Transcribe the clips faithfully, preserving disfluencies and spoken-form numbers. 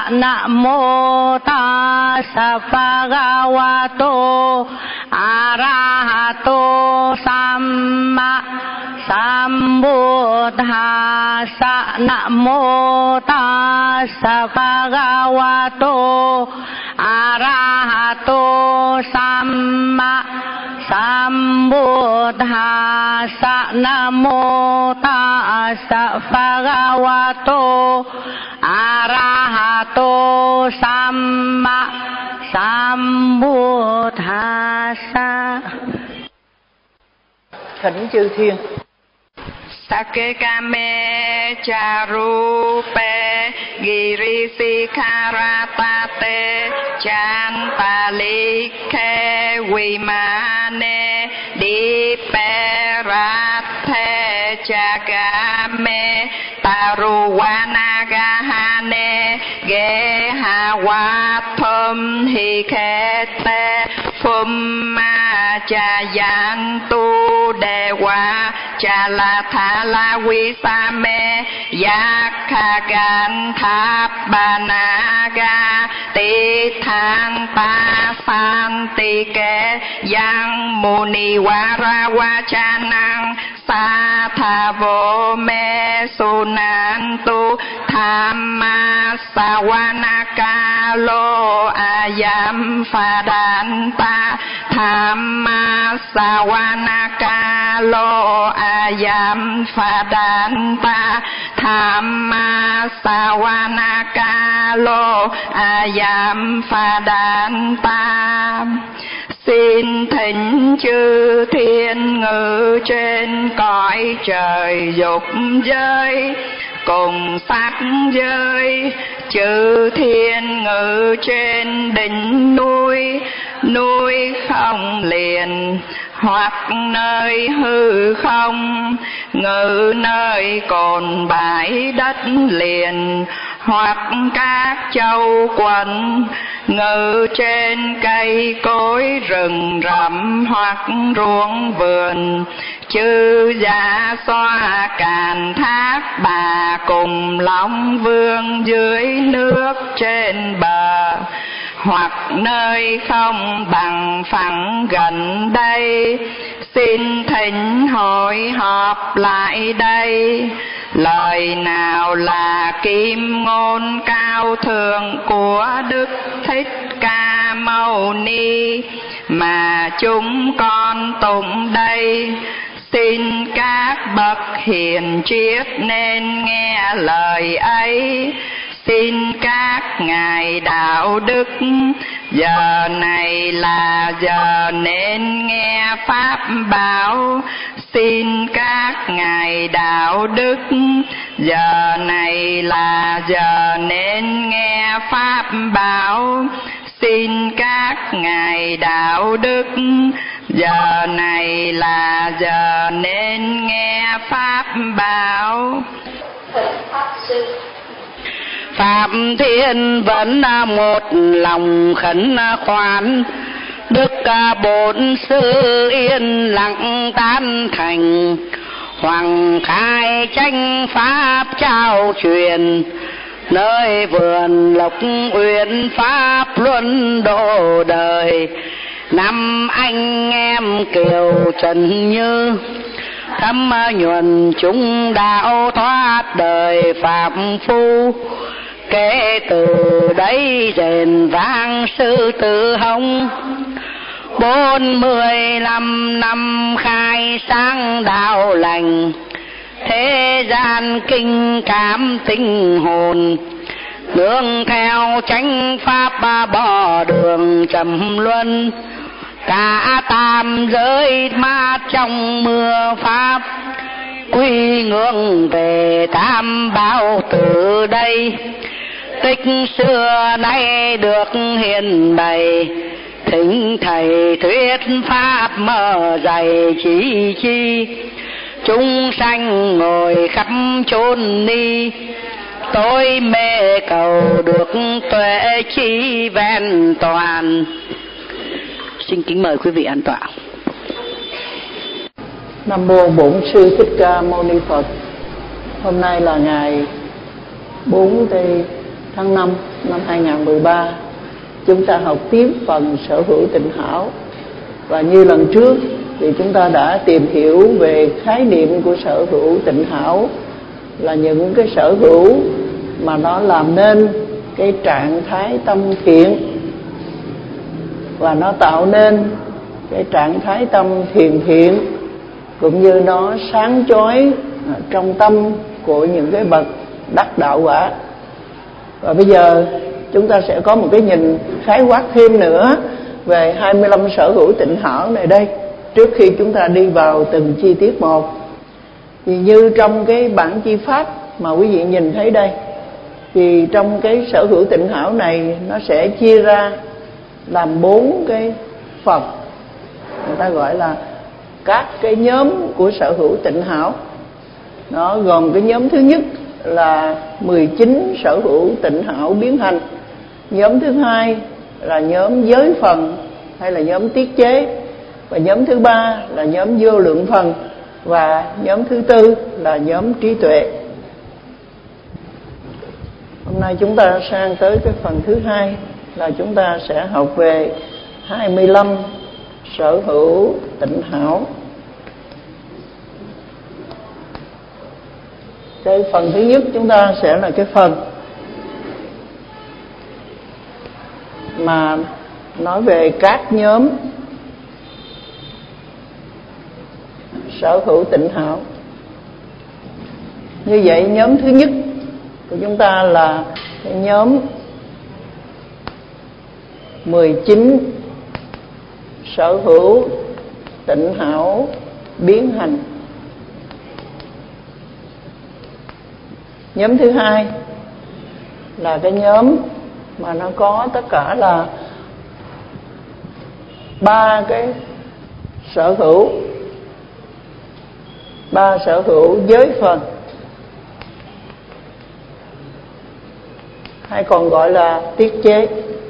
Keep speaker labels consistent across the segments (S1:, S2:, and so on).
S1: Namo tassa bhagavato arahato samma sambuddhassa. Namo tassa bhagavato arahato samma sambuddhassa. Namo tassa bhagavato arahato samma sambuddhassa.
S2: Thỉnh chư thiên.
S3: Sakekame charupe girisikaratate chantalike vimane diperathe chagame taruvanagahane gehawathum hikete phumma chayantu dewa chalathala visame yakkaganthabanaga tithang pasantike yang munivaravachanang sathavo me sunantu thamma savanakalo ayam phadanta thamma savanakalo ayam phadanta thamma savanakalo ayam phadanta. Xin thỉnh chư thiên ngự trên cõi trời dục giới cùng sắc giới, chư thiên ngự trên đỉnh núi, núi không liền hoặc nơi hư không, ngự nơi cồn bãi đất liền hoặc các châu quận, ngự trên cây cối rừng rậm hoặc ruộng vườn, chư dạ xoa càn thác bà cùng long vương dưới nước trên bờ, hoặc nơi không bằng phẳng gần đây. Xin thỉnh hội họp lại đây. Lời nào là kim ngôn cao thượng của Đức Thích Ca Mâu Ni mà chúng con tụng đây? Xin các bậc hiền triết nên nghe lời ấy. Xin các ngài đạo đức, giờ này là giờ nên nghe pháp bảo. Xin các ngài đạo đức, giờ này là giờ nên nghe pháp bảo. Xin các ngài đạo đức, giờ này là giờ nên nghe pháp bảo.
S1: Phạm Thiên vẫn một lòng khẩn khoản, Đức Bổn Sư yên lặng tán thành. Hoàng khai tranh pháp trao truyền, nơi vườn Lộc Uyển pháp luân độ đời. Năm anh em Kiều Trần Như, thâm nhuần chúng đạo thoát đời phạm phu. Kể từ đấy rền vang sư tử hồng, bốn mươi lăm năm khai sáng đạo lành. Thế gian kinh cảm tinh hồn, nương theo chánh pháp bỏ đường trầm luân. Cả tam giới mát trong mưa pháp, quy ngưỡng về tam bảo từ đây. Tích xưa nay được hiền bày, thỉnh thầy thuyết pháp mở dày chỉ chi. Chúng sanh ngồi khắp chốn ni, tôi mê cầu được tuệ chi vẹn toàn. Xin kính mời quý vị an tọa.
S2: Nam mô Bổn Sư Thích Ca Mâu Ni Phật. Hôm nay là ngày bốn tây tháng năm năm hai nghìn không trăm mười ba, chúng ta học tiếp phần sở hữu tịnh hảo. Và như lần trước thì chúng ta đã tìm hiểu về khái niệm của sở hữu tịnh hảo là những cái sở hữu mà nó làm nên cái trạng thái tâm thiện, và nó tạo nên cái trạng thái tâm thiền thiện, cũng như nó sáng chói trong tâm của những cái bậc đắc đạo quả. Và bây giờ chúng ta sẽ có một cái nhìn khái quát thêm nữa về hai mươi lăm sở hữu tịnh hảo này đây, trước khi chúng ta đi vào từng chi tiết một. Thì như trong cái bản chi pháp mà quý vị nhìn thấy đây, thì trong cái sở hữu tịnh hảo này nó sẽ chia ra làm bốn cái phần, người ta gọi là các cái nhóm của sở hữu tịnh hảo. Nó gồm cái nhóm thứ nhất là mười chín sở hữu tịnh hảo biến hành, nhóm thứ hai là nhóm giới phần hay là nhóm tiết chế, và nhóm thứ ba là nhóm vô lượng phần, và nhóm thứ tư là nhóm trí tuệ. Hôm nay chúng ta sang tới cái phần thứ hai là chúng ta sẽ học về hai mươi lăm sở hữu tịnh hảo. Cái phần thứ nhất chúng ta sẽ là cái phần mà nói về các nhóm sở hữu tịnh hảo. Như vậy nhóm thứ nhất của chúng ta là cái nhóm mười chín sở hữu tịnh hảo biến hành. Nhóm thứ hai là cái nhóm mà nó có tất cả là ba cái sở hữu, ba sở hữu giới phần, hay còn gọi là tiết chế.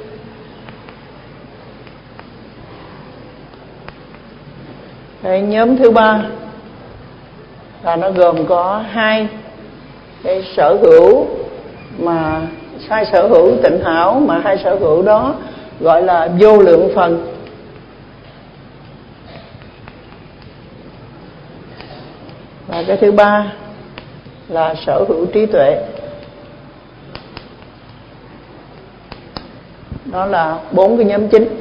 S2: Cái nhóm thứ ba là nó gồm có hai cái sở hữu mà hai sở hữu tịnh hảo, mà hai sở hữu đó gọi là vô lượng phần. Và cái thứ ba là sở hữu trí tuệ. Đó là bốn cái nhóm chính.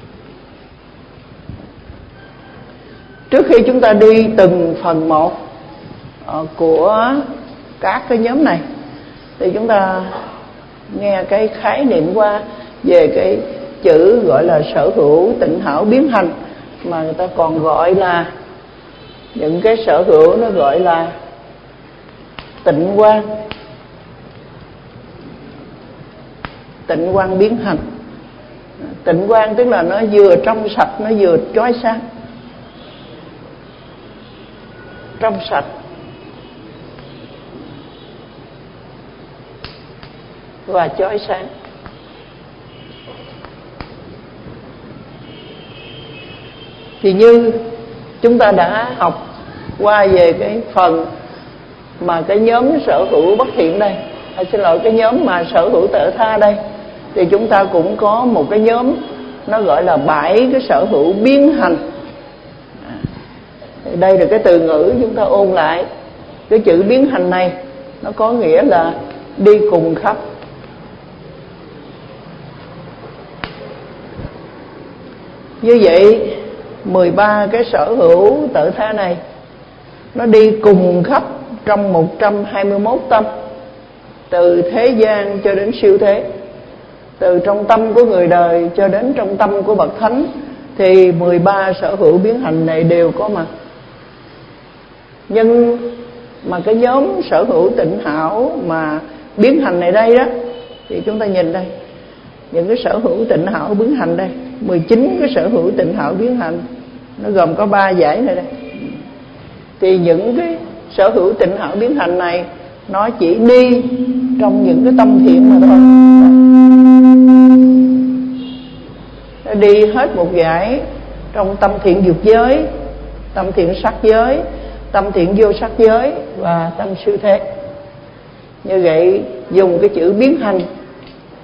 S2: Trước khi chúng ta đi từng phần một của các cái nhóm này thì chúng ta nghe cái khái niệm qua về cái chữ gọi là sở hữu tịnh hảo biến hành, mà người ta còn gọi là những cái sở hữu nó gọi là tịnh quang, tịnh quang biến hành. Tịnh quang tức là nó vừa trong sạch, nó vừa chói sáng. Trong sạch và chói sáng. Thì như chúng ta đã học qua về cái phần mà cái nhóm sở hữu bất thiện đây, à, xin lỗi, cái nhóm mà sở hữu tợ tha đây, thì chúng ta cũng có một cái nhóm nó gọi là bảy cái sở hữu biến hành. À, đây là cái từ ngữ chúng ta ôn lại. Cái chữ biến hành này nó có nghĩa là đi cùng khắp. Như vậy mười ba cái sở hữu tợ tha này nó đi cùng khắp trong một trăm hai mươi mốt tâm, từ thế gian cho đến siêu thế, từ trong tâm của người đời cho đến trong tâm của bậc thánh, thì mười ba sở hữu biến hành này đều có mặt. Nhưng mà cái nhóm sở hữu tịnh hảo mà biến hành này đây đó, thì chúng ta nhìn đây, những cái sở hữu tịnh hảo biến hành đây, mười chín cái sở hữu tịnh hảo biến hành, nó gồm có ba dãy này đây. Thì những cái sở hữu tịnh hảo biến hành này nó chỉ đi trong những cái tâm thiện mà thôi. Nó đi hết một dãy trong tâm thiện dục giới, tâm thiện sắc giới, tâm thiện vô sắc giới và tâm siêu thế. Như vậy dùng cái chữ biến hành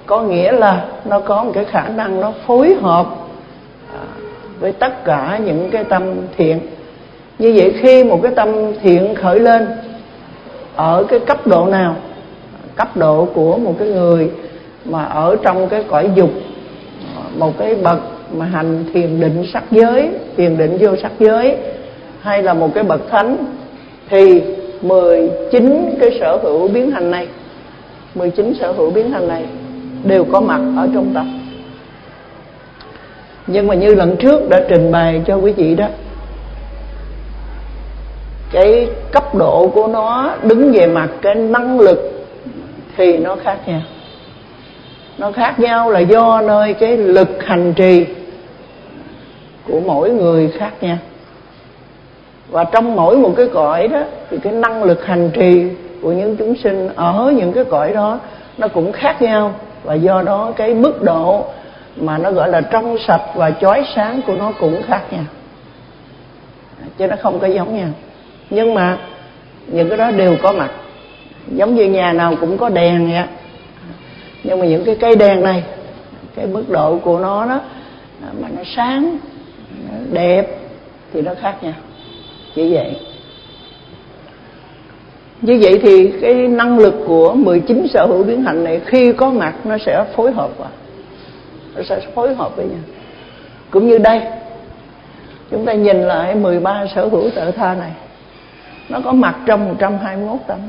S2: có nghĩa là nó có một cái khả năng nó phối hợp với tất cả những cái tâm thiện. Như vậy khi một cái tâm thiện khởi lên ở cái cấp độ nào, cấp độ của một cái người mà ở trong cái cõi dục, một cái bậc mà hành thiền định sắc giới, thiền định vô sắc giới, hay là một cái bậc thánh, thì mười chín cái sở hữu biến hành này, mười chín sở hữu biến hành này đều có mặt ở trong tâm. Nhưng mà như lần trước đã trình bày cho quý vị đó, cái cấp độ của nó đứng về mặt cái năng lực thì nó khác nhau. Nó khác nhau là do nơi cái lực hành trì của mỗi người khác nhau. Và trong mỗi một cái cõi đó thì cái năng lực hành trì của những chúng sinh ở những cái cõi đó nó cũng khác nhau. Và do đó cái mức độ mà nó gọi là trong sạch và chói sáng của nó cũng khác nhau, chứ nó không có giống nhau. Nhưng mà những cái đó đều có mặt. Giống như nhà nào cũng có đèn vậy. Nhưng mà những cái cây đèn này, cái mức độ của nó đó mà nó sáng, nó đẹp thì nó khác nhau. Chỉ vậy. Như vậy thì cái năng lực của mười chín sở hữu biến hành này khi có mặt nó sẽ phối hợp vào, nó sẽ phối hợp với nhau. Cũng như đây, chúng ta nhìn lại mười ba sở hữu tự tha này, nó có mặt trong một trăm hai mươi mốt tánh.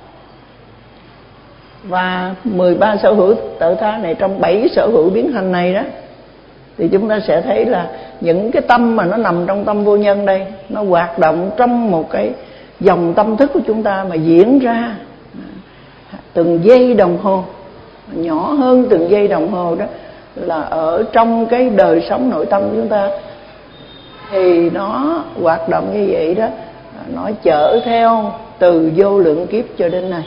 S2: Và mười ba sở hữu tự tha này trong bảy sở hữu biến hành này đó, thì chúng ta sẽ thấy là những cái tâm mà nó nằm trong tâm vô nhân đây, nó hoạt động trong một cái dòng tâm thức của chúng ta mà diễn ra từng giây đồng hồ, nhỏ hơn từng giây đồng hồ đó, là ở trong cái đời sống nội tâm của chúng ta. Thì nó hoạt động như vậy đó, nó chở theo từ vô lượng kiếp cho đến nay.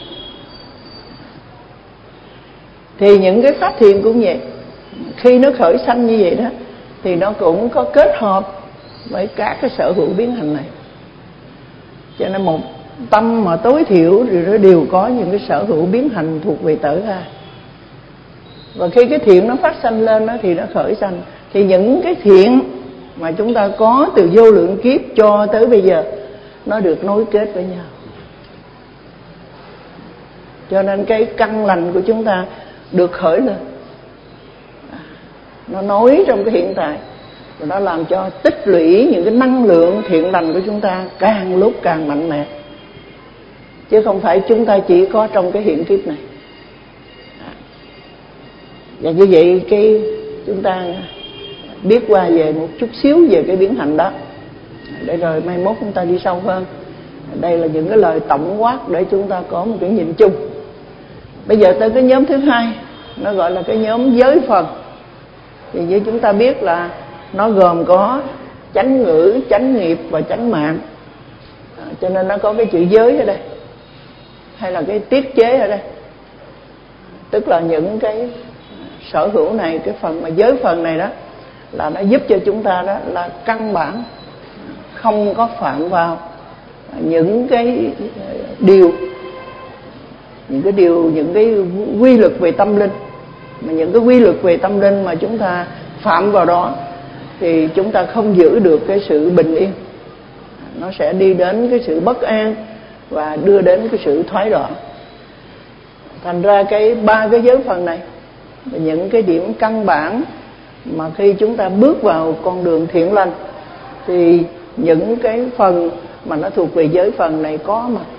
S2: Thì những cái pháp thiền cũng vậy, khi nó khởi sanh như vậy đó thì nó cũng có kết hợp với các cái sở hữu biến hành này. Cho nên một tâm mà tối thiểu thì nó đều có những cái sở hữu biến hành thuộc về tự tha. Và khi cái thiện nó phát sanh lên đó thì nó khởi sanh. Thì những cái thiện mà chúng ta có từ vô lượng kiếp cho tới bây giờ nó được nối kết với nhau. Cho nên cái căn lành của chúng ta được khởi lên, nó nối trong cái hiện tại, và nó làm cho tích lũy những cái năng lượng thiện lành của chúng ta càng lúc càng mạnh mẽ. Chứ không phải chúng ta chỉ có trong cái hiện kiếp này. Và như vậy cái chúng ta biết qua về một chút xíu về cái biến hành đó, để rồi mai mốt chúng ta đi sâu hơn. Đây là những cái lời tổng quát để chúng ta có một cái nhìn chung. Bây giờ tới cái nhóm thứ hai, nó gọi là cái nhóm giới phần. Thì như chúng ta biết là nó gồm có chánh ngữ, chánh nghiệp và chánh mạng. À, cho nên nó có cái chữ giới ở đây, hay là cái tiết chế ở đây. Tức là những cái sở hữu này, cái phần mà giới phần này đó, là nó giúp cho chúng ta đó là căn bản không có phạm vào những cái điều những cái điều những cái quy luật về tâm linh. Mà những cái quy luật về tâm linh mà chúng ta phạm vào đó thì chúng ta không giữ được cái sự bình yên, nó sẽ đi đến cái sự bất an và đưa đến cái sự thoái đoạn. Thành ra cái ba cái giới phần này là những cái điểm căn bản mà khi chúng ta bước vào con đường thiện lành thì những cái phần mà nó thuộc về giới phần này có mà.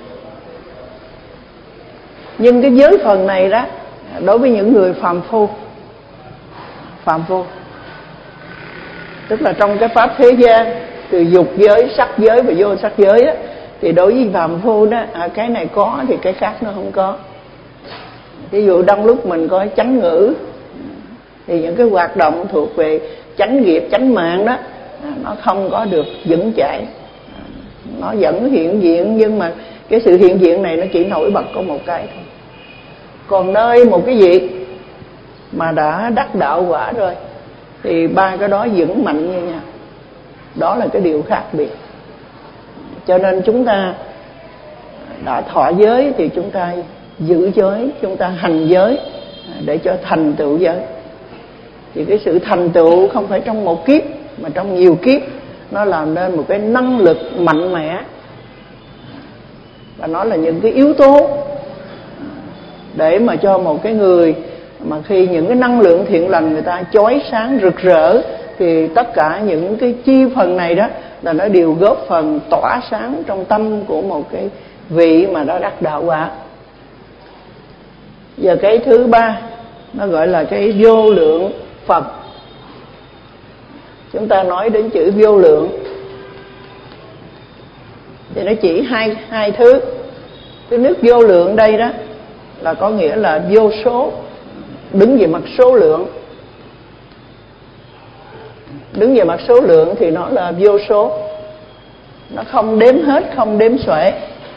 S2: Nhưng cái giới phần này đó, đối với những người phàm phu, phàm phu tức là trong cái pháp thế gian, từ dục giới, sắc giới và vô sắc giới đó, thì đối với phàm phu đó, à, cái này có thì cái khác nó không có. Ví dụ trong lúc mình có chánh ngữ thì những cái hoạt động thuộc về chánh nghiệp, chánh mạng đó, nó không có được vững chãi, nó vẫn hiện diện, nhưng mà cái sự hiện diện này nó chỉ nổi bật có một cái thôi. Còn nơi một cái việc mà đã đắc đạo quả rồi thì ba cái đó vững mạnh như nhau. Đó là cái điều khác biệt. Cho nên chúng ta đã thọ giới thì chúng ta giữ giới, chúng ta hành giới, để cho thành tựu giới. Thì cái sự thành tựu không phải trong một kiếp mà trong nhiều kiếp, nó làm nên một cái năng lực mạnh mẽ, và nó là những cái yếu tố để mà cho một cái người mà khi những cái năng lượng thiện lành người ta chói sáng rực rỡ, thì tất cả những cái chi phần này đó là nó đều góp phần tỏa sáng trong tâm của một cái vị mà đã đắc đạo quả. Giờ cái thứ ba nó gọi là cái vô lượng Phật. Chúng ta nói đến chữ vô lượng thì nó chỉ hai hai thứ. Cái nước vô lượng đây đó là có nghĩa là vô số, đứng về mặt số lượng. Đứng về mặt số lượng thì nó là vô số, nó không đếm hết, không đếm xuể.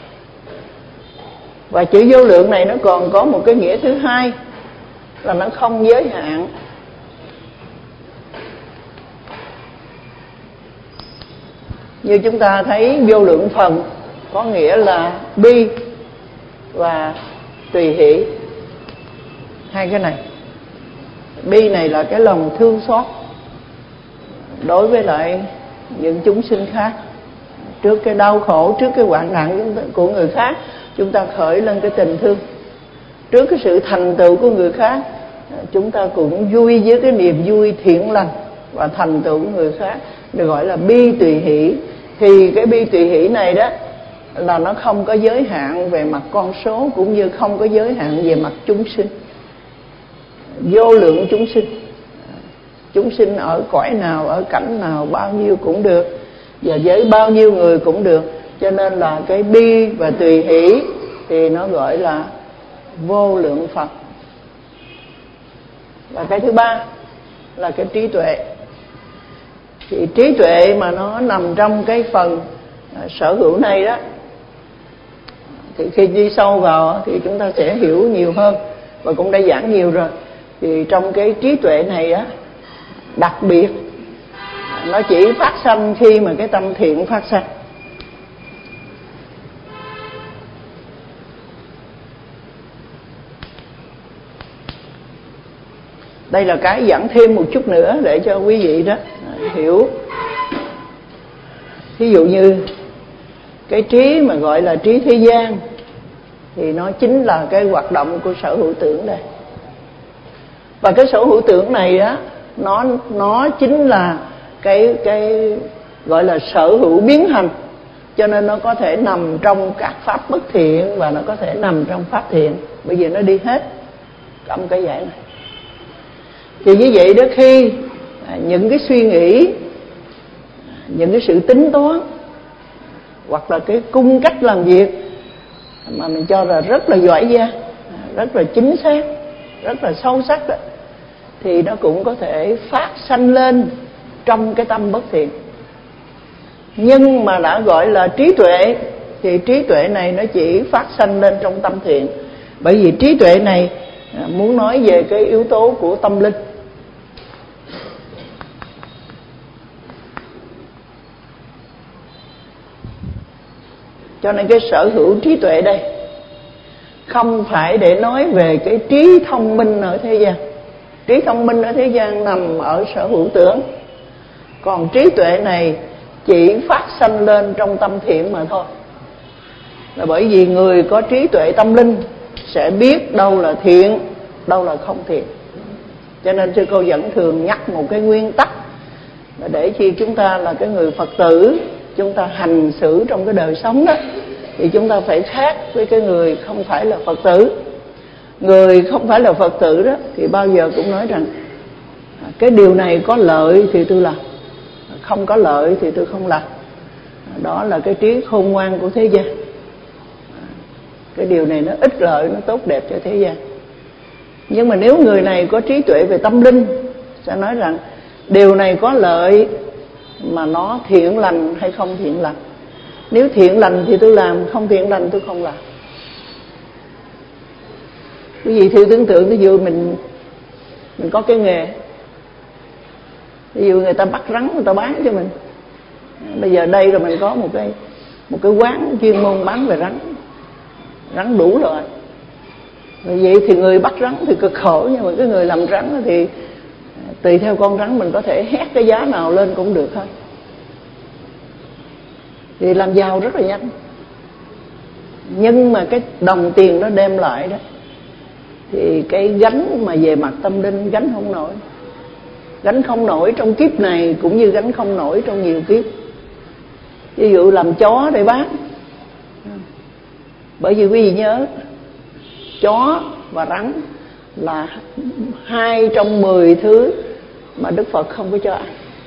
S2: Và chữ vô lượng này nó còn có một cái nghĩa thứ hai là nó không giới hạn. Như chúng ta thấy vô lượng phần có nghĩa là bi và tùy hỷ. Hai cái này, bi này là cái lòng thương xót đối với lại những chúng sinh khác. Trước cái đau khổ, trước cái hoạn nạn của người khác, chúng ta khởi lên cái tình thương. Trước cái sự thành tựu của người khác, chúng ta cũng vui với cái niềm vui thiện lành và thành tựu của người khác, được gọi là bi tùy hỷ. Thì cái bi tùy hỷ này đó là nó không có giới hạn về mặt con số, cũng như không có giới hạn về mặt chúng sinh. Vô lượng chúng sinh, chúng sinh ở cõi nào, ở cảnh nào, bao nhiêu cũng được, và với bao nhiêu người cũng được. Cho nên là cái bi và tùy hỷ thì nó gọi là vô lượng Phật. Và cái thứ ba là cái trí tuệ. Thì trí tuệ mà nó nằm trong cái phần sở hữu này đó, thì khi đi sâu vào thì chúng ta sẽ hiểu nhiều hơn, và cũng đã giảng nhiều rồi. Thì trong cái trí tuệ này á, đặc biệt nó chỉ phát sanh khi mà cái tâm thiện phát sanh. Đây là cái giảng thêm một chút nữa để cho quý vị đó hiểu. Ví dụ như cái trí mà gọi là trí thế gian thì nó chính là cái hoạt động của sở hữu tưởng đây. Và cái sở hữu tưởng này á, nó nó chính là cái cái gọi là sở hữu biến hành. Cho nên nó có thể nằm trong các pháp bất thiện và nó có thể nằm trong pháp thiện, bởi vì nó đi hết trong cái giải này. Thì như vậy đó, khi những cái suy nghĩ, những cái sự tính toán hoặc là cái cung cách làm việc mà mình cho là rất là giỏi giang, rất là chính xác, rất là sâu sắc đó, thì nó cũng có thể phát sanh lên trong cái tâm bất thiện. Nhưng mà đã gọi là trí tuệ thì trí tuệ này nó chỉ phát sanh lên trong tâm thiện. Bởi vì trí tuệ này muốn nói về cái yếu tố của tâm linh. Cho nên cái sở hữu trí tuệ đây không phải để nói về cái trí thông minh ở thế gian. Trí thông minh ở thế gian nằm ở sở hữu tưởng. Còn trí tuệ này chỉ phát sanh lên trong tâm thiện mà thôi. Là bởi vì người có trí tuệ tâm linh sẽ biết đâu là thiện, đâu là không thiện. Cho nên sư cô vẫn thường nhắc một cái nguyên tắc là để khi chúng ta là cái người Phật tử, chúng ta hành xử trong cái đời sống đó, thì chúng ta phải khác với cái người không phải là Phật tử. Người không phải là Phật tử đó thì bao giờ cũng nói rằng cái điều này có lợi thì tôi làm, không có lợi thì tôi không làm. Đó là cái trí khôn ngoan của thế gian. Cái điều này nó ích lợi, nó tốt đẹp cho thế gian. Nhưng mà nếu người này có trí tuệ về tâm linh sẽ nói rằng điều này có lợi mà nó thiện lành hay không thiện lành. Nếu thiện lành thì tôi làm, không thiện lành tôi không làm. Quý vị thử tưởng tượng, ví dụ mình mình có cái nghề, ví dụ người ta bắt rắn người ta bán cho mình. Bây giờ đây rồi mình có một cái một cái quán chuyên môn bán về rắn, rắn đủ loại. Vậy thì người bắt rắn thì cực khổ, nhưng mà cái người làm rắn thì tùy theo con rắn mình có thể hét cái giá nào lên cũng được thôi. Thì làm giàu rất là nhanh. Nhưng mà cái đồng tiền nó đem lại đó thì cái gánh mà về mặt tâm linh gánh không nổi. Gánh không nổi trong kiếp này cũng như gánh không nổi trong nhiều kiếp. Ví dụ làm chó để bán. Bởi vì quý vị nhớ, chó và rắn là hai trong mười thứ mà Đức Phật không có cho ăn.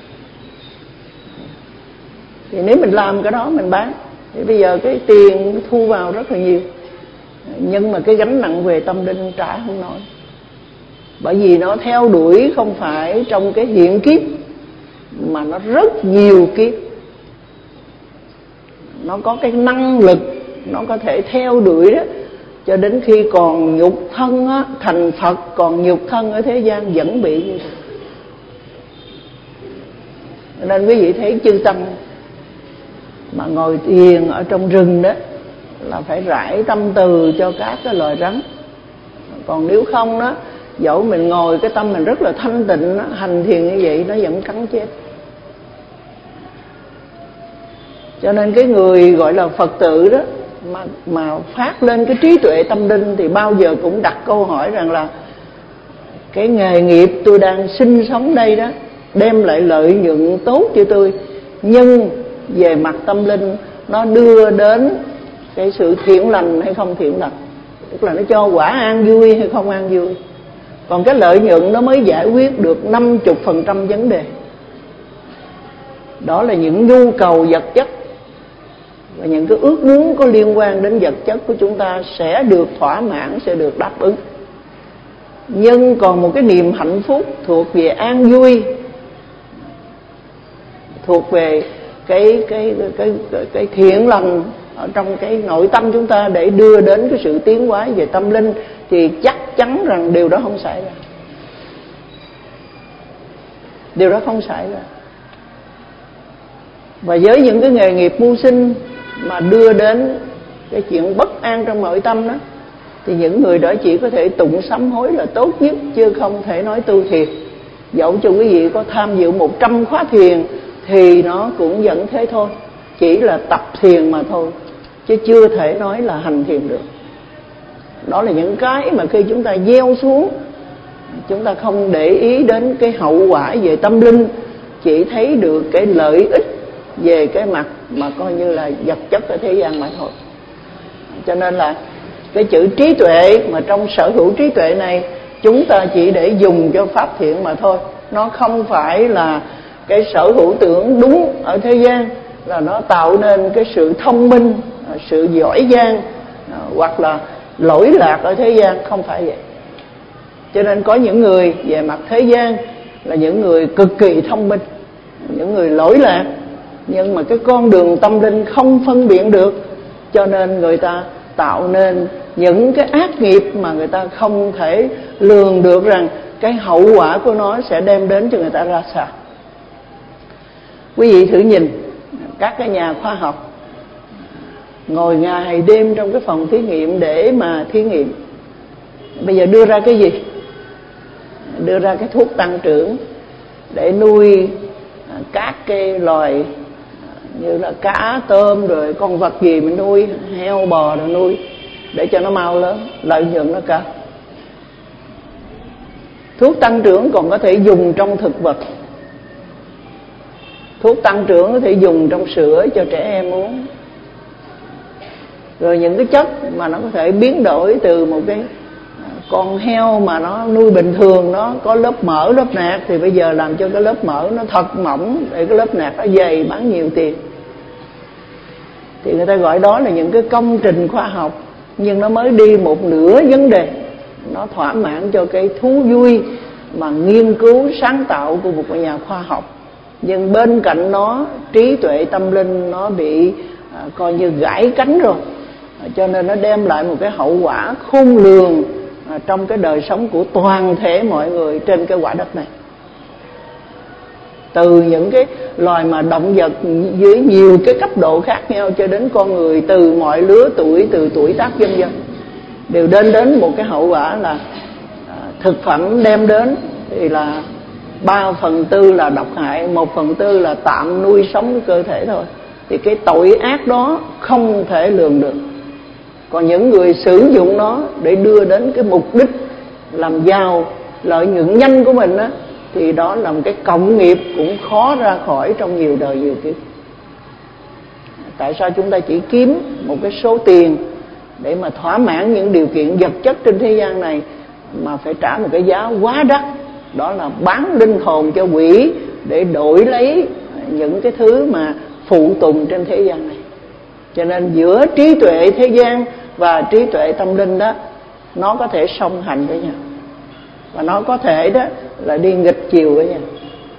S2: Thì nếu mình làm cái đó mình bán thì bây giờ cái tiền thu vào rất là nhiều, nhưng mà cái gánh nặng về tâm linh trả không nổi. Bởi vì nó theo đuổi không phải trong cái hiện kiếp, mà nó rất nhiều kiếp. Nó có cái năng lực, nó có thể theo đuổi đó, cho đến khi còn nhục thân á, thành Phật còn nhục thân ở thế gian vẫn bị như thế. Nên quý vị thấy chư tăng mà ngồi thiền ở trong rừng đó là phải rải tâm từ cho các cái loài rắn. Còn nếu không đó, dẫu mình ngồi cái tâm mình rất là thanh tịnh đó, hành thiền như vậy nó vẫn cắn chết. Cho nên cái người gọi là Phật tử đó mà, mà phát lên cái trí tuệ tâm linh thì bao giờ cũng đặt câu hỏi rằng là cái nghề nghiệp tôi đang sinh sống đây đó đem lại lợi nhuận tốt cho tôi, nhưng về mặt tâm linh nó đưa đến cái sự thiện lành hay không thiện lành, tức là nó cho quả an vui hay không an vui. Còn cái lợi nhuận nó mới giải quyết được năm mươi phần trăm vấn đề. Đó là những nhu cầu vật chất, và những cái ước muốn có liên quan đến vật chất của chúng ta sẽ được thỏa mãn, sẽ được đáp ứng. Nhưng còn một cái niềm hạnh phúc thuộc về an vui, thuộc về cái cái cái cái, cái thiện lành ở trong cái nội tâm chúng ta để đưa đến cái sự tiến hóa về tâm linh, thì chắc chắn rằng điều đó không xảy ra. Điều đó không xảy ra. Và với những cái nghề nghiệp mưu sinh mà đưa đến cái chuyện bất an trong nội tâm đó, thì những người đó chỉ có thể tụng sám hối là tốt nhất, chứ không thể nói tu thiền. Dẫu cho quý vị có tham dự một trăm khóa thiền thì nó cũng vẫn thế thôi, chỉ là tập thiền mà thôi, chứ chưa thể nói là hành thiền được. Đó là những cái mà khi chúng ta gieo xuống, chúng ta không để ý đến cái hậu quả về tâm linh, chỉ thấy được cái lợi ích về cái mặt mà coi như là vật chất ở thế gian mà thôi. Cho nên là cái chữ trí tuệ mà trong sở hữu trí tuệ này chúng ta chỉ để dùng cho pháp thiện mà thôi. Nó không phải là cái sở hữu tưởng đúng ở thế gian, là nó tạo nên cái sự thông minh, sự giỏi giang hoặc là lỗi lạc ở thế gian, không phải vậy. Cho nên có những người về mặt thế gian là những người cực kỳ thông minh, những người lỗi lạc, nhưng mà cái con đường tâm linh không phân biệt được, cho nên người ta tạo nên những cái ác nghiệp mà người ta không thể lường được rằng cái hậu quả của nó sẽ đem đến cho người ta ra sao. Quý vị thử nhìn các cái nhà khoa học ngồi ngày đêm trong cái phòng thí nghiệm để mà thí nghiệm. Bây giờ đưa ra cái gì? Đưa ra cái thuốc tăng trưởng để nuôi các cái loài như là cá, tôm, rồi con vật gì mình nuôi, heo, bò rồi nuôi để cho nó mau lớn, lợi nhuận nó cao. Thuốc tăng trưởng còn có thể dùng trong thực vật. Thuốc tăng trưởng có thể dùng trong sữa cho trẻ em uống. Rồi những cái chất mà nó có thể biến đổi từ một cái con heo mà nó nuôi bình thường, nó có lớp mỡ, lớp nạc, thì bây giờ làm cho cái lớp mỡ nó thật mỏng để cái lớp nạc nó dày, bán nhiều tiền. Thì người ta gọi đó là những cái công trình khoa học, nhưng nó mới đi một nửa vấn đề. Nó thỏa mãn cho cái thú vui mà nghiên cứu sáng tạo của một nhà khoa học, nhưng bên cạnh nó trí tuệ tâm linh nó bị à, coi như gãy cánh rồi. À, cho nên nó đem lại một cái hậu quả khôn lường à, trong cái đời sống của toàn thể mọi người trên cái quả đất này. Từ những cái loài mà động vật dưới nhiều cái cấp độ khác nhau cho đến con người từ mọi lứa tuổi, từ tuổi tác vân vân, đều đến đến một cái hậu quả là à, thực phẩm đem đến thì là ba phần tư là độc hại, một phần tư là tạm nuôi sống cái cơ thể thôi. Thì cái tội ác đó không thể lường được. Còn những người sử dụng nó để đưa đến cái mục đích làm giàu, lợi nhuận nhanh của mình á, thì đó là một cái cộng nghiệp cũng khó ra khỏi trong nhiều đời nhiều kiếp. Tại sao chúng ta chỉ kiếm một cái số tiền để mà thỏa mãn những điều kiện vật chất trên thế gian này mà phải trả một cái giá quá đắt? Đó là bán linh hồn cho quỷ để đổi lấy những cái thứ mà phụ tùng trên thế gian này. Cho nên giữa trí tuệ thế gian và trí tuệ tâm linh đó, nó có thể song hành với nhau, và nó có thể đó là đi nghịch chiều với nhau.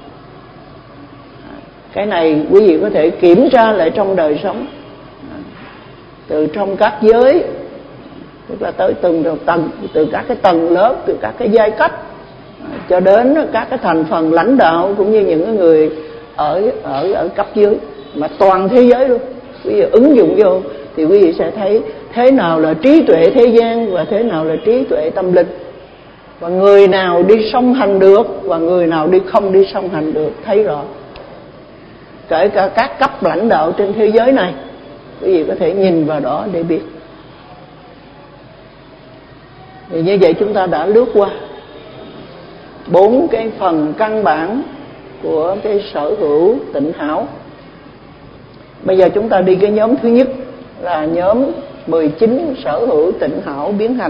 S2: Cái này quý vị có thể kiểm tra lại trong đời sống, từ trong các giới, tức là tới từng tầng, từ các cái tầng lớp, từ các cái giai cấp cho đến các cái thành phần lãnh đạo, cũng như những người ở ở ở cấp dưới, mà toàn thế giới luôn. Quý vị ứng dụng vô thì quý vị sẽ thấy thế nào là trí tuệ thế gian và thế nào là trí tuệ tâm linh, và người nào đi song hành được và người nào đi không đi song hành được, thấy rõ. Kể cả các cấp lãnh đạo trên thế giới này, quý vị có thể nhìn vào đó để biết. Thì như vậy chúng ta đã lướt qua bốn cái phần căn bản của cái sở hữu tịnh hảo. Bây giờ chúng ta đi cái nhóm thứ nhất, là nhóm mười chín sở hữu tịnh hảo biến hành.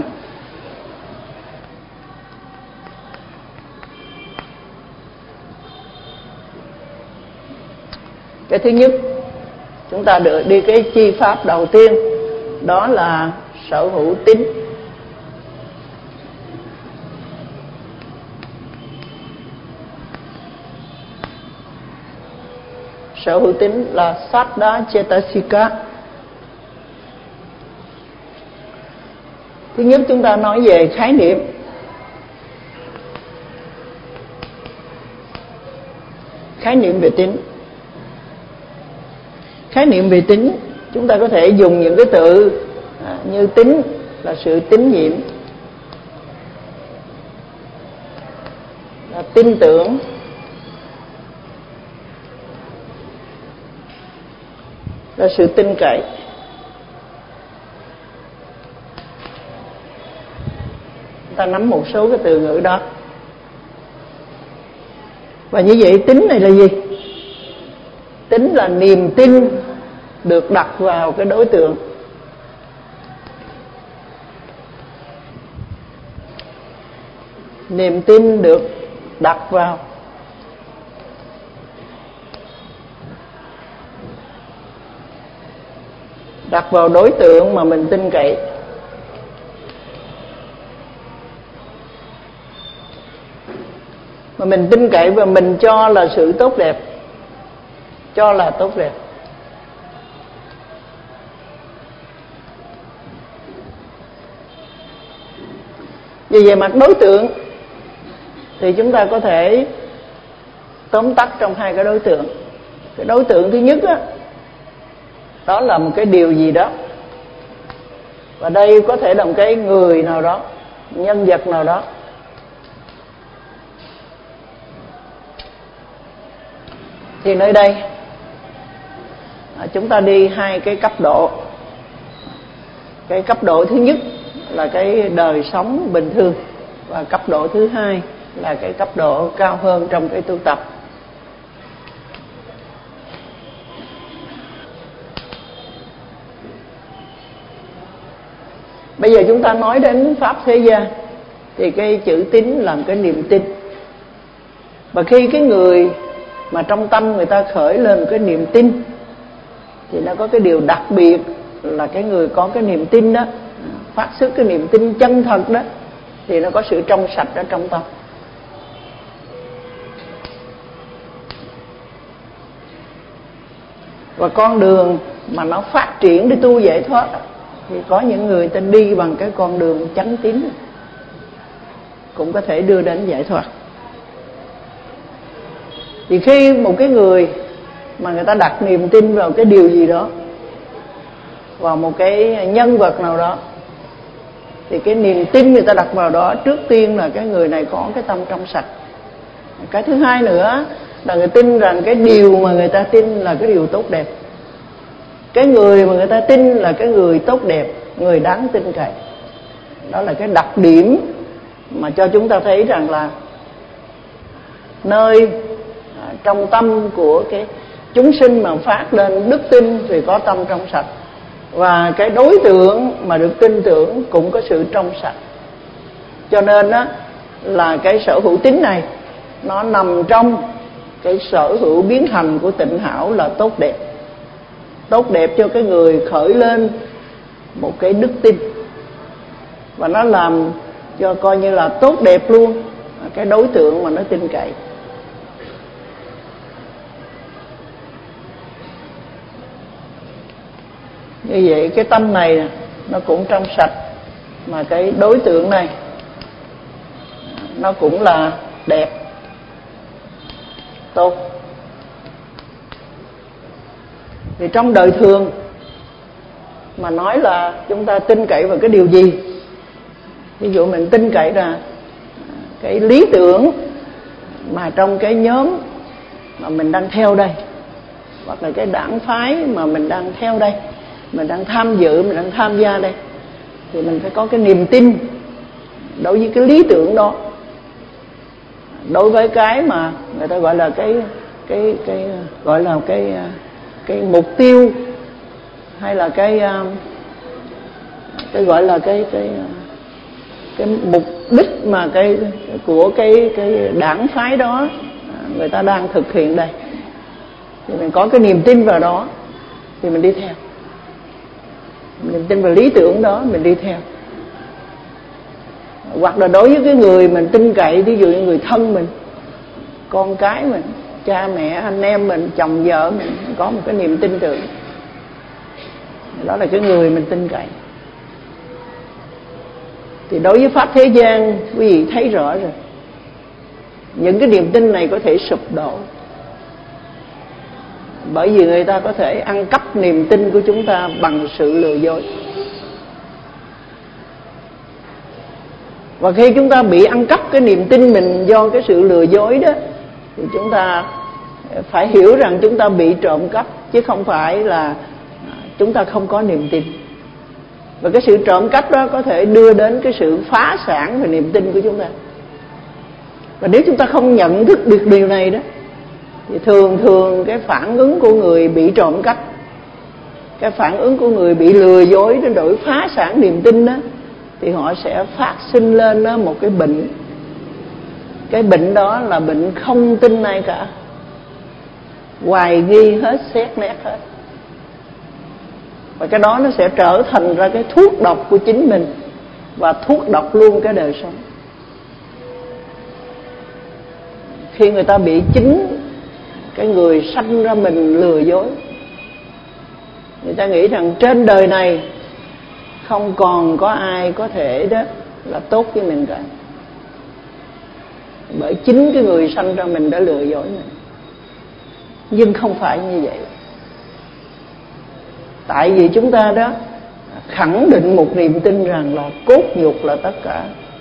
S2: Cái thứ nhất, chúng ta được đi cái chi pháp đầu tiên, đó là sở hữu tín. Sở hữu tín là Saddha Cetasika. Thứ nhất chúng ta nói về khái niệm. Khái niệm về tín. Khái niệm về tín, chúng ta có thể dùng những cái từ à, như tín là sự tín nhiệm, là tin tưởng, là sự tin cậy. Chúng ta nắm một số cái từ ngữ đó. Và như vậy tín này là gì? Tín là niềm tin được đặt vào cái đối tượng. Niềm tin được đặt vào đặt vào đối tượng mà mình tin cậy. Mà mình tin cậy và mình cho là sự tốt đẹp, cho là tốt đẹp. Vì về mặt đối tượng thì chúng ta có thể tóm tắt trong hai cái đối tượng. Cái đối tượng thứ nhất đó, đó là một cái điều gì đó, và đây có thể là một cái người nào đó, nhân vật nào đó. Thì nơi đây chúng ta đi hai cái cấp độ. Cái cấp độ thứ nhất là cái đời sống bình thường, và cấp độ thứ hai là cái cấp độ cao hơn trong cái tu tập. Bây giờ chúng ta nói đến pháp thế gian thì cái chữ tín là một cái niềm tin. Và khi cái người mà trong tâm người ta khởi lên cái niềm tin thì nó có cái điều đặc biệt là cái người có cái niềm tin đó, phát xuất cái niềm tin chân thật đó, thì nó có sự trong sạch ở trong tâm. Và con đường mà nó phát triển để tu giải thoát thì có những người ta đi bằng cái con đường chánh tín cũng có thể đưa đến giải thoát. Thì khi một cái người mà người ta đặt niềm tin vào cái điều gì đó, vào một cái nhân vật nào đó, Thì cái niềm tin người ta đặt vào đó, trước tiên là cái người này có cái tâm trong sạch. Cái thứ hai nữa là người tin rằng cái điều mà người ta tin là cái điều tốt đẹp. Cái người mà người ta tin là cái người tốt đẹp, người đáng tin cậy. Đó là cái đặc điểm mà cho chúng ta thấy rằng là nơi trong tâm của cái chúng sinh mà phát lên đức tin thì có tâm trong sạch, và cái đối tượng mà được tin tưởng cũng có sự trong sạch. Cho nên đó là cái sở hữu tín này nó nằm trong cái sở hữu biến thành của tịnh hảo là tốt đẹp. Tốt đẹp cho cái người khởi lên một cái đức tin, và nó làm cho coi như là tốt đẹp luôn cái đối tượng mà nó tin cậy. Như vậy cái tâm này nó cũng trong sạch, mà cái đối tượng này nó cũng là đẹp, tốt. Thì trong đời thường mà nói là chúng ta tin cậy vào cái điều gì? Ví dụ mình tin cậy là cái lý tưởng mà trong cái nhóm mà mình đang theo đây, hoặc là cái đảng phái mà mình đang theo đây, mình đang tham dự, mình đang tham gia đây, thì mình phải có cái niềm tin đối với cái lý tưởng đó, đối với cái mà người ta gọi là cái cái cái gọi là cái cái mục tiêu, hay là cái cái gọi là cái cái cái mục đích mà cái của cái cái đảng phái đó người ta đang thực hiện đây. Thì mình có cái niềm tin vào đó thì mình đi theo, niềm tin vào lý tưởng đó mình đi theo. Hoặc là đối với cái người mình tin cậy, ví dụ như người thân mình, con cái mình, cha mẹ, anh em mình, chồng vợ mình, có một cái niềm tin tưởng, đó là cái người mình tin cậy. Thì đối với pháp thế gian, quý vị thấy rõ rồi, những cái niềm tin này có thể sụp đổ, bởi vì người ta có thể ăn cắp niềm tin của chúng ta bằng sự lừa dối. Và khi chúng ta bị ăn cắp cái niềm tin mình do cái sự lừa dối đó, thì chúng ta phải hiểu rằng chúng ta bị trộm cắp, chứ không phải là chúng ta không có niềm tin. Và cái sự trộm cắp đó có thể đưa đến cái sự phá sản về niềm tin của chúng ta. Và nếu chúng ta không nhận thức được điều này đó, thì thường thường cái phản ứng của người bị trộm cắp, cái phản ứng của người bị lừa dối đến đổi phá sản niềm tin đó, thì họ sẽ phát sinh lên đó một cái bệnh. Cái bệnh đó là bệnh không tin ai cả, hoài nghi hết, xét nét hết. Và cái đó nó sẽ trở thành ra cái thuốc độc của chính mình, và thuốc độc luôn cái đời sống. Khi người ta bị chính cái người sanh ra mình lừa dối, người ta nghĩ rằng trên đời này không còn có ai có thể đó là tốt với mình cả, bởi chính cái người sanh ra mình đã lừa dối mình. Nhưng không phải như vậy. Tại vì chúng ta đó khẳng định một niềm tin rằng là cốt nhục là tất cả,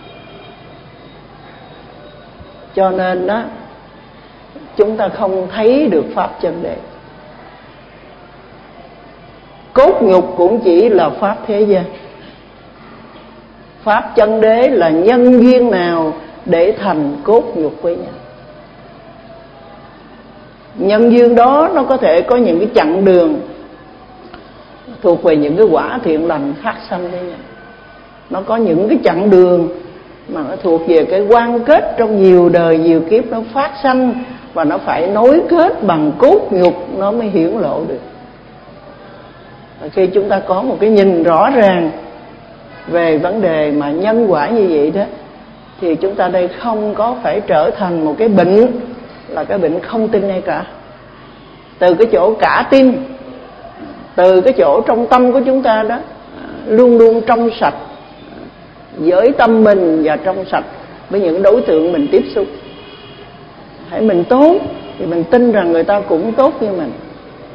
S2: cho nên đó chúng ta không thấy được pháp chân đế. Cốt nhục cũng chỉ là pháp thế gian. Pháp chân đế là nhân duyên nào để thành cốt nhục với nhau. Nhân duyên đó nó có thể có những cái chặng đường thuộc về những cái quả thiện lành phát sanh với nhau. Nó có những cái chặng đường mà nó thuộc về cái quan kết trong nhiều đời nhiều kiếp nó phát sanh, và nó phải nối kết bằng cốt nhục nó mới hiển lộ được. Và khi chúng ta có một cái nhìn rõ ràng về vấn đề mà nhân quả như vậy đó, thì chúng ta đây không có phải trở thành một cái bệnh là cái bệnh không tin ai cả. Từ cái chỗ cả tin, từ cái chỗ trong tâm của chúng ta đó luôn luôn trong sạch với tâm mình, và trong sạch với những đối tượng mình tiếp xúc. Hãy mình tốt thì mình tin rằng người ta cũng tốt như mình.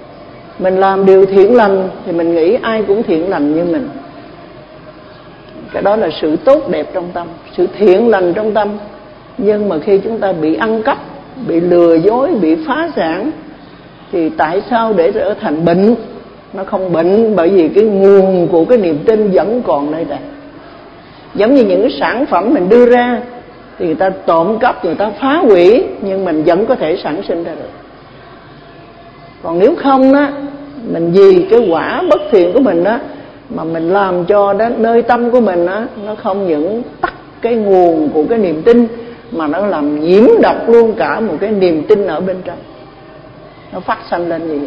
S2: Mình làm điều thiện lành thì mình nghĩ ai cũng thiện lành như mình. Cái đó là sự tốt đẹp trong tâm, sự thiện lành trong tâm. Nhưng mà khi chúng ta bị ăn cắp, bị lừa dối, bị phá sản, thì tại sao để trở thành bệnh? Nó không bệnh bởi vì cái nguồn của cái niềm tin vẫn còn nơi đây. Giống như những cái sản phẩm mình đưa ra thì người ta trộm cắp, người ta phá hủy, nhưng mình vẫn có thể sản sinh ra được. Còn nếu không á, mình vì cái quả bất thiện của mình á, mà mình làm cho đó nơi tâm của mình á, nó không những tắt cái nguồn của cái niềm tin, mà nó làm nhiễm độc luôn cả một cái niềm tin ở bên trong, nó phát sanh lên như vậy.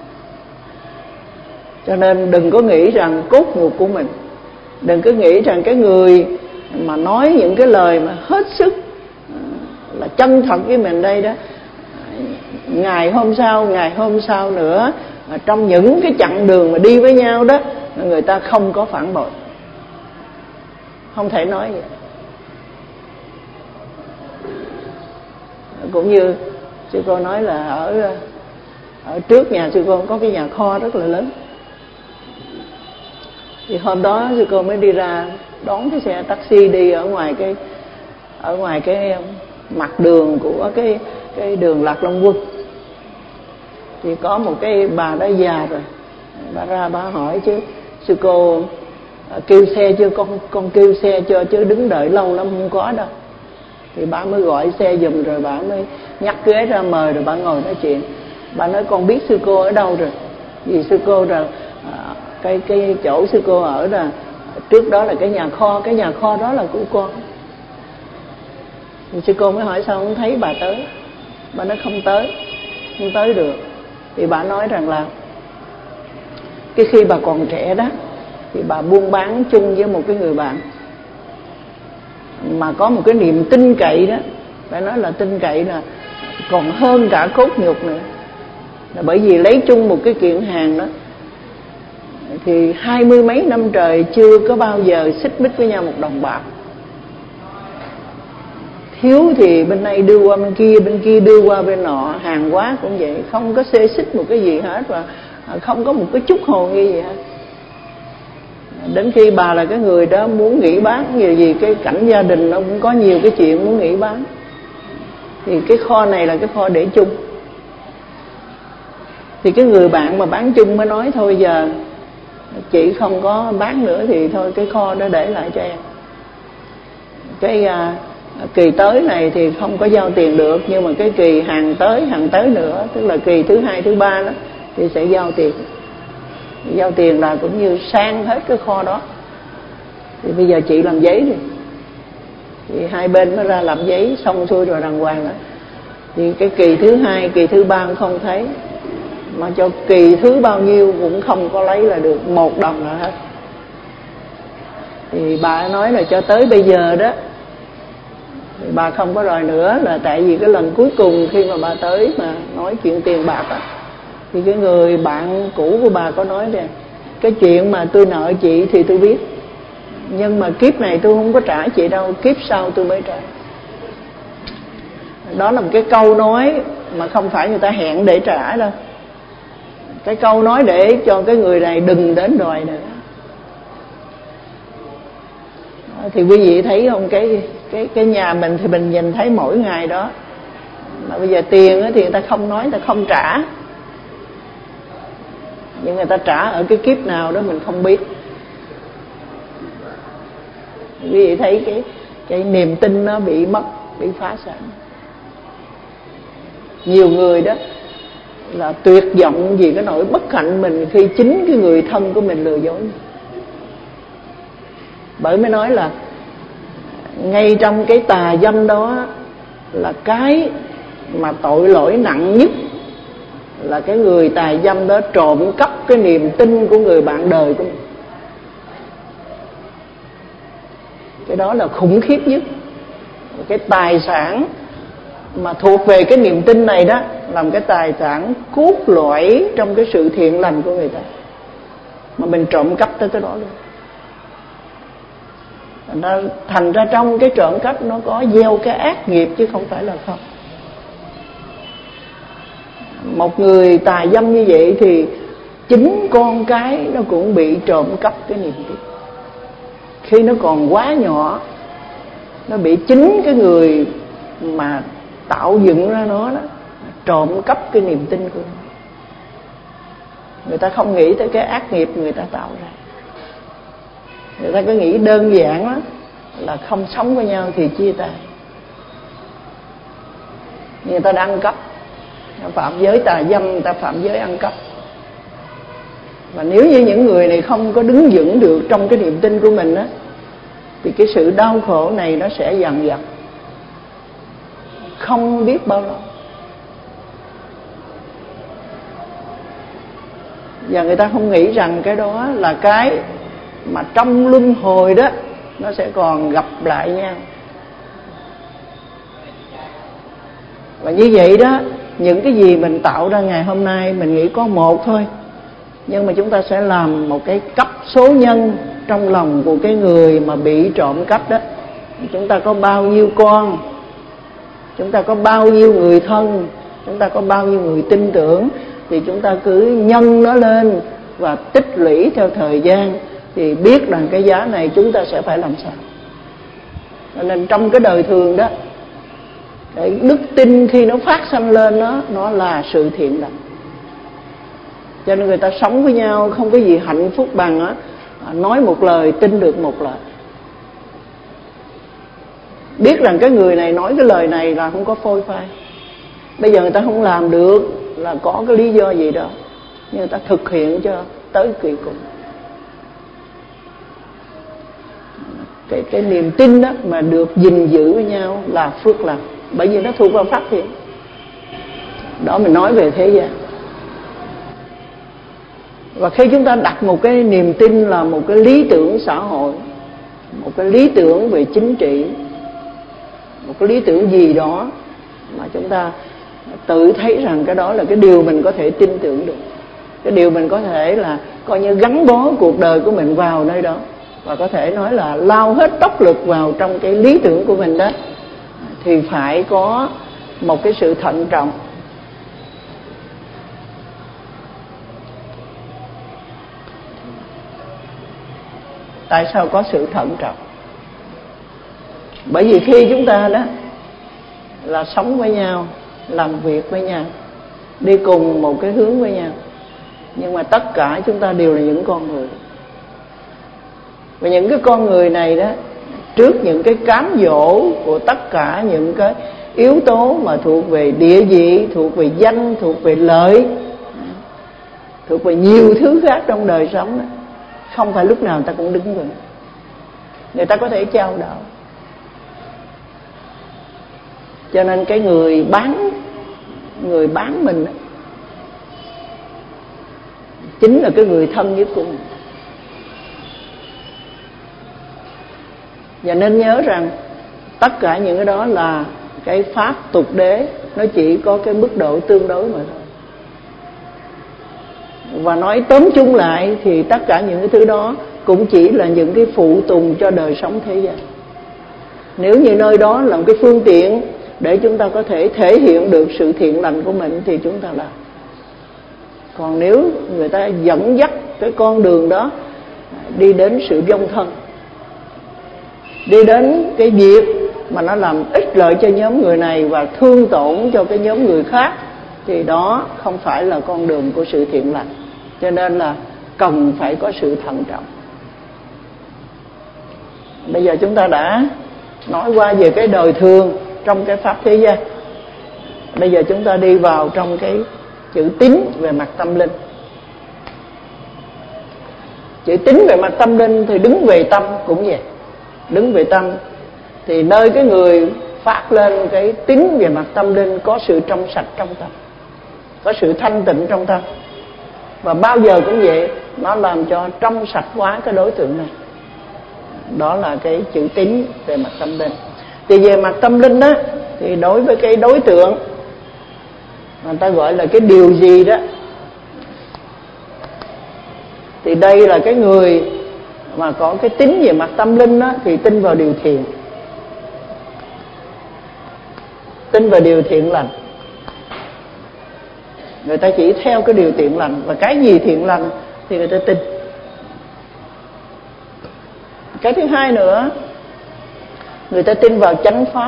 S2: Cho nên đừng có nghĩ rằng cốt nhục của mình, đừng có nghĩ rằng cái người mà nói những cái lời mà hết sức là chân thật với mình đây đó, ngày hôm sau, ngày hôm sau nữa, trong những cái chặng đường mà đi với nhau đó, người ta không có phản bội. Không thể nói vậy. Cũng như sư cô nói là ở ở trước nhà sư cô có cái nhà kho rất là lớn. Thì hôm đó sư cô mới đi ra đón cái xe taxi đi ở ngoài cái ở ngoài cái mặt đường của cái cái đường Lạc Long Quân. Thì có một cái bà đã già rồi, bà ra bà hỏi chứ sư cô kêu xe chưa, con con kêu xe cho chứ đứng đợi lâu lắm không có đâu. Thì bà mới gọi xe giùm, rồi bà mới nhắc ghế ra mời, rồi bà ngồi nói chuyện. Bà nói con biết sư cô ở đâu rồi, vì sư cô là cái cái chỗ sư cô ở là trước đó là cái nhà kho, cái nhà kho đó là của con. Thì sư cô mới hỏi sao không thấy bà tới. Bà nói không tới, không tới được. Thì bà nói rằng là cái khi bà còn trẻ đó thì bà buôn bán chung với một cái người bạn mà có một cái niềm tin cậy đó, phải nói là tin cậy là còn hơn cả cốt nhục nữa. Là bởi vì lấy chung một cái kiện hàng đó thì hai mươi mấy năm trời chưa có bao giờ xích mích với nhau một đồng bạc. Thiếu thì bên này đưa qua bên kia, bên kia đưa qua bên nọ, hàng hóa cũng vậy, không có xê xích một cái gì hết, và không có một cái chút hồ nghi gì hết. Đến khi bà là cái người đó muốn nghỉ bán, vì gì cái cảnh gia đình nó cũng có nhiều cái chuyện muốn nghỉ bán, thì cái kho này là cái kho để chung. Thì cái người bạn mà bán chung mới nói thôi giờ chị không có bán nữa thì thôi cái kho đó để lại cho em. Cái à, kỳ tới này thì không có giao tiền được, nhưng mà cái kỳ hàng tới hàng tới nữa, tức là kỳ thứ hai thứ ba đó thì sẽ giao tiền. Giao tiền là cũng như sang hết cái kho đó. Thì bây giờ chị làm giấy đi, thì hai bên mới ra làm giấy xong xuôi rồi đàng hoàng đó. Thì cái kỳ thứ hai, kỳ thứ ba cũng không thấy, mà cho kỳ thứ bao nhiêu cũng không có lấy là được một đồng nào hết. Thì bà nói là cho tới bây giờ đó thì bà không có đòi nữa, là tại vì cái lần cuối cùng khi mà bà tới mà nói chuyện tiền bạc á, thì cái người bạn cũ của bà có nói rằng cái chuyện mà tôi nợ chị thì tôi biết, nhưng mà kiếp này tôi không có trả chị đâu, kiếp sau tôi mới trả. Đó là một cái câu nói mà không phải người ta hẹn để trả đâu, cái câu nói để cho cái người này đừng đến đòi nữa. Thì quý vị thấy không, cái cái cái nhà mình thì mình nhìn thấy mỗi ngày đó, mà bây giờ tiền thì người ta không nói, người ta không trả, nhưng người ta trả ở cái kiếp nào đó mình không biết. Quý vị thấy cái cái niềm tin nó bị mất, bị phá sản. Nhiều người đó là tuyệt vọng vì cái nỗi bất hạnh mình khi chính cái người thân của mình lừa dối. Bởi mới nói là ngay trong cái tà dâm đó là cái mà tội lỗi nặng nhất, là cái người tà dâm đó trộm cắp cái niềm tin của người bạn đời của mình. Cái đó là khủng khiếp nhất. Cái tài sản mà thuộc về cái niềm tin này đó làm cái tài sản cốt lõi trong cái sự thiện lành của người ta, mà mình trộm cắp tới cái đó luôn. Thành ra, thành ra trong cái trộm cắp nó có gieo cái ác nghiệp chứ không phải là không. Một người tà dâm như vậy thì chính con cái nó cũng bị trộm cắp cái niềm tin. khi nó còn quá nhỏ, nó bị chính cái người mà tạo dựng ra nó đó trộm cắp cái niềm tin của nó. Người ta không nghĩ tới cái ác nghiệp người ta tạo ra. Người ta cứ nghĩ đơn giản đó là không sống với nhau thì chia tay. Người ta đã ăn cắp, phạm giới tà dâm, người ta phạm giới ăn cắp. Và nếu như những người này không có đứng vững được trong cái niềm tin của mình á, thì cái sự đau khổ này nó sẽ dằn vặt không biết bao lâu. Và người ta không nghĩ rằng cái đó là cái mà trong luân hồi đó nó sẽ còn gặp lại nhau. Và như vậy đó, những cái gì mình tạo ra ngày hôm nay mình nghĩ có một thôi, nhưng mà chúng ta sẽ làm một cái cấp số nhân trong lòng của cái người mà bị trộm cắp đó. Chúng ta có bao nhiêu con, chúng ta có bao nhiêu người thân, chúng ta có bao nhiêu người tin tưởng, thì chúng ta cứ nhân nó lên và tích lũy theo thời gian, thì biết rằng cái giá này chúng ta sẽ phải làm sao. Cho nên trong cái đời thường đó, cái đức tin khi nó phát sanh lên nó nó là sự thiện lành. Cho nên người ta sống với nhau không có gì hạnh phúc bằng á, nói một lời tin được một lời. Biết rằng cái người này nói cái lời này là không có phôi phai. Bây giờ người ta không làm được là có cái lý do gì đó, nhưng người ta thực hiện cho tới kỳ cùng. Cái, cái niềm tin đó mà được gìn giữ với nhau là phước lành, bởi vì nó thuộc vào pháp thiện. Đó mình nói về thế gian. Và khi chúng ta đặt một cái niềm tin là một cái lý tưởng xã hội, một cái lý tưởng về chính trị, một cái lý tưởng gì đó mà chúng ta tự thấy rằng cái đó là cái điều mình có thể tin tưởng được, cái điều mình có thể là coi như gắn bó cuộc đời của mình vào nơi đó, và có thể nói là lao hết tốc lực vào trong cái lý tưởng của mình đó, thì phải có một cái sự thận trọng. Tại sao có sự thận trọng? Bởi vì khi chúng ta đó là sống với nhau, làm việc với nhau, đi cùng một cái hướng với nhau, nhưng mà tất cả chúng ta đều là những con người. Và những cái con người này đó, trước những cái cám dỗ của tất cả những cái yếu tố mà thuộc về địa vị, thuộc về danh, thuộc về lợi, thuộc về nhiều thứ khác trong đời sống đó, không phải lúc nào người ta cũng đứng vững. Người ta có thể chao đảo. Cho nên cái người bán Người bán mình đó, chính là cái người thân nhất của mình. Và nên nhớ rằng tất cả những cái đó là cái pháp tục đế, nó chỉ có cái mức độ tương đối mà thôi. Và nói tóm chung lại thì tất cả những cái thứ đó cũng chỉ là những cái phụ tùng cho đời sống thế gian. Nếu như nơi đó là một cái phương tiện để chúng ta có thể thể hiện được sự thiện lành của mình thì chúng ta làm. Còn nếu người ta dẫn dắt cái con đường đó đi đến sự vong thân, đi đến cái việc mà nó làm ích lợi cho nhóm người này và thương tổn cho cái nhóm người khác, thì đó không phải là con đường của sự thiện lành. Cho nên là cần phải có sự thận trọng. Bây giờ chúng ta đã nói qua về cái đời thường trong cái pháp thế gian. Bây giờ chúng ta đi vào trong cái chữ tín về mặt tâm linh. Chữ tín về mặt tâm linh thì đứng về tâm cũng vậy. Đứng về tâm thì nơi cái người phát lên cái tín về mặt tâm linh có sự trong sạch trong tâm, có sự thanh tịnh trong tâm. Và bao giờ cũng vậy, nó làm cho trong sạch hóa cái đối tượng này. Đó là cái chữ tín về mặt tâm linh. Thì về mặt tâm linh đó, thì đối với cái đối tượng người ta gọi là cái điều gì đó, thì đây là cái người mà có cái tín về mặt tâm linh đó, thì tin vào điều thiện, tin vào điều thiện lành. Người ta chỉ theo cái điều thiện lành, và cái gì thiện lành thì người ta tin. Cái thứ hai nữa, người ta tin vào chánh pháp.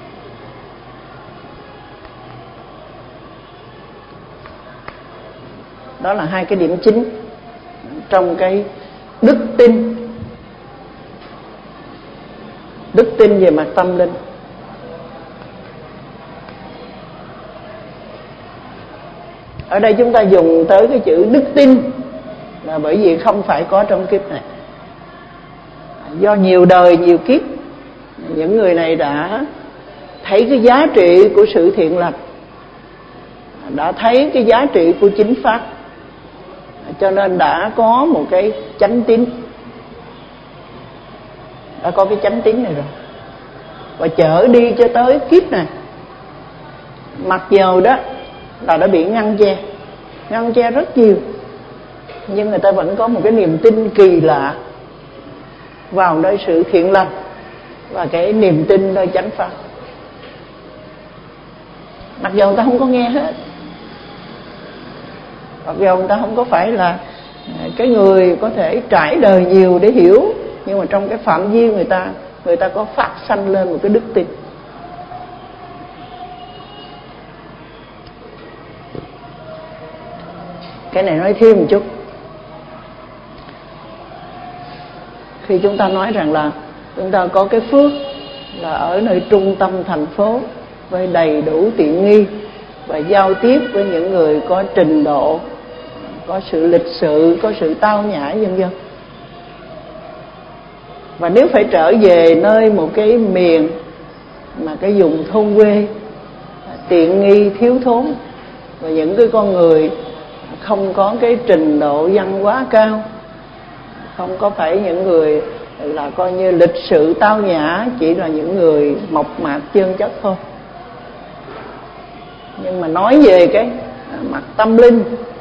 S2: Đó là hai cái điểm chính trong cái đức tin. Đức tin về mặt tâm linh. Ở đây chúng ta dùng tới cái chữ đức tin là bởi vì không phải có trong kiếp này. Do nhiều đời nhiều kiếp, những người này đã thấy cái giá trị của sự thiện lành, đã thấy cái giá trị của chính pháp, cho nên đã có một cái chánh tín, đã có cái chánh tín này rồi, và chở đi cho tới kiếp này. Mặc dầu đó là đã bị ngăn che, ngăn che rất nhiều, nhưng người ta vẫn có một cái niềm tin kỳ lạ vào nơi sự thiện lành và cái niềm tin nơi chánh pháp. Mặc dù người ta không có nghe hết, mặc dù người ta không có phải là cái người có thể trải đời nhiều để hiểu, nhưng mà trong cái phạm vi người ta, người ta có phát sanh lên một cái đức tin. Cái này nói thêm một chút. Khi chúng ta nói rằng là chúng ta có cái phước là ở nơi trung tâm thành phố với đầy đủ tiện nghi và giao tiếp với những người có trình độ, có sự lịch sự, có sự tao nhã vân vân. Và nếu phải trở về nơi một cái miền mà cái vùng thôn quê tiện nghi thiếu thốn, và những cái con người không có cái trình độ văn hóa cao, không có phải những người là coi như lịch sự tao nhã, chỉ là những người mộc mạc chân chất thôi. Nhưng mà nói về cái mặt tâm linh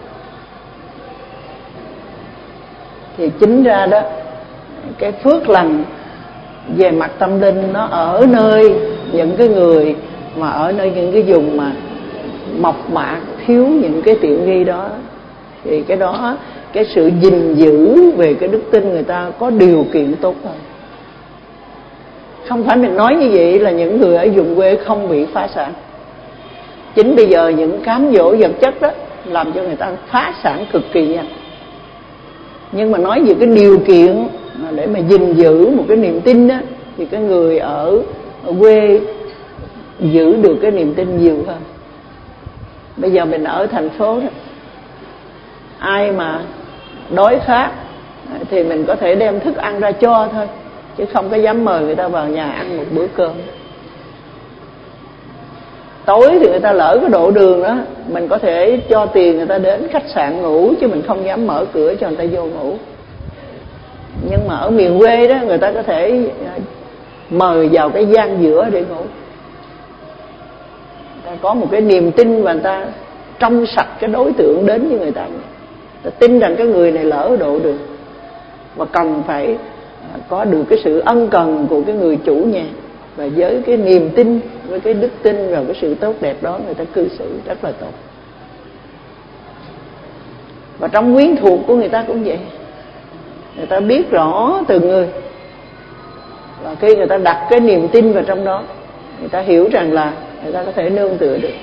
S2: thì chính ra đó, cái phước lành về mặt tâm linh nó ở nơi những cái người mà ở nơi những cái vùng mà mộc mạc, thiếu những cái tiện nghi đó, thì cái đó, cái sự gìn giữ về cái đức tin người ta có điều kiện tốt hơn. Không phải mình nói như vậy là những người ở vùng quê không bị phá sản. Chính bây giờ những cám dỗ vật chất đó làm cho người ta phá sản cực kỳ nhanh. Nhưng mà nói về cái điều kiện để mà gìn giữ một cái niềm tin đó, thì cái người ở, ở quê giữ được cái niềm tin nhiều hơn. Bây giờ mình ở thành phố đó, ai mà đói khát thì mình có thể đem thức ăn ra cho thôi, chứ không có dám mời người ta vào nhà ăn một bữa cơm. Tối thì người ta lỡ cái độ đường đó, mình có thể cho tiền người ta đến khách sạn ngủ, chứ mình không dám mở cửa cho người ta vô ngủ. Nhưng mà ở miền quê đó, người ta có thể mời vào cái gian giữa để ngủ. Người ta có một cái niềm tin và người ta trong sạch cái đối tượng đến với người ta. Người ta tin rằng cái người này lỡ độ đường và cần phải có được cái sự ân cần của cái người chủ nhà. Và với cái niềm tin, với cái đức tin vào cái sự tốt đẹp đó, người ta cư xử rất là tốt. Và trong quyến thuộc của người ta cũng vậy. Người ta biết rõ từng người, và khi người ta đặt cái niềm tin vào trong đó, người ta hiểu rằng là người ta có thể nương tựa được.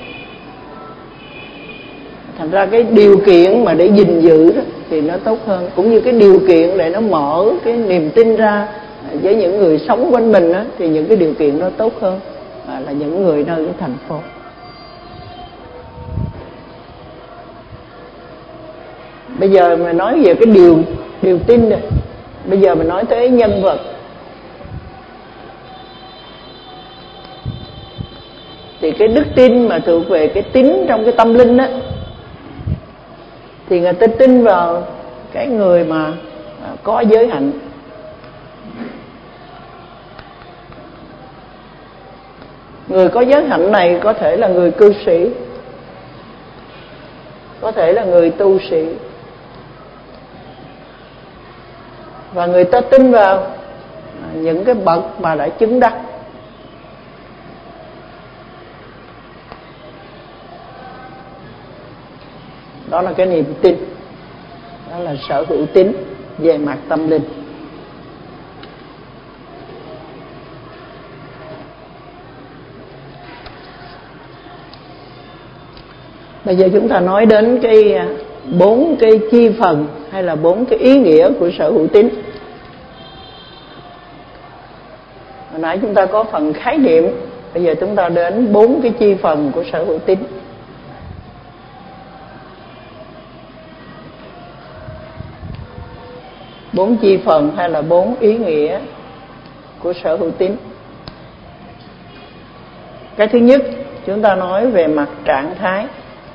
S2: Thành ra cái điều kiện mà để gìn giữ đó thì nó tốt hơn, cũng như cái điều kiện để nó mở cái niềm tin ra với những người sống quanh mình đó, thì những cái điều kiện nó tốt hơn à, là những người nơi cái thành phố. Bây giờ mình nói về cái điều điều tin này, bây giờ mình nói tới nhân vật. Thì cái đức tin mà thuộc về cái tín trong cái tâm linh đó, thì người ta tin vào cái người mà có giới hạnh. Người có giới hạnh này có thể là người cư sĩ, có thể là người tu sĩ, và người ta tin vào những cái bậc mà đã chứng đắc. Đó là cái niềm tin, đó là sở hữu tín về mặt tâm linh. Bây giờ chúng ta nói đến cái bốn cái chi phần hay là bốn cái ý nghĩa của sở hữu tín. Hồi nãy chúng ta có phần khái niệm, bây giờ chúng ta đến bốn cái chi phần của sở hữu tín. Bốn chi phần hay là bốn ý nghĩa của sở hữu tín. Cái thứ nhất, chúng ta nói về mặt trạng thái.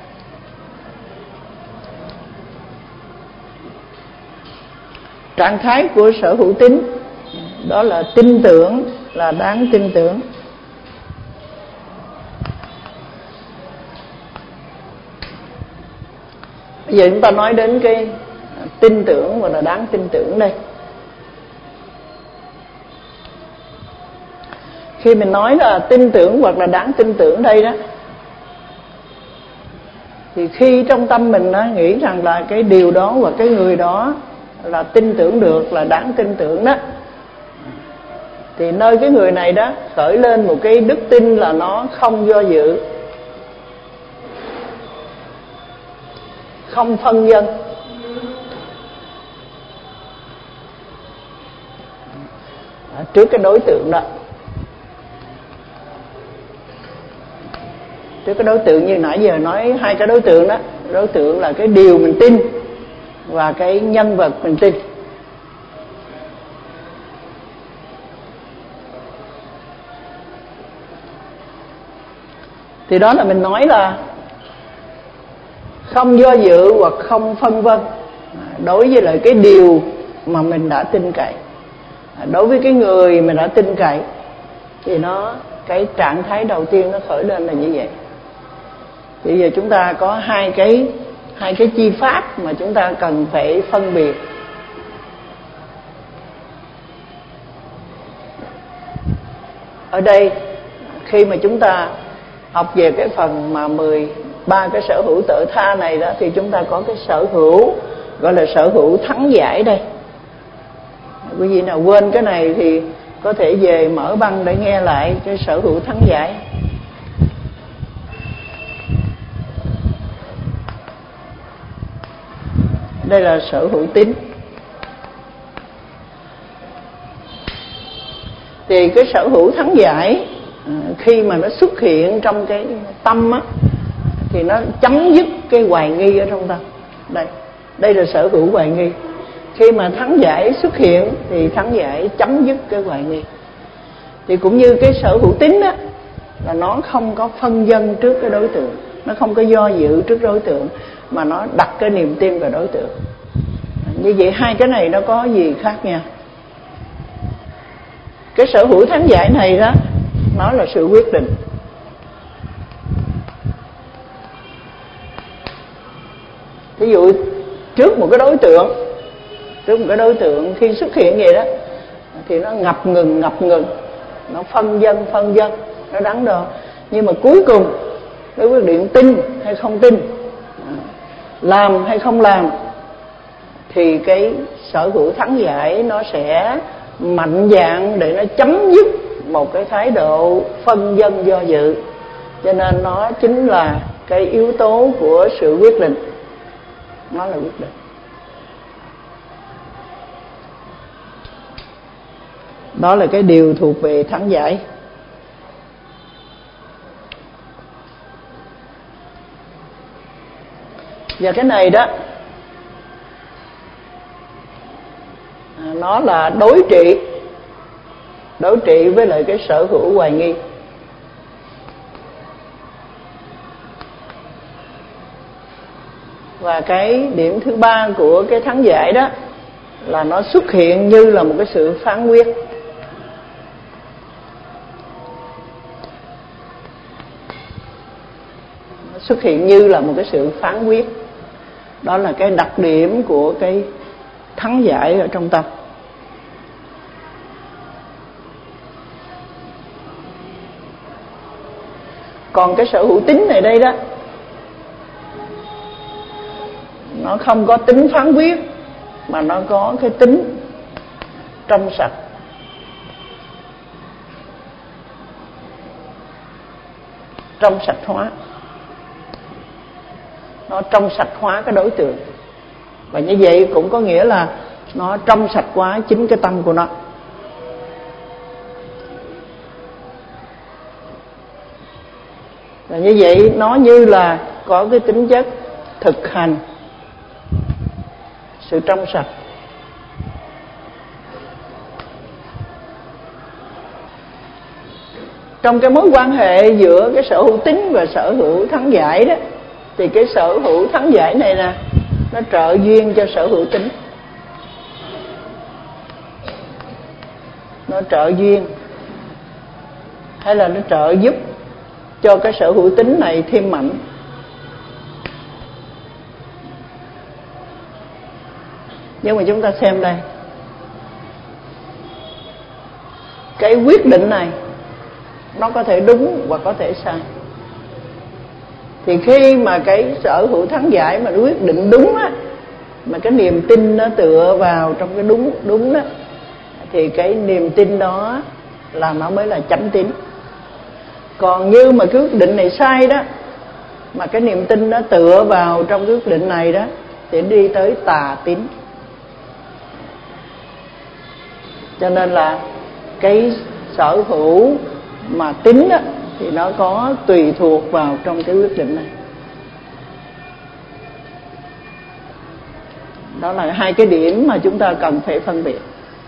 S2: Trạng thái của sở hữu tín đó là tin tưởng, là đáng tin tưởng. Bây giờ chúng ta nói đến cái tin tưởng và là đáng tin tưởng đây. Khi mình nói là tin tưởng hoặc là đáng tin tưởng đây đó, thì khi trong tâm mình đó nghĩ rằng là cái điều đó và cái người đó là tin tưởng được, là đáng tin tưởng đó, thì nơi cái người này đó khởi lên một cái đức tin là nó không do dự, không phân vân. Trước cái đối tượng đó, trước cái đối tượng như nãy giờ nói hai cái đối tượng đó, đối tượng là cái điều mình tin và cái nhân vật mình tin. Thì đó là mình nói là không do dự hoặc không phân vân đối với lại cái điều mà mình đã tin cậy. Đối với cái người mình đã tin cậy thì nó, cái trạng thái đầu tiên nó khởi lên là như vậy. Bây giờ chúng ta có hai cái hai cái chi pháp mà chúng ta cần phải phân biệt. Ở đây khi mà chúng ta học về cái phần mà mười ba cái sở hữu tự tha này đó, thì chúng ta có cái sở hữu gọi là sở hữu thắng giải đây. Quý vị nào quên cái này thì có thể về mở băng để nghe lại cái sở hữu thắng giải. Đây là sở hữu tín. Thì cái sở hữu thắng giải khi mà nó xuất hiện trong cái tâm á, thì nó chấm dứt cái hoài nghi ở trong tâm. Đây, đây là sở hữu hoài nghi. Khi mà thắng giải xuất hiện thì thắng giải chấm dứt cái hoài nghi. Thì cũng như cái sở hữu tín á, là nó không có phân vân trước cái đối tượng, nó không có do dự trước đối tượng, mà nó đặt cái niềm tin vào đối tượng. Như vậy hai cái này nó có gì khác nhau? Cái sở hữu thắng giải này đó, nó là sự quyết định. Ví dụ trước một cái đối tượng, trước một cái đối tượng khi xuất hiện vậy đó, thì nó ngập ngừng ngập ngừng, nó phân vân phân vân, nó đắn đo. Nhưng mà cuối cùng nó quyết định tin hay không tin, làm hay không làm, thì cái sở hữu thắng giải nó sẽ mạnh dạn để nó chấm dứt một cái thái độ phân vân do dự. Cho nên nó chính là cái yếu tố của sự quyết định. Nó là quyết định. Đó là cái điều thuộc về thắng giải. Và cái này đó, nó là đối trị, đối trị với lại cái sở hữu hoài nghi. Và cái điểm thứ ba của cái thắng giải đó là nó xuất hiện như là một cái sự phán quyết. Nó xuất hiện như là một cái sự phán quyết. Đó là cái đặc điểm của cái thắng giải ở trong tâm. Còn cái sở hữu tín này đây đó, nó không có tính phán quyết, mà nó có cái tính trong sạch. Trong sạch hóa. nó trong sạch hóa cái đối tượng. Và như vậy cũng có nghĩa là nó trong sạch hóa chính cái tâm của nó. Và như vậy nó như là có cái tính chất thực hành sự trong sạch. Trong cái mối quan hệ giữa cái sở hữu tín và sở hữu thắng giải đó, thì cái sở hữu thắng giải này nè, nó trợ duyên cho sở hữu tín. Nó trợ duyên hay là nó trợ giúp cho cái sở hữu tín này thêm mạnh. Nhưng mà chúng ta xem đây, cái quyết định này nó có thể đúng và có thể sai. Thì khi mà cái sở hữu thắng giải mà quyết định đúng á, mà cái niềm tin nó tựa vào trong cái đúng đúng đó, thì cái niềm tin đó là nó mới là chánh tín. Còn như mà cái quyết định này sai đó, mà cái niềm tin nó tựa vào trong cái quyết định này đó, thì đi tới tà tín. Cho nên là cái sở hữu mà tín đó, thì nó có tùy thuộc vào trong cái quyết định này. Đó là hai cái điểm mà chúng ta cần phải phân biệt.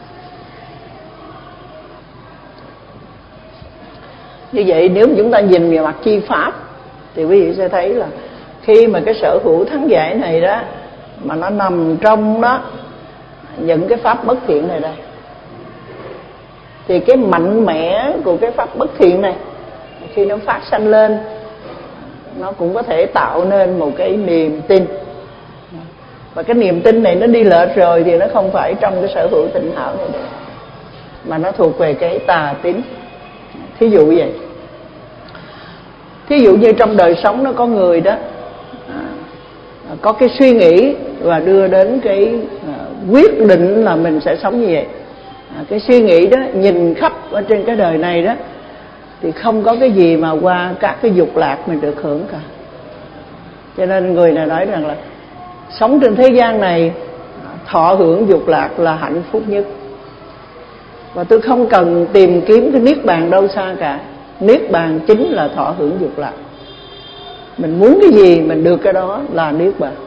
S2: Như vậy nếu chúng ta nhìn về mặt chi pháp, thì quý vị sẽ thấy là khi mà cái sở hữu thắng giải này đó, mà nó nằm trong đó những cái pháp bất thiện này đây, thì cái mạnh mẽ của cái pháp bất thiện này khi nó phát sanh lên, nó cũng có thể tạo nên một cái niềm tin. Và cái niềm tin này nó đi lệch rồi thì nó không phải trong cái sở hữu tịnh hảo này nữa, mà nó thuộc về cái tà tín. Thí dụ vậy, thí dụ như trong đời sống nó có người đó à, có cái suy nghĩ và đưa đến cái à, quyết định là mình sẽ sống như vậy. à, Cái suy nghĩ đó nhìn khắp ở trên cái đời này đó, thì không có cái gì mà qua các cái dục lạc mình được hưởng cả. Cho nên người này nói rằng là sống trên thế gian này, thọ hưởng dục lạc là hạnh phúc nhất. Và tôi không cần tìm kiếm cái niết bàn đâu xa cả. Niết bàn chính là thọ hưởng dục lạc. Mình muốn cái gì mình được cái đó là niết bàn.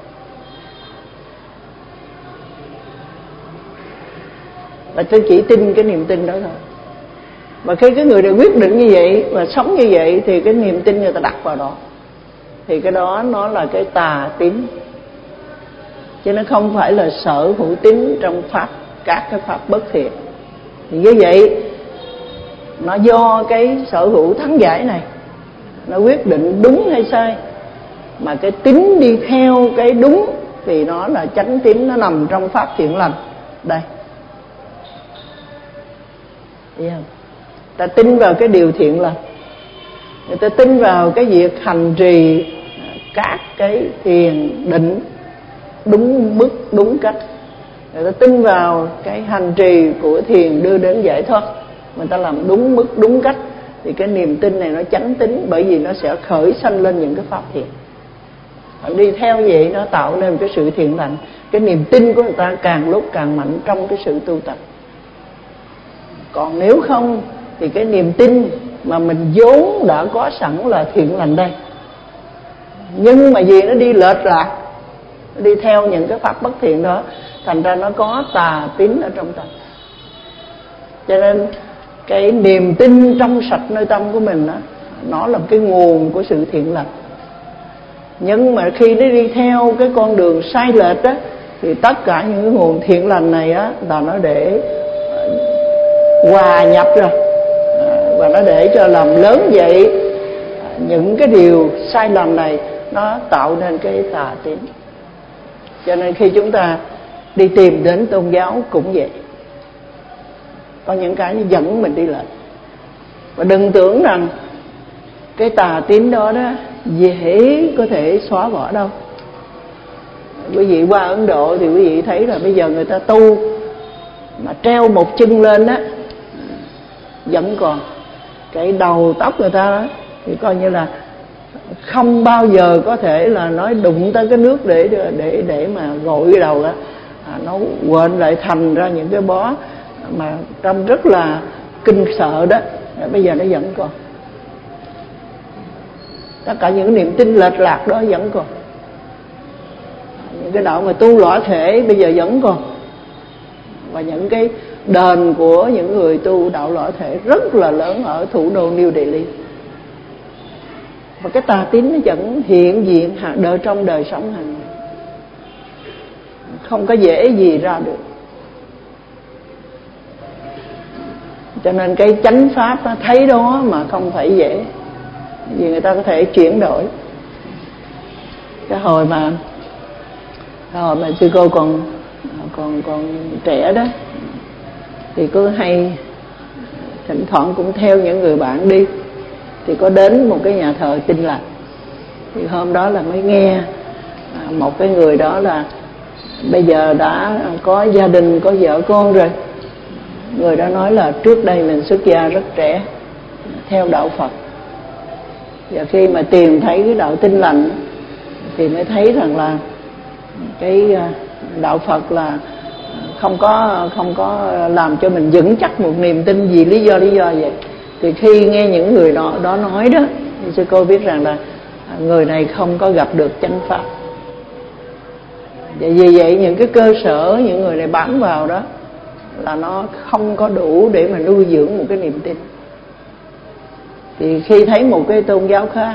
S2: Và tôi chỉ tin cái niềm tin đó thôi. Và khi cái người này quyết định như vậy và sống như vậy, thì cái niềm tin người ta đặt vào đó, thì cái đó nó là cái tà tín, chứ nó không phải là sở hữu tín trong pháp, các cái pháp bất thiện. Thì như vậy nó do cái sở hữu thắng giải này nó quyết định đúng hay sai, mà cái tín đi theo cái đúng thì nó là chánh tín, nó nằm trong pháp thiện lành. Đây, thấy không? Ta tin vào cái điều thiện lành, người ta tin vào cái việc hành trì các cái thiền định đúng mức đúng cách, người ta tin vào cái hành trì của thiền đưa đến giải thoát, người ta làm đúng mức đúng cách, thì cái niềm tin này nó chánh tín, bởi vì nó sẽ khởi sanh lên những cái pháp thiện. Họ đi theo vậy nó tạo nên cái sự thiện lành. Cái niềm tin của người ta càng lúc càng mạnh trong cái sự tu tập. Còn nếu không thì cái niềm tin mà mình vốn đã có sẵn là thiện lành đây, nhưng mà vì nó đi lệch lạc, nó đi theo những cái pháp bất thiện đó, thành ra nó có tà tín ở trong tâm. Cho nên cái niềm tin trong sạch nơi tâm của mình đó, nó là cái nguồn của sự thiện lành. Nhưng mà khi nó đi theo cái con đường sai lệch đó, thì tất cả những cái nguồn thiện lành này á, là nó để hòa nhập rồi, và nó để cho làm lớn dậy những cái điều sai lầm này, nó tạo nên cái tà tín. Cho nên khi chúng ta đi tìm đến tôn giáo cũng vậy, có những cái dẫn mình đi lệch. Và đừng tưởng rằng cái tà tín đó đó dễ có thể xóa bỏ đâu. Quý vị qua Ấn Độ thì quý vị thấy là bây giờ người ta tu mà treo một chân lên á, vẫn còn cái đầu tóc người ta đó, thì coi như là không bao giờ có thể là nói đụng tới cái nước để để để mà gội cái đầu đó, à, nó quện lại thành ra những cái bó mà trông rất là kinh sợ đó. Bây giờ nó vẫn còn, tất cả những niềm tin lệch lạc đó vẫn còn, những cái đạo mà tu lõa thể bây giờ vẫn còn, và những cái đền của những người tu đạo lõa thể rất là lớn ở thủ đô New Delhi. Và cái tà tín nó vẫn hiện diện đợi trong đời sống hàng ngày, không có dễ gì ra được. Cho nên cái chánh pháp đó, thấy đó mà không phải dễ, vì người ta có thể chuyển đổi. Cái hồi mà cái hồi mà sư cô còn còn còn trẻ đó, thì cứ hay thỉnh thoảng cũng theo những người bạn đi, thì có đến một cái nhà thờ Tin Lành. Thì hôm đó là mới nghe một cái người đó là bây giờ đã có gia đình, có vợ con rồi. Người đó nói là trước đây mình xuất gia rất trẻ, theo đạo Phật, và khi mà tìm thấy cái đạo Tin Lành thì mới thấy rằng là cái đạo Phật là không có không có làm cho mình vững chắc một niềm tin gì, lý do lý do vậy. Thì khi nghe những người đó, đó nói đó, thì sư cô biết rằng là người này không có gặp được chánh pháp. Và vì vậy những cái cơ sở những người này bám vào đó là nó không có đủ để mà nuôi dưỡng một cái niềm tin. Thì khi thấy một cái tôn giáo khác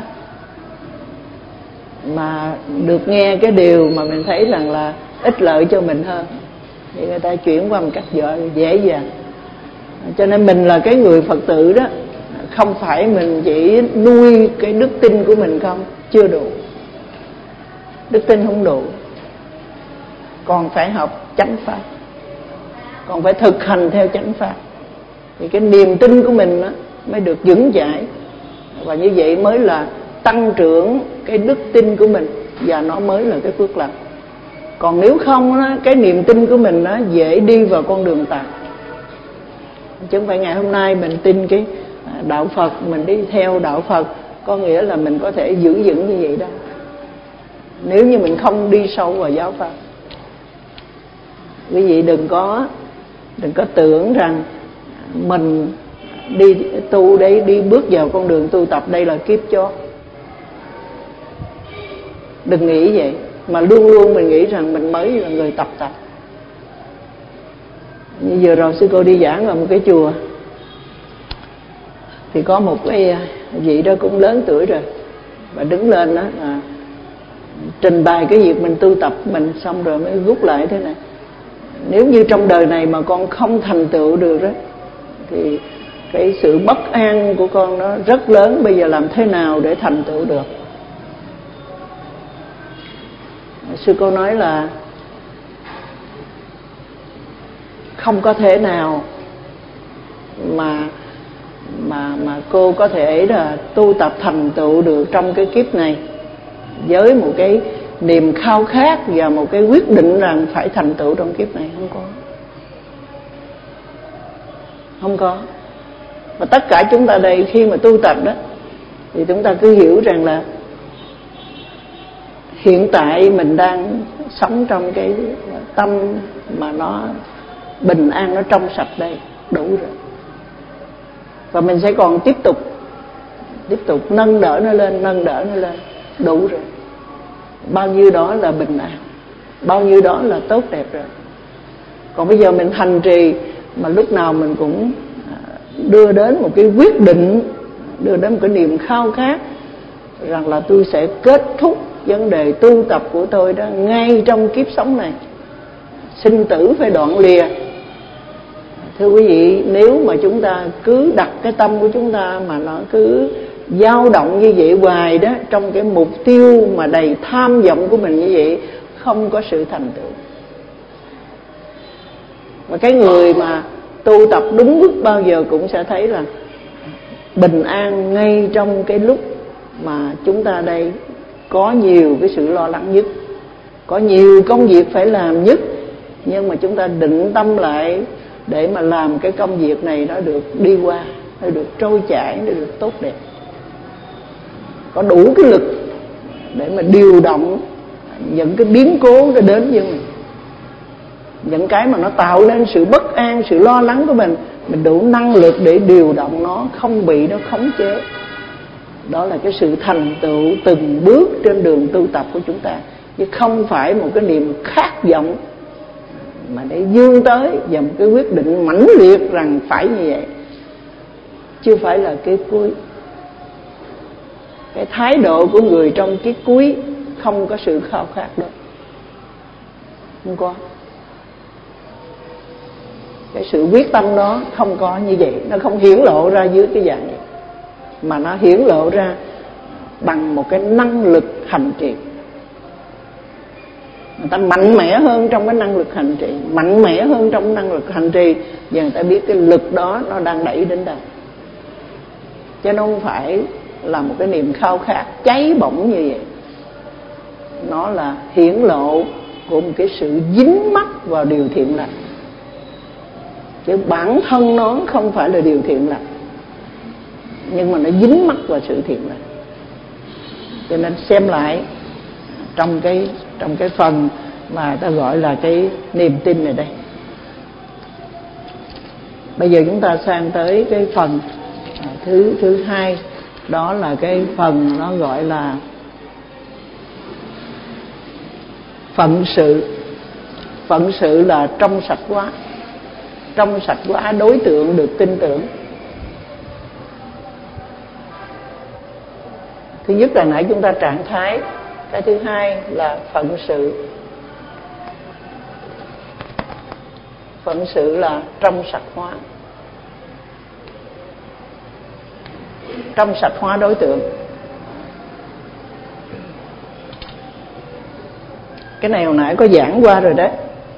S2: mà được nghe cái điều mà mình thấy rằng là ích lợi cho mình hơn, thì người ta chuyển qua một cách dễ dàng. Cho nên mình là cái người Phật tử đó, không phải mình chỉ nuôi cái đức tin của mình không, chưa đủ. Đức tin không đủ, còn phải học chánh pháp, còn phải thực hành theo chánh pháp, thì cái niềm tin của mình đó mới được vững chãi, và như vậy mới là tăng trưởng cái đức tin của mình, và nó mới là cái phước lành. Còn nếu không đó, cái niềm tin của mình nó dễ đi vào con đường tà. Chứ không phải ngày hôm nay mình tin cái đạo Phật, mình đi theo đạo Phật có nghĩa là mình có thể giữ vững như vậy đâu, nếu như mình không đi sâu vào giáo pháp. Quý vị đừng có đừng có tưởng rằng mình đi tu đấy, đi bước vào con đường tu tập đây là kiếp chót. Đừng nghĩ vậy, mà luôn luôn mình nghĩ rằng mình mới là người tập tập. Như vừa rồi sư cô đi giảng ở một cái chùa, thì có một cái vị đó cũng lớn tuổi rồi, và đứng lên đó là trình bày cái việc mình tu tập mình, xong rồi mới rút lại thế này: nếu như trong đời này mà con không thành tựu được đó, thì cái sự bất an của con nó rất lớn. Bây giờ làm thế nào để thành tựu được? Sư cô nói là không có thể nào mà mà mà cô có thể là tu tập thành tựu được trong cái kiếp này với một cái niềm khao khát và một cái quyết định rằng phải thành tựu trong kiếp này. Không có, không có. Và tất cả chúng ta đây khi mà tu tập đó, thì chúng ta cứ hiểu rằng là hiện tại mình đang sống trong cái tâm mà nó bình an, nó trong sạch đây, đủ rồi. Và mình sẽ còn tiếp tục tiếp tục nâng đỡ nó lên, nâng đỡ nó lên, đủ rồi. Bao nhiêu đó là bình an, bao nhiêu đó là tốt đẹp rồi. Còn bây giờ mình hành trì mà lúc nào mình cũng đưa đến một cái quyết định, đưa đến một cái niềm khao khát rằng là tôi sẽ kết thúc vấn đề tu tập của tôi đó ngay trong kiếp sống này, sinh tử phải đoạn lìa. Thưa quý vị, nếu mà chúng ta cứ đặt cái tâm của chúng ta mà nó cứ dao động như vậy hoài đó, trong cái mục tiêu mà đầy tham vọng của mình như vậy, không có sự thành tựu. Và cái người mà tu tập đúng mức bao giờ cũng sẽ thấy là bình an ngay trong cái lúc mà chúng ta đây có nhiều cái sự lo lắng nhất, có nhiều công việc phải làm nhất, nhưng mà chúng ta định tâm lại để mà làm cái công việc này nó được đi qua, nó được trôi chảy, nó được tốt đẹp. có đủ cái lực để mà điều động những cái biến cố nó đến với mình, những cái mà nó tạo nên sự bất an, sự lo lắng của mình, mình đủ năng lực để điều động nó, không bị nó khống chế. Đó là cái sự thành tựu từng bước trên đường tu tập của chúng ta, chứ không phải một cái niềm khát vọng mà để vươn tới và một cái quyết định mãnh liệt rằng phải như vậy, chưa phải là cái cuối. Cái thái độ của người trong cái cuối không có sự khao khát đó, không có. Cái sự quyết tâm đó không có như vậy, nó không hiển lộ ra dưới cái dạng này, mà nó hiển lộ ra bằng một cái năng lực hành trì. Người ta mạnh mẽ hơn trong cái năng lực hành trì, mạnh mẽ hơn trong năng lực hành trì, và người ta biết cái lực đó nó đang đẩy đến đâu, chứ nó không phải là một cái niềm khao khát cháy bỏng như vậy. Nó là hiển lộ của một cái sự dính mắc vào điều thiện lành, chứ bản thân nó không phải là điều thiện lành, nhưng mà nó dính mắc vào sự thiện lành. Cho nên xem lại trong cái trong cái phần mà ta gọi là cái niềm tin này đây. Bây giờ chúng ta sang tới cái phần thứ thứ hai, đó là cái phần nó gọi là phận sự. Phận sự là trong sạch quá, trong sạch quá đối tượng được tin tưởng. Thứ nhất là nãy chúng ta trạng thái, cái thứ hai là phận sự. Phận sự là trong sạch hóa, trong sạch hóa đối tượng. Cái này hồi nãy có giảng qua rồi đấy.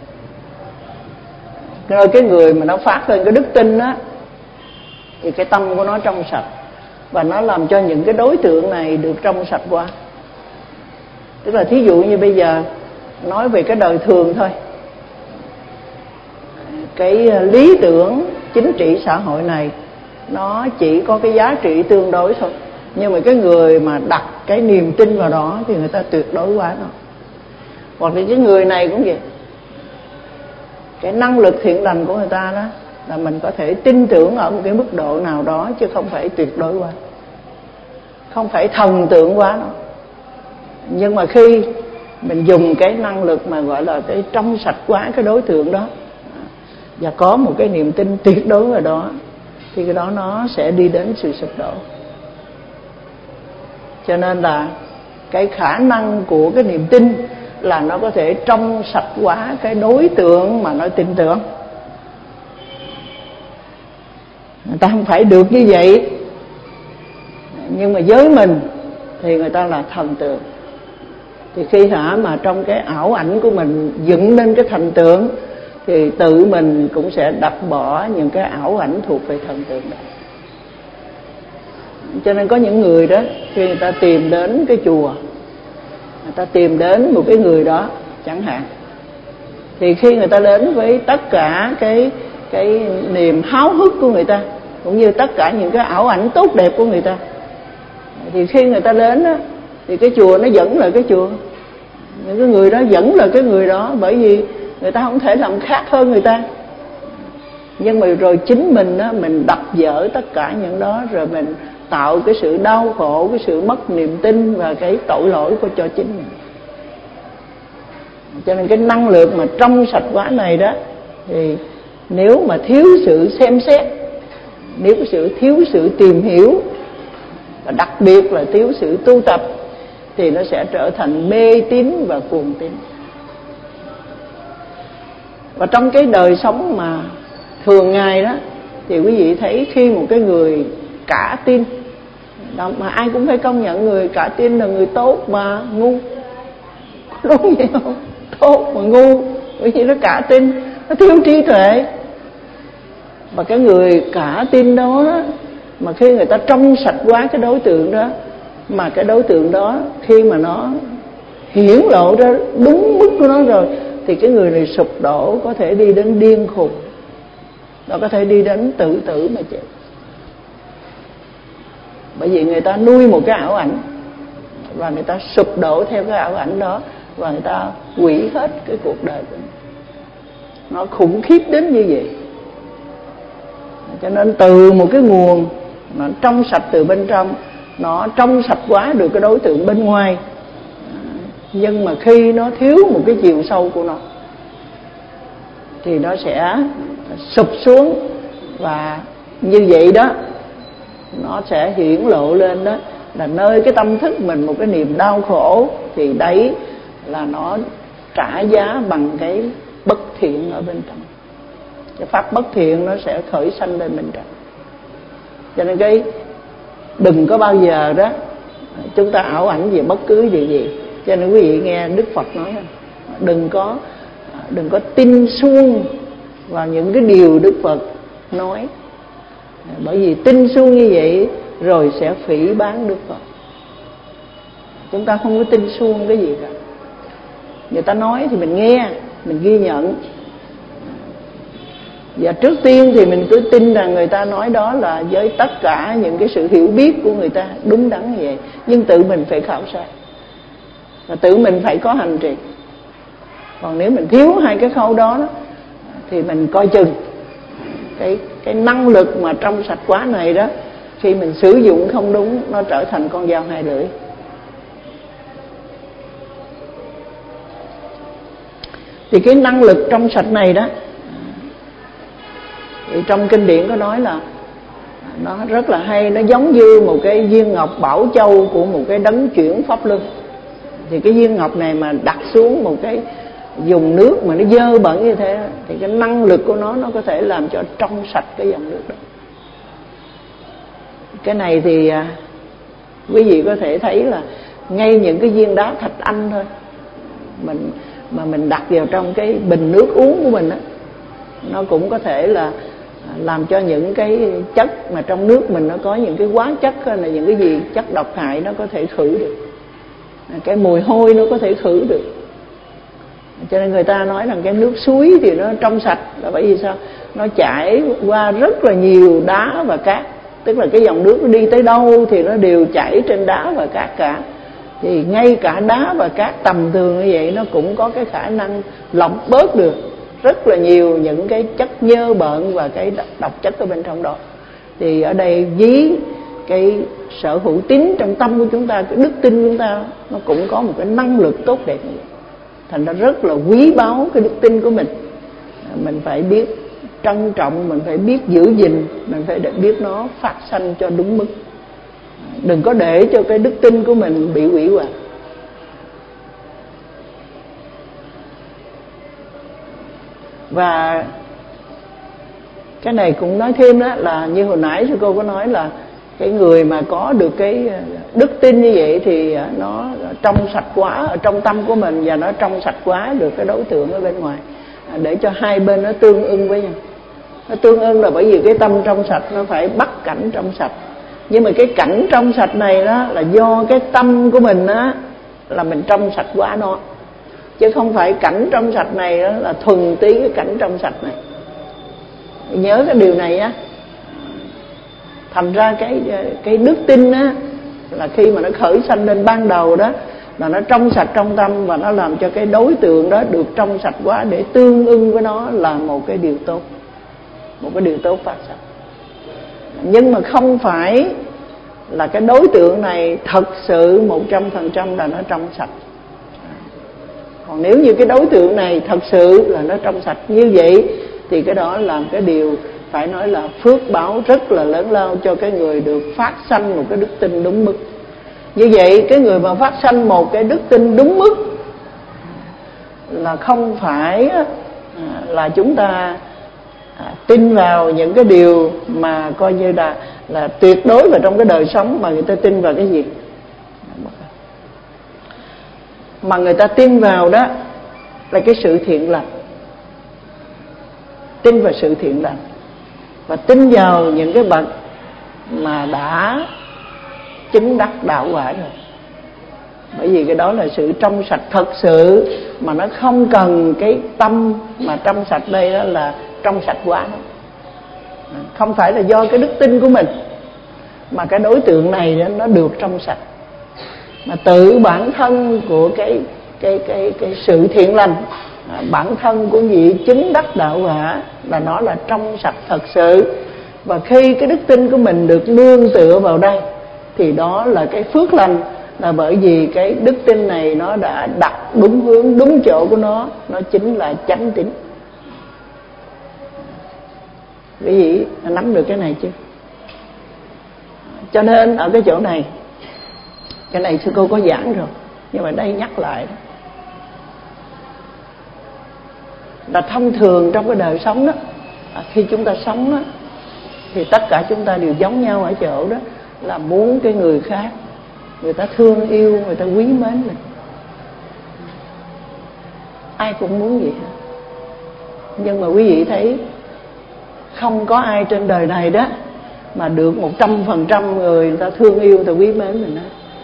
S2: Rồi cái người mà nó phát lên cái đức tin á, thì cái tâm của nó trong sạch, và nó làm cho những cái đối tượng này được trong sạch qua. Tức là thí dụ như bây giờ nói về cái đời thường thôi, cái lý tưởng chính trị xã hội này nó chỉ có cái giá trị tương đối thôi, nhưng mà cái người mà đặt cái niềm tin vào đó thì người ta tuyệt đối quá nó. Hoặc là cái người này cũng vậy, cái năng lực thiện lành của người ta đó là mình có thể tin tưởng ở một cái mức độ nào đó, chứ không phải tuyệt đối quá, không phải thần tượng quá nó. Nhưng mà khi mình dùng cái năng lực mà gọi là cái trong sạch quá cái đối tượng đó, và có một cái niềm tin tuyệt đối vào đó, thì cái đó nó sẽ đi đến sự sụp đổ. Cho nên là cái khả năng của cái niềm tin là nó có thể trong sạch quá cái đối tượng mà nó tin tưởng. Người ta không phải được như vậy, nhưng mà với mình thì người ta là thần tượng. Thì khi hả mà trong cái ảo ảnh của mình dựng nên cái thần tượng, thì tự mình cũng sẽ đập bỏ những cái ảo ảnh thuộc về thần tượng đó. Cho nên có những người đó, khi người ta tìm đến cái chùa, người ta tìm đến một cái người đó chẳng hạn, thì khi người ta đến với tất cả cái cái niềm háo hức của người ta, cũng như tất cả những cái ảo ảnh tốt đẹp của người ta, thì khi người ta đến đó, thì cái chùa nó vẫn là cái chùa, những cái người đó vẫn là cái người đó, bởi vì người ta không thể làm khác hơn người ta. Nhưng mà rồi chính mình đó, mình đập vỡ tất cả những đó, rồi mình tạo cái sự đau khổ, cái sự mất niềm tin và cái tội lỗi của cho chính mình. Cho nên cái năng lượng mà trong sạch quá này đó, thì nếu mà thiếu sự xem xét, nếu sự thiếu sự tìm hiểu, và đặc biệt là thiếu sự tu tập, thì nó sẽ trở thành mê tín và cuồng tín. Và trong cái đời sống mà thường ngày đó, thì quý vị thấy khi một cái người cả tin, mà ai cũng phải công nhận người cả tin là người tốt mà ngu, đúng vậy không? Tốt mà ngu, bởi vì nó cả tin, nó thiếu trí tuệ. Và cái người cả tin đó, đó mà khi người ta trong sạch quá cái đối tượng đó, mà cái đối tượng đó khi mà nó hiển lộ ra đúng mức của nó rồi, thì cái người này sụp đổ, có thể đi đến điên khùng, nó có thể đi đến tự tử mà chết. Bởi vì người ta nuôi một cái ảo ảnh, và người ta sụp đổ theo cái ảo ảnh đó, và người ta hủy hết cái cuộc đời của mình. Nó khủng khiếp đến như vậy. Cho nên từ một cái nguồn nó trong sạch từ bên trong, nó trong sạch quá được cái đối tượng bên ngoài, nhưng mà khi nó thiếu một cái chiều sâu của nó thì nó sẽ sụp xuống. Và như vậy đó, nó sẽ hiển lộ lên đó là nơi cái tâm thức mình một cái niềm đau khổ, thì đấy là nó trả giá bằng cái bất thiện ở bên trong. Cái pháp bất thiện nó sẽ khởi sanh lên bên trong. Cho nên cái đừng có bao giờ đó chúng ta ảo ảnh về bất cứ điều gì. Cho nên quý vị nghe Đức Phật nói, đừng có đừng có tin suông vào những cái điều Đức Phật nói, bởi vì tin suông như vậy rồi sẽ phỉ báng Đức Phật. Chúng ta không có tin suông cái gì cả. Người ta nói thì mình nghe, mình ghi nhận, và trước tiên thì mình cứ tin rằng người ta nói đó là với tất cả những cái sự hiểu biết của người ta đúng đắn như vậy. Nhưng tự mình phải khảo sát, và tự mình phải có hành trì. Còn nếu mình thiếu hai cái khâu đó, đó thì mình coi chừng cái cái năng lực mà trong sạch quá này đó, khi mình sử dụng không đúng, nó trở thành con dao hai lưỡi. Thì cái năng lực trong sạch này đó, thì trong kinh điển có nói là nó rất là hay, nó giống như một cái viên ngọc bảo châu của một cái đấng chuyển pháp luân. Thì cái viên ngọc này mà đặt xuống một cái dùng nước mà nó dơ bẩn như thế, thì cái năng lực của nó nó có thể làm cho trong sạch cái dòng nước đó. Cái này thì à, quý vị có thể thấy là ngay những cái viên đá thạch anh thôi, mình mà mình đặt vào trong cái bình nước uống của mình á, nó cũng có thể là làm cho những cái chất mà trong nước mình nó có những cái hóa chất hay là những cái gì chất độc hại nó có thể khử được, cái mùi hôi nó có thể khử được. Cho nên người ta nói rằng cái nước suối thì nó trong sạch là bởi vì sao? Nó chảy qua rất là nhiều đá và cát, tức là cái dòng nước nó đi tới đâu thì nó đều chảy trên đá và cát cả. Thì ngay cả đá và cát tầm thường như vậy, nó cũng có cái khả năng lọc bớt được rất là nhiều những cái chất nhơ bợn và cái độc chất ở bên trong đó. Thì ở đây ví cái sở hữu tín trong tâm của chúng ta, cái đức tin của chúng ta, nó cũng có một cái năng lực tốt đẹp như vậy. Thành ra rất là quý báu cái đức tin của mình. Mình phải biết trân trọng, mình phải biết giữ gìn, mình phải biết nó phát sanh cho đúng mức. Đừng có để cho cái đức tin của mình bị hủy hoại. Và cái này cũng nói thêm đó là như hồi nãy sư cô có nói là cái người mà có được cái đức tin như vậy thì nó trong sạch quá ở trong tâm của mình, và nó trong sạch quá được cái đối tượng ở bên ngoài, để cho hai bên nó tương ưng với nhau. Nó tương ưng là bởi vì cái tâm trong sạch nó phải bắt cảnh trong sạch. Nhưng mà cái cảnh trong sạch này đó là do cái tâm của mình á, là mình trong sạch quá nó, chứ không phải cảnh trong sạch này đó là thuần tí cái cảnh trong sạch này. Nhớ cái điều này á. Thành ra cái cái đức tin á, là khi mà nó khởi sanh lên ban đầu đó, là nó trong sạch trong tâm, và nó làm cho cái đối tượng đó được trong sạch quá để tương ưng với nó là một cái điều tốt, một cái điều tốt phát sinh. Nhưng mà không phải là cái đối tượng này thật sự một trăm phần trăm là nó trong sạch. Còn nếu như cái đối tượng này thật sự là nó trong sạch như vậy, thì cái đó là cái điều phải nói là phước báo rất là lớn lao cho cái người được phát sanh một cái đức tin đúng mức. Như vậy cái người mà phát sanh một cái đức tin đúng mức là không phải là chúng ta tin vào những cái điều mà coi như là là tuyệt đối vào trong cái đời sống, mà người ta tin vào cái gì? Mà người ta tin vào đó là cái sự thiện lành. Tin vào sự thiện lành và tin vào những cái bậc mà đã chứng đắc đạo quả rồi. Bởi vì cái đó là sự trong sạch thật sự, mà nó không cần cái tâm mà trong sạch đây đó là trong sạch quá. Không phải là do cái đức tin của mình, mà cái đối tượng này nó được trong sạch. mà tự bản thân của cái cái cái cái sự thiện lành, à, bản thân của vị chứng đắc đạo quả là nó là trong sạch thật sự. Và khi cái đức tin của mình được nương tựa vào đây thì đó là cái phước lành, là bởi vì cái đức tin này nó đã đặt đúng hướng, đúng chỗ của nó, nó chính là chánh tín. Quý vị nắm được cái này chứ? Cho nên ở cái chỗ này, cái này sư cô có giảng rồi, nhưng mà đây nhắc lại đó, là thông thường trong cái đời sống đó, khi chúng ta sống đó, thì tất cả chúng ta đều giống nhau ở chỗ đó là muốn cái người khác người ta thương yêu, người ta quý mến mình. Ai cũng muốn vậy hết. Nhưng mà quý vị thấy không có ai trên đời này đó mà được một trăm phần trăm người người ta thương yêu, người ta quý mến mình đó.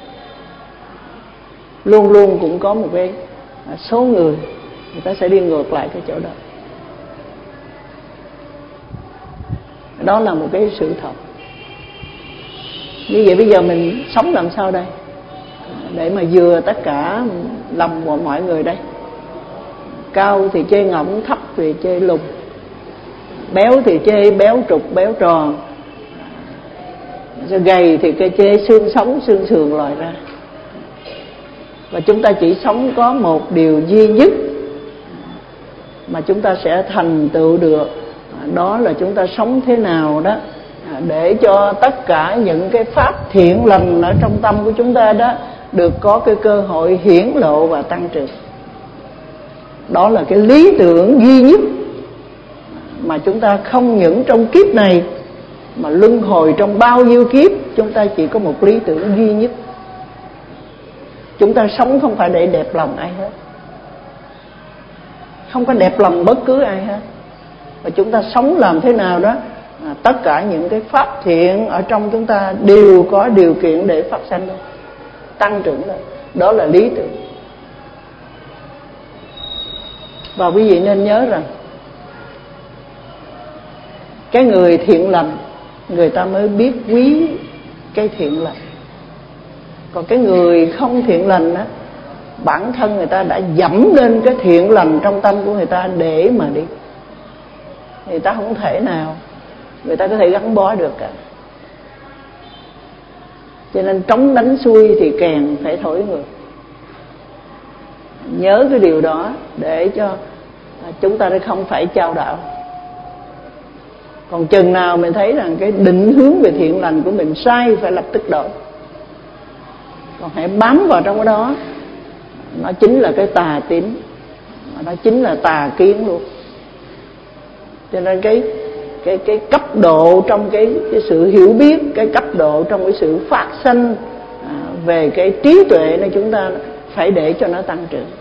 S2: Luôn luôn cũng có một cái số người người ta sẽ đi ngược lại cái chỗ đó. Đó là một cái sự thật. Như vậy bây giờ mình sống làm sao đây để mà vừa tất cả lòng của mọi người đây? Cao thì chê ngỗng, thấp thì chê lùn, béo thì chê béo trục béo tròn, gầy thì cái chê xương sống xương sườn lòi ra. Và chúng ta chỉ sống có một điều duy nhất mà chúng ta sẽ thành tựu được, đó là chúng ta sống thế nào đó để cho tất cả những cái pháp thiện lành ở trong tâm của chúng ta đó được có cái cơ hội hiển lộ và tăng trưởng. Đó là cái lý tưởng duy nhất mà chúng ta không những trong kiếp này mà luân hồi trong bao nhiêu kiếp, chúng ta chỉ có một lý tưởng duy nhất. Chúng ta sống không phải để đẹp lòng ai hết, không có đẹp lòng bất cứ ai hết, và chúng ta sống làm thế nào đó à, tất cả những cái pháp thiện ở trong chúng ta đều có điều kiện để phát sanh lên, tăng trưởng lên. Đó là lý tưởng. Và quý vị nên nhớ rằng cái người thiện lành người ta mới biết quý cái thiện lành. Còn cái người không thiện lành á, bản thân người ta đã dẫm lên cái thiện lành trong tâm của người ta để mà đi, người ta không thể nào người ta có thể gắn bó được cả. Cho nên trống đánh xuôi thì kèn phải thổi ngược. Nhớ cái điều đó để cho chúng ta không phải chao đảo. Còn chừng nào mình thấy rằng cái định hướng về thiện lành của mình sai, phải lập tức đổi. Còn hãy bám vào trong cái đó, nó chính là cái tà tín, nó chính là tà kiến luôn. Cho nên cái cái cái cấp độ trong cái cái sự hiểu biết, cái cấp độ trong cái sự phát sinh à, về cái trí tuệ này, chúng ta phải để cho nó tăng trưởng.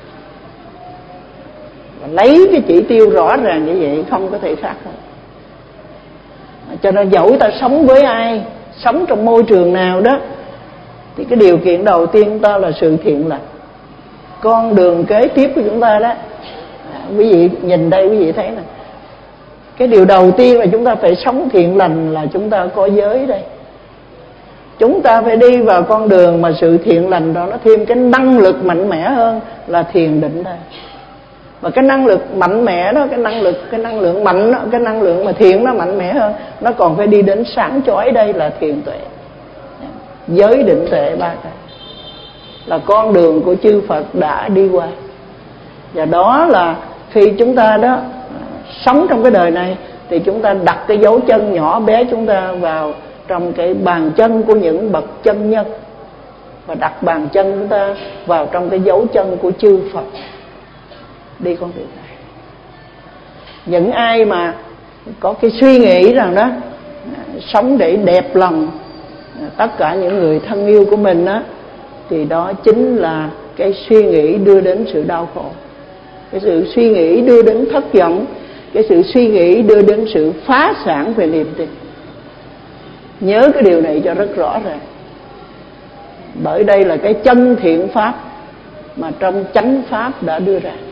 S2: Và lấy cái chỉ tiêu rõ ràng như vậy, không có thể khác hơn. Cho nên dẫu ta sống với ai, sống trong môi trường nào đó, thì cái điều kiện đầu tiên ta là sự thiện lành. Con đường kế tiếp của chúng ta đó, à, quý vị nhìn đây quý vị thấy nè, cái điều đầu tiên là chúng ta phải sống thiện lành là chúng ta có giới đây. Chúng ta phải đi vào con đường mà sự thiện lành đó nó thêm cái năng lực mạnh mẽ hơn là thiền định đây. Và cái năng lực mạnh mẽ đó, cái năng lực, cái năng lượng mạnh đó, cái năng lượng mà thiện nó mạnh mẽ hơn, nó còn phải đi đến sáng chói đây là thiền tuệ. Giới định tuệ ba cái là con đường của chư Phật đã đi qua. Và đó là khi chúng ta đó sống trong cái đời này thì chúng ta đặt cái dấu chân nhỏ bé chúng ta vào trong cái bàn chân của những bậc chân nhân, và đặt bàn chân chúng ta vào trong cái dấu chân của chư Phật đi con đường này. Những ai mà có cái suy nghĩ rằng đó sống để đẹp lòng tất cả những người thân yêu của mình đó, thì đó chính là cái suy nghĩ đưa đến sự đau khổ, cái sự suy nghĩ đưa đến thất vọng, cái sự suy nghĩ đưa đến sự phá sản về niềm tin. Nhớ cái điều này cho rất rõ ràng, bởi đây là cái chân thiện pháp mà trong chánh pháp đã đưa ra.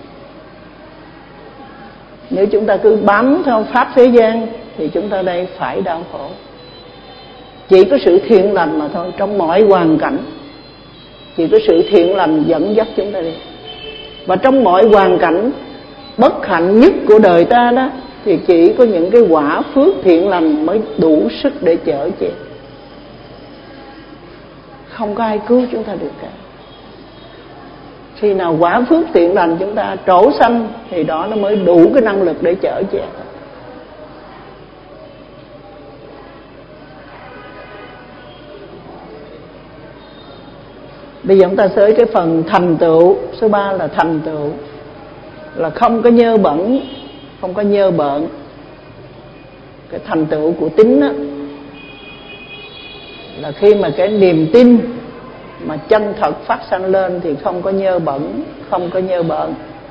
S2: Nếu chúng ta cứ bám theo pháp thế gian thì chúng ta đây phải đau khổ. Chỉ có sự thiện lành mà thôi, trong mọi hoàn cảnh. chỉ có sự thiện lành dẫn dắt chúng ta đi. Và trong mọi hoàn cảnh bất hạnh nhất của đời ta đó, thì chỉ có những cái quả phước thiện lành mới đủ sức để chở che. Không có ai cứu chúng ta được cả. Khi nào quả phước thiện lành chúng ta trổ xanh thì đó nó mới đủ cái năng lực để chở che. Bây giờ chúng ta tới cái phần thành tựu. Số ba là thành tựu, là không có nhơ bẩn, không có nhơ bợn. Cái thành tựu của tín đó là khi mà cái niềm tin mà chân thật phát sanh lên thì không có nhơ bẩn, không có nhơ bợn.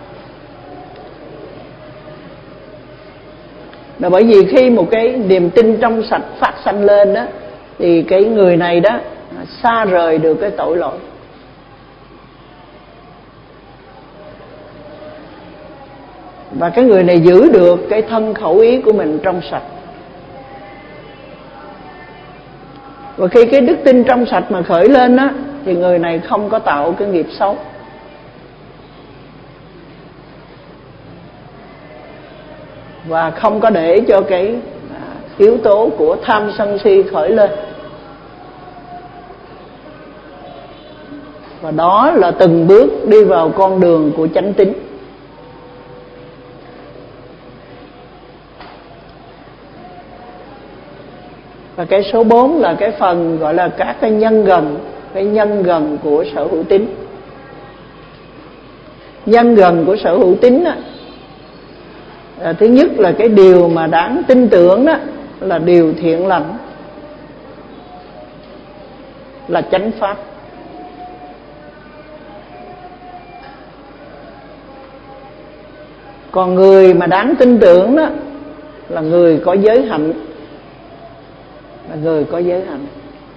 S2: Là bởi vì khi một cái niềm tin trong sạch phát sanh lên đó, thì cái người này đó xa rời được cái tội lỗi. Và cái người này giữ được cái thân khẩu ý của mình trong sạch. Và khi cái đức tin trong sạch mà khởi lên á, thì người này không có tạo cái nghiệp xấu. Và không có để cho cái yếu tố của tham sân si khởi lên. Và đó là từng bước đi vào con đường của chánh tín. Và cái số bốn là cái phần gọi là các cái nhân gần, cái nhân gần của sở hữu tín. Nhân gần của sở hữu tín á, là thứ nhất là cái điều mà đáng tin tưởng đó là điều thiện lành, là chánh pháp. Còn người mà đáng tin tưởng đó là người có giới hạnh, là người có giới hạnh,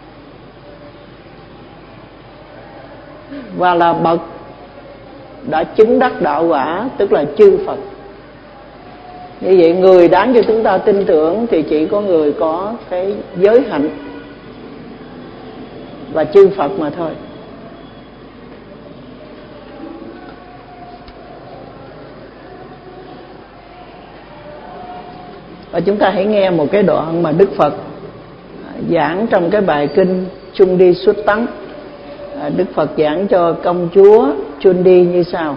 S2: và là bậc đã chứng đắc đạo quả, tức là chư Phật. Như vậy người đáng cho chúng ta tin tưởng thì chỉ có người có cái giới hạnh và chư Phật mà thôi. Và chúng ta hãy nghe một cái đoạn mà Đức Phật giảng trong cái bài kinh Chundi Xuất Tắng. Đức Phật giảng cho công chúa Chundi như sau: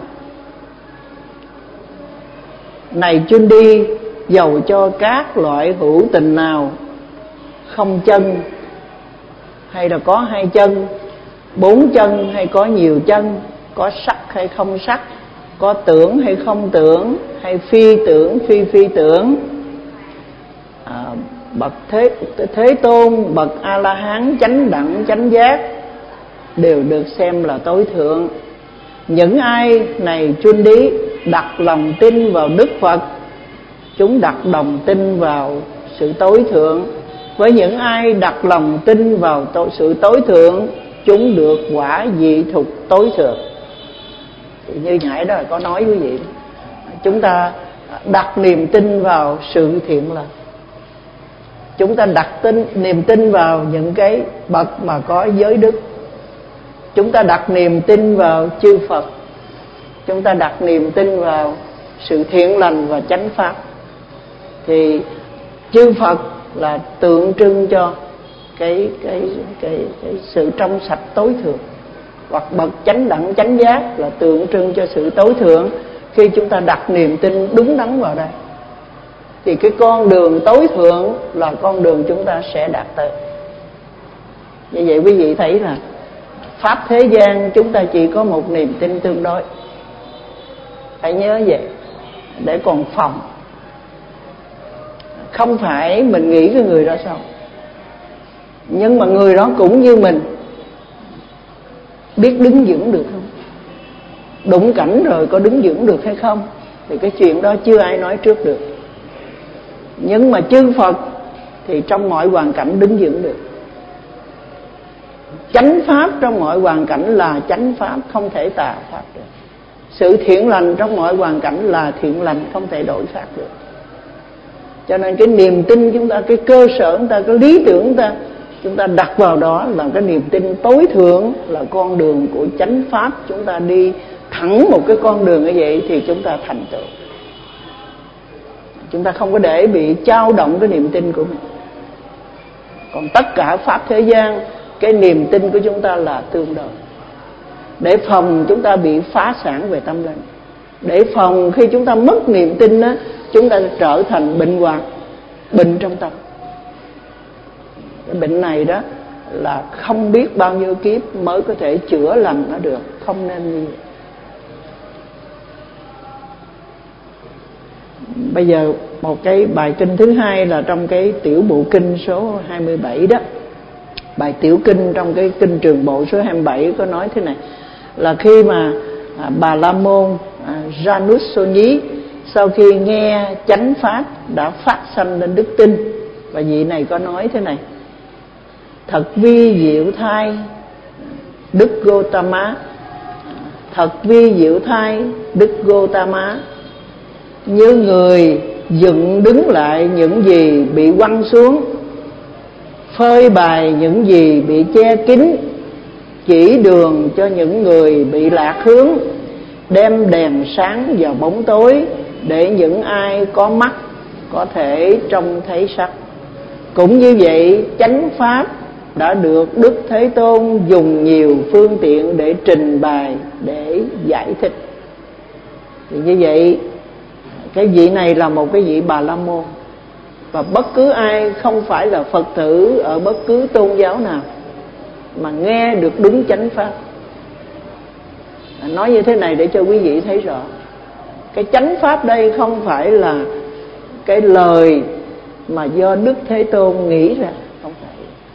S2: này Chundi, dầu cho các loại hữu tình nào không chân, hay là có hai chân, bốn chân hay có nhiều chân, có sắc hay không sắc, có tưởng hay không tưởng, hay phi tưởng phi phi tưởng, à, bậc thế thế tôn, bậc A La Hán chánh đẳng chánh giác đều được xem là tối thượng. Những ai này Chundi đặt lòng tin vào Đức Phật, chúng đặt lòng tin vào sự tối thượng. Với những ai đặt lòng tin vào sự tối thượng, chúng được quả vị thục tối thượng. Thì như nãy đó có nói quý vị, chúng ta đặt niềm tin vào sự thiện lành, chúng ta đặt tin niềm tin vào những cái bậc mà có giới đức, chúng ta đặt niềm tin vào chư Phật, chúng ta đặt niềm tin vào sự thiện lành và chánh pháp. Thì chư Phật là tượng trưng cho cái cái cái cái sự trong sạch tối thượng, hoặc bậc chánh đẳng chánh giác là tượng trưng cho sự tối thượng. Khi chúng ta đặt niềm tin đúng đắn vào đây thì cái con đường tối thượng là con đường chúng ta sẽ đạt tới. Như vậy quý vị thấy là pháp thế gian chúng ta chỉ có một niềm tin tương đối, phải nhớ vậy để còn phòng. Không phải mình nghĩ cái người đó sao, nhưng mà người đó cũng như mình, biết đứng vững được không, đụng cảnh rồi có đứng vững được hay không, thì cái chuyện đó chưa ai nói trước được. Nhưng mà chư Phật thì trong mọi hoàn cảnh đứng vững được. Chánh pháp trong mọi hoàn cảnh là chánh pháp, không thể tà pháp được. Sự thiện lành trong mọi hoàn cảnh là thiện lành, không thể đổi khác được. Cho nên cái niềm tin chúng ta, cái cơ sở chúng ta, cái lý tưởng chúng ta chúng ta đặt vào đó là cái niềm tin tối thượng, là con đường của chánh pháp. Chúng ta đi thẳng một cái con đường như vậy thì chúng ta thành tựu. Chúng ta không có để bị dao động cái niềm tin của mình. Còn tất cả pháp thế gian, cái niềm tin của chúng ta là tương đối, để phòng chúng ta bị phá sản về tâm linh, để phòng khi chúng ta mất niềm tin đó, chúng ta trở thành bệnh hoạn, bệnh trong tâm. Cái bệnh này đó là không biết bao nhiêu kiếp mới có thể chữa lành nó được, không nên như vậy. Bây giờ một cái bài kinh thứ hai là trong cái tiểu bộ kinh số hai mươi bảy đó. Bài tiểu kinh trong cái kinh Trường Bộ số hai mươi bảy có nói thế này, là khi mà à, Bà La Môn à, Janusoni sau khi nghe chánh pháp đã phát sanh lên đức tin. Và vị này có nói thế này: thật vi diệu thai Đức Gotama, thật vi diệu thai Đức Gotama, như người dựng đứng lại những gì bị quăng xuống, phơi bày những gì bị che kín, chỉ đường cho những người bị lạc hướng, đem đèn sáng vào bóng tối để những ai có mắt có thể trông thấy sắc. Cũng như vậy, chánh pháp đã được Đức Thế Tôn dùng nhiều phương tiện để trình bày, để giải thích. Thì như vậy, cái vị này là một cái vị Bà La Môn. Và bất cứ ai không phải là Phật tử ở bất cứ tôn giáo nào mà nghe được đúng chánh pháp. Nói như thế này để cho quý vị thấy rõ, cái chánh pháp đây không phải là cái lời mà do Đức Thế Tôn nghĩ ra, không phải.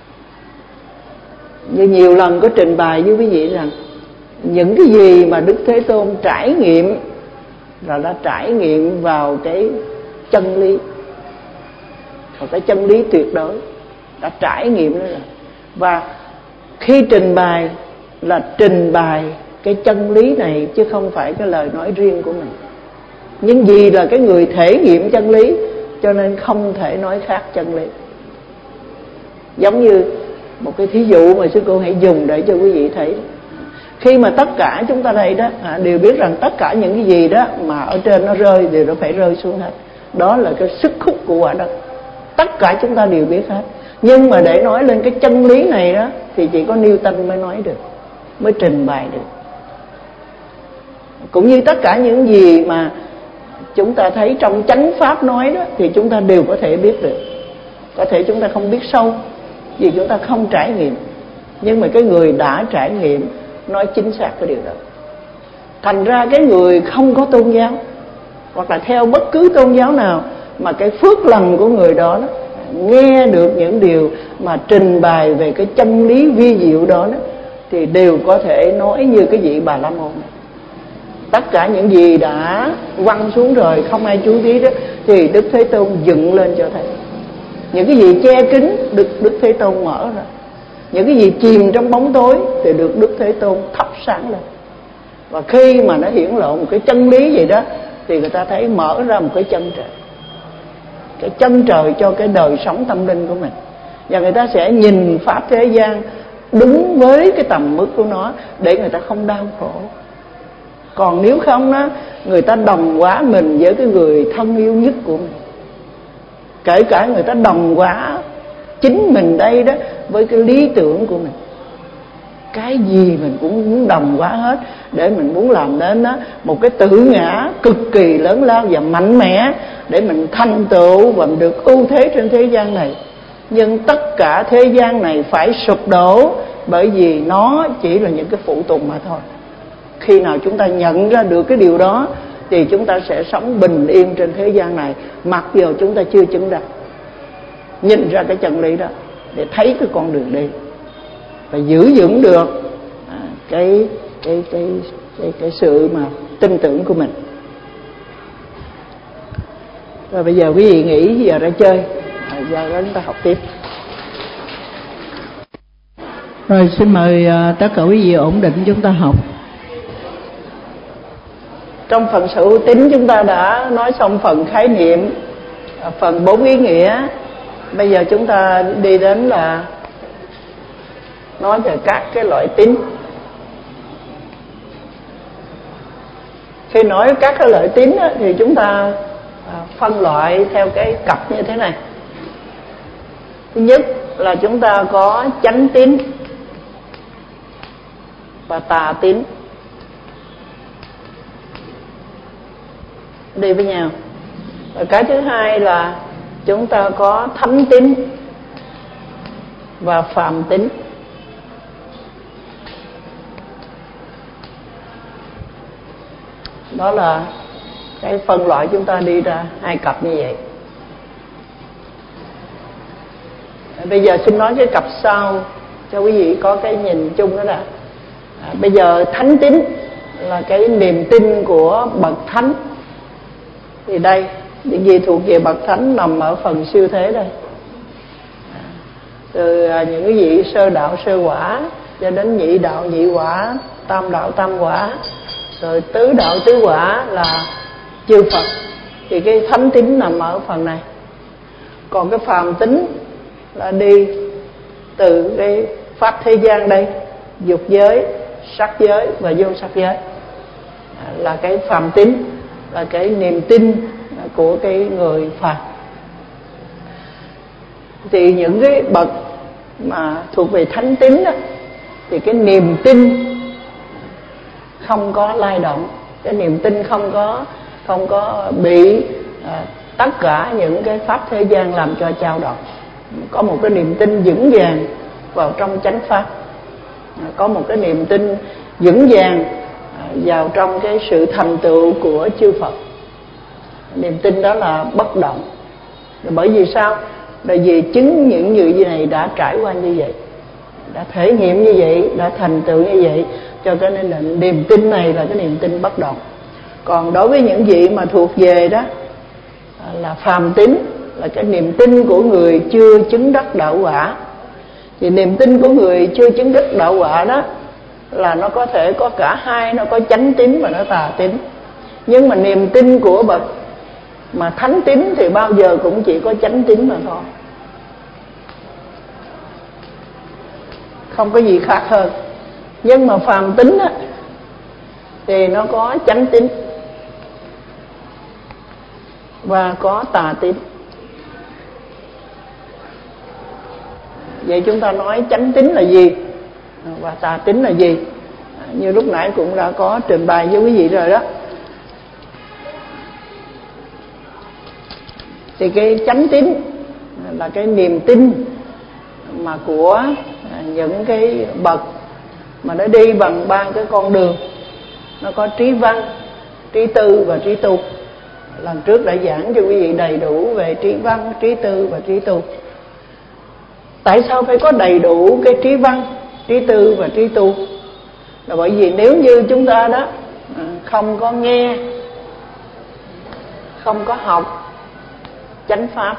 S2: Như nhiều lần có trình bày với quý vị rằng những cái gì mà Đức Thế Tôn trải nghiệm là đã trải nghiệm vào cái chân lý, vào cái chân lý tuyệt đối, đã trải nghiệm đó rồi. Và khi trình bày là trình bày cái chân lý này, chứ không phải cái lời nói riêng của mình. Nhưng vì là cái người thể nghiệm chân lý cho nên không thể nói khác chân lý. Giống như một cái thí dụ mà sư cô hãy dùng để cho quý vị thấy. Khi mà tất cả chúng ta đây đó à, đều biết rằng tất cả những cái gì đó mà ở trên nó rơi đều nó phải rơi xuống hết. Đó là cái sức hút của quả đất. Tất cả chúng ta đều biết hết. Nhưng mà để nói lên cái chân lý này đó thì chỉ có Newton mới nói được, mới trình bày được. Cũng như tất cả những gì mà chúng ta thấy trong chánh pháp nói đó thì chúng ta đều có thể biết được. Có thể chúng ta không biết sâu vì chúng ta không trải nghiệm, nhưng mà cái người đã trải nghiệm nói chính xác cái điều đó. Thành ra cái người không có tôn giáo hoặc là theo bất cứ tôn giáo nào mà cái phước lành của người đó, đó nghe được những điều mà trình bày về cái chân lý vi diệu đó, đó thì đều có thể nói như cái vị Bà La Môn này. Tất cả những gì đã quăng xuống rồi không ai chú ý đó thì Đức Thế Tôn dựng lên cho thấy. Những cái gì che kín được Đức Thế Tôn mở ra. Những cái gì chìm trong bóng tối thì được Đức Thế Tôn thắp sáng lên. Và khi mà nó hiển lộ một cái chân lý vậy đó thì người ta thấy mở ra một cái chân trời, cái chân trời cho cái đời sống tâm linh của mình. Và người ta sẽ nhìn pháp thế gian đúng với cái tầm mức của nó để người ta không đau khổ. Còn nếu không đó, người ta đồng hóa mình với cái người thân yêu nhất của mình. Kể cả người ta đồng hóa chính mình đây đó với cái lý tưởng của mình. Cái gì mình cũng muốn đồng hóa hết để mình muốn làm đến đó một cái tự ngã cực kỳ lớn lao và mạnh mẽ để mình thành tựu và mình được ưu thế trên thế gian này. Nhưng tất cả thế gian này phải sụp đổ bởi vì nó chỉ là những cái phụ tùng mà thôi. Khi nào chúng ta nhận ra được cái điều đó thì chúng ta sẽ sống bình yên trên thế gian này, mặc dù chúng ta chưa chứng đắc. Nhìn ra cái chân lý đó để thấy cái con đường đi và giữ vững được à, cái, cái, cái, cái, cái sự mà tin tưởng của mình. Rồi bây giờ quý vị nghỉ, giờ ra chơi, à, giờ đó chúng ta học tiếp. Rồi xin mời uh, tất cả quý vị ổn định chúng ta học. Trong phần sở hữu tín chúng ta đã nói xong phần khái niệm, phần bốn ý nghĩa. Bây giờ chúng ta đi đến là nói về các cái loại tín. Khi nói các cái loại tín á, thì chúng ta phân loại theo cái cặp như thế này. Thứ nhất là chúng ta có chánh tín và tà tín đi với nhau. Và cái thứ hai là chúng ta có thánh tín và phàm tín. Đó là cái phân loại chúng ta đi ra hai cặp như vậy. Bây giờ xin nói cái cặp sau cho quý vị có cái nhìn chung đó là à, bây giờ thánh tín là cái niềm tin của bậc thánh. Thì đây những gì thuộc về bậc thánh nằm ở phần siêu thế đây, à, từ à, những cái vị sơ đạo sơ quả cho đến nhị đạo nhị quả, tam đạo tam quả, rồi tứ đạo tứ quả là chư Phật. Thì cái thánh tín nằm ở phần này. Còn cái phàm tín là đi từ cái pháp thế gian đây, dục giới, sắc giới và vô sắc giới, à, là cái phàm tín, là cái niềm tin của cái người phàm. Thì những cái bậc mà thuộc về thánh tín đó, thì cái niềm tin không có lay động, cái niềm tin không có không có bị à, tất cả những cái pháp thế gian làm cho chao động. Có một cái niềm tin vững vàng vào trong chánh pháp, à, có một cái niềm tin vững vàng à, vào trong cái sự thành tựu của chư Phật. Niềm tin đó là bất động. Bởi vì sao? Bởi vì chứng những gì này đã trải qua như vậy, đã thể nghiệm như vậy, đã thành tựu như vậy, cho nên là niềm tin này là cái niềm tin bất động. Còn đối với những vị mà thuộc về đó là phàm tín, là cái niềm tin của người chưa chứng đắc đạo quả. Thì niềm tin của người chưa chứng đắc đạo quả đó là nó có thể có cả hai, nó có chánh tín và nó tà tín. Nhưng mà niềm tin của bậc mà thánh tín thì bao giờ cũng chỉ có chánh tín mà thôi, không có gì khác hơn. Nhưng mà phàm tín á, thì nó có chánh tín và có tà tín. Vậy chúng ta nói chánh tín là gì và tà tín là gì? Như lúc nãy cũng đã có trình bày với quý vị rồi đó. Thì cái chánh tín là cái niềm tin mà của những cái bậc mà nó đi bằng ba cái con đường. Nó có trí văn, trí tư và trí tu. Lần trước đã giảng cho quý vị đầy đủ về trí văn, trí tư và trí tu. Tại sao phải có đầy đủ cái trí văn, trí tư và trí tu? Là bởi vì nếu như chúng ta đó không có nghe, không có học chánh pháp,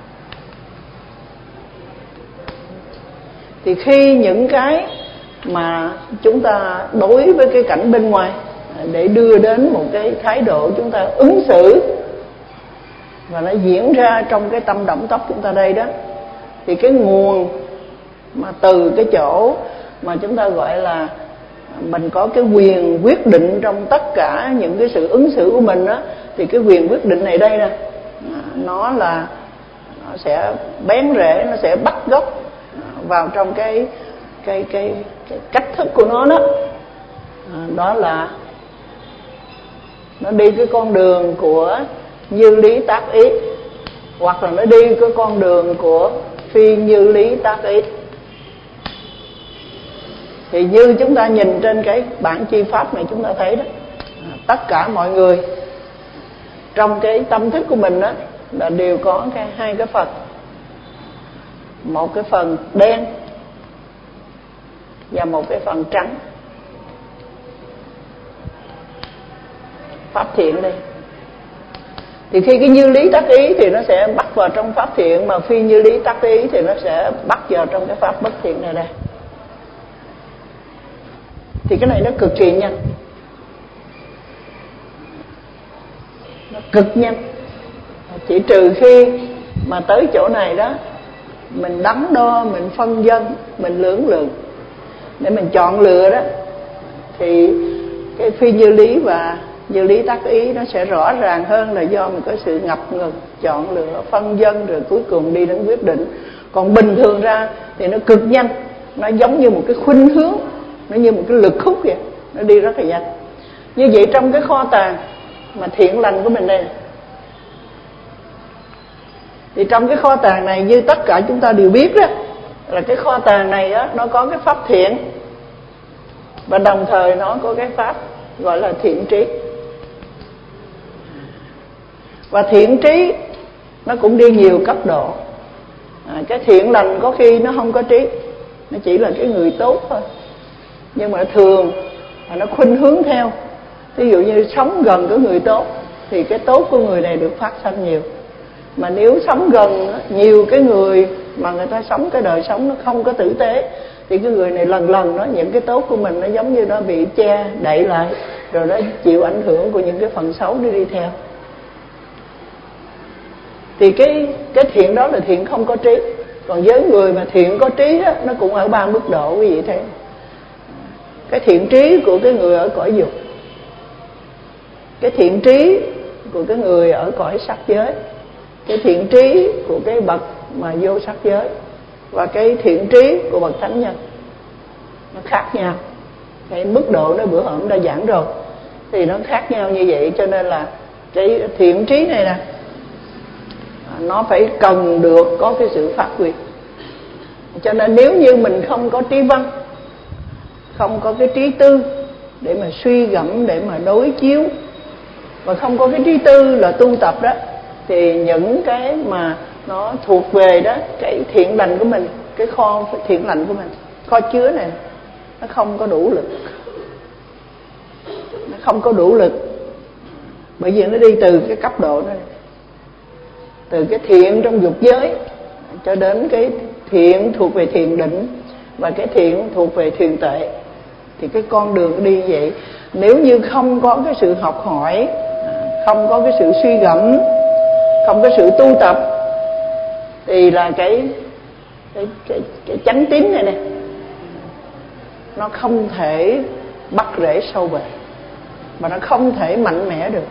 S2: thì khi những cái mà chúng ta đối với cái cảnh bên ngoài để đưa đến một cái thái độ chúng ta ứng xử và nó diễn ra trong cái tâm động tóc chúng ta đây đó, thì cái nguồn mà từ cái chỗ mà chúng ta gọi là mình có cái quyền quyết định trong tất cả những cái sự ứng xử của mình đó, thì cái quyền quyết định này đây nè, nó là nó sẽ bén rễ, nó sẽ bắt gốc vào trong cái cái cái, cái cách thức của nó đó. À, đó là nó đi cái con đường của như lý tác ý, hoặc là nó đi cái con đường của phi như lý tác ý. Thì như chúng ta nhìn trên cái bản chi pháp này chúng ta thấy đó, à, tất cả mọi người trong cái tâm thức của mình đó là đều có cái hai cái phần, một cái phần đen và một cái phần trắng. Pháp thiện đây, thì khi cái như lý tác ý thì nó sẽ bắt vào trong pháp thiện, mà phi như lý tác ý thì nó sẽ bắt vào trong cái pháp bất thiện này đây. Thì cái này nó cực kỳ nhanh, nó cực nhanh. Chỉ trừ khi mà tới chỗ này đó mình đắn đo, mình phân vân, mình lưỡng lự, để mình chọn lựa đó, thì cái phi như lý và như lý tác ý nó sẽ rõ ràng hơn là do mình có sự ngập ngừng chọn lựa phân vân rồi cuối cùng đi đến quyết định. Còn bình thường ra thì nó cực nhanh, nó giống như một cái khuynh hướng, nó như một cái lực hút vậy, nó đi rất là nhanh. Như vậy trong cái kho tàng mà thiện lành của mình đây này, thì trong cái kho tàng này như tất cả chúng ta đều biết đó, là cái kho tàng này á, nó có cái pháp thiện và đồng thời nó có cái pháp gọi là thiện trí. Và thiện trí nó cũng đi nhiều cấp độ. à, Cái thiện lành có khi nó không có trí, nó chỉ là cái người tốt thôi, nhưng mà thường là nó khuynh hướng theo. Ví dụ như sống gần cái người tốt thì cái tốt của người này được phát sanh nhiều. Mà nếu sống gần nhiều cái người mà người ta sống cái đời sống nó không có tử tế, thì cái người này lần lần đó những cái tốt của mình nó giống như nó bị che đậy lại, rồi nó chịu ảnh hưởng của những cái phần xấu đi đi theo. Thì cái cái thiện đó là thiện không có trí. Còn với người mà thiện có trí đó, nó cũng ở ba mức độ quý vị thấy. Cái thiện trí của cái người ở cõi dục, cái thiện trí của cái người ở cõi sắc giới, cái thiện trí của cái bậc mà vô sắc giới, và cái thiện trí của bậc thánh nhân. Nó khác nhau. Cái mức độ nó bữa hôm đã giảng rồi, thì nó khác nhau như vậy. Cho nên là cái thiện trí này nè, nó phải cần được có cái sự phát huy. Cho nên nếu như mình không có trí văn, không có cái trí tư để mà suy gẫm, để mà đối chiếu, và không có cái trí tư là tu tập đó, thì những cái mà nó thuộc về đó, cái thiện lành của mình, cái kho thiện lành của mình, kho chứa này, nó không có đủ lực. Nó không có đủ lực, bởi vì nó đi từ cái cấp độ này, từ cái thiện trong dục giới cho đến cái thiện thuộc về thiền định, và cái thiện thuộc về thiền tuệ. Thì cái con đường đi vậy, nếu như không có cái sự học hỏi, không có cái sự suy gẫm, không có sự tu tập, thì là cái cái cái, cái chánh tín này nè, nó không thể bắt rễ sâu bền, mà nó không thể mạnh mẽ được.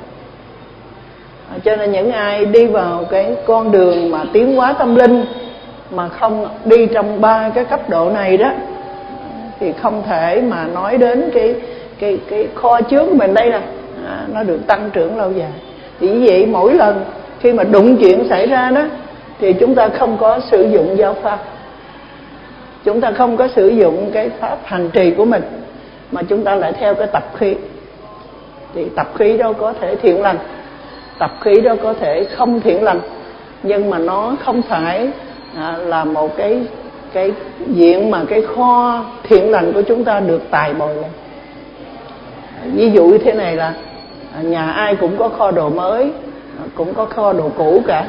S2: à, Cho nên những ai đi vào cái con đường mà tiến hóa tâm linh mà không đi trong ba cái cấp độ này đó, thì không thể mà nói đến cái cái cái kho chứa của mình đây nè, à, nó được tăng trưởng lâu dài. Thì như vậy mỗi lần khi mà đụng chuyện xảy ra đó, thì chúng ta không có sử dụng giáo pháp, chúng ta không có sử dụng cái pháp hành trì của mình, mà chúng ta lại theo cái tập khí. Thì tập khí đó có thể thiện lành, tập khí đó có thể không thiện lành, nhưng mà nó không phải à, là một cái cái diện mà cái kho thiện lành của chúng ta được tài bồi lên. Ví dụ như thế này là nhà ai cũng có kho đồ mới, cũng có kho đồ cũ cả.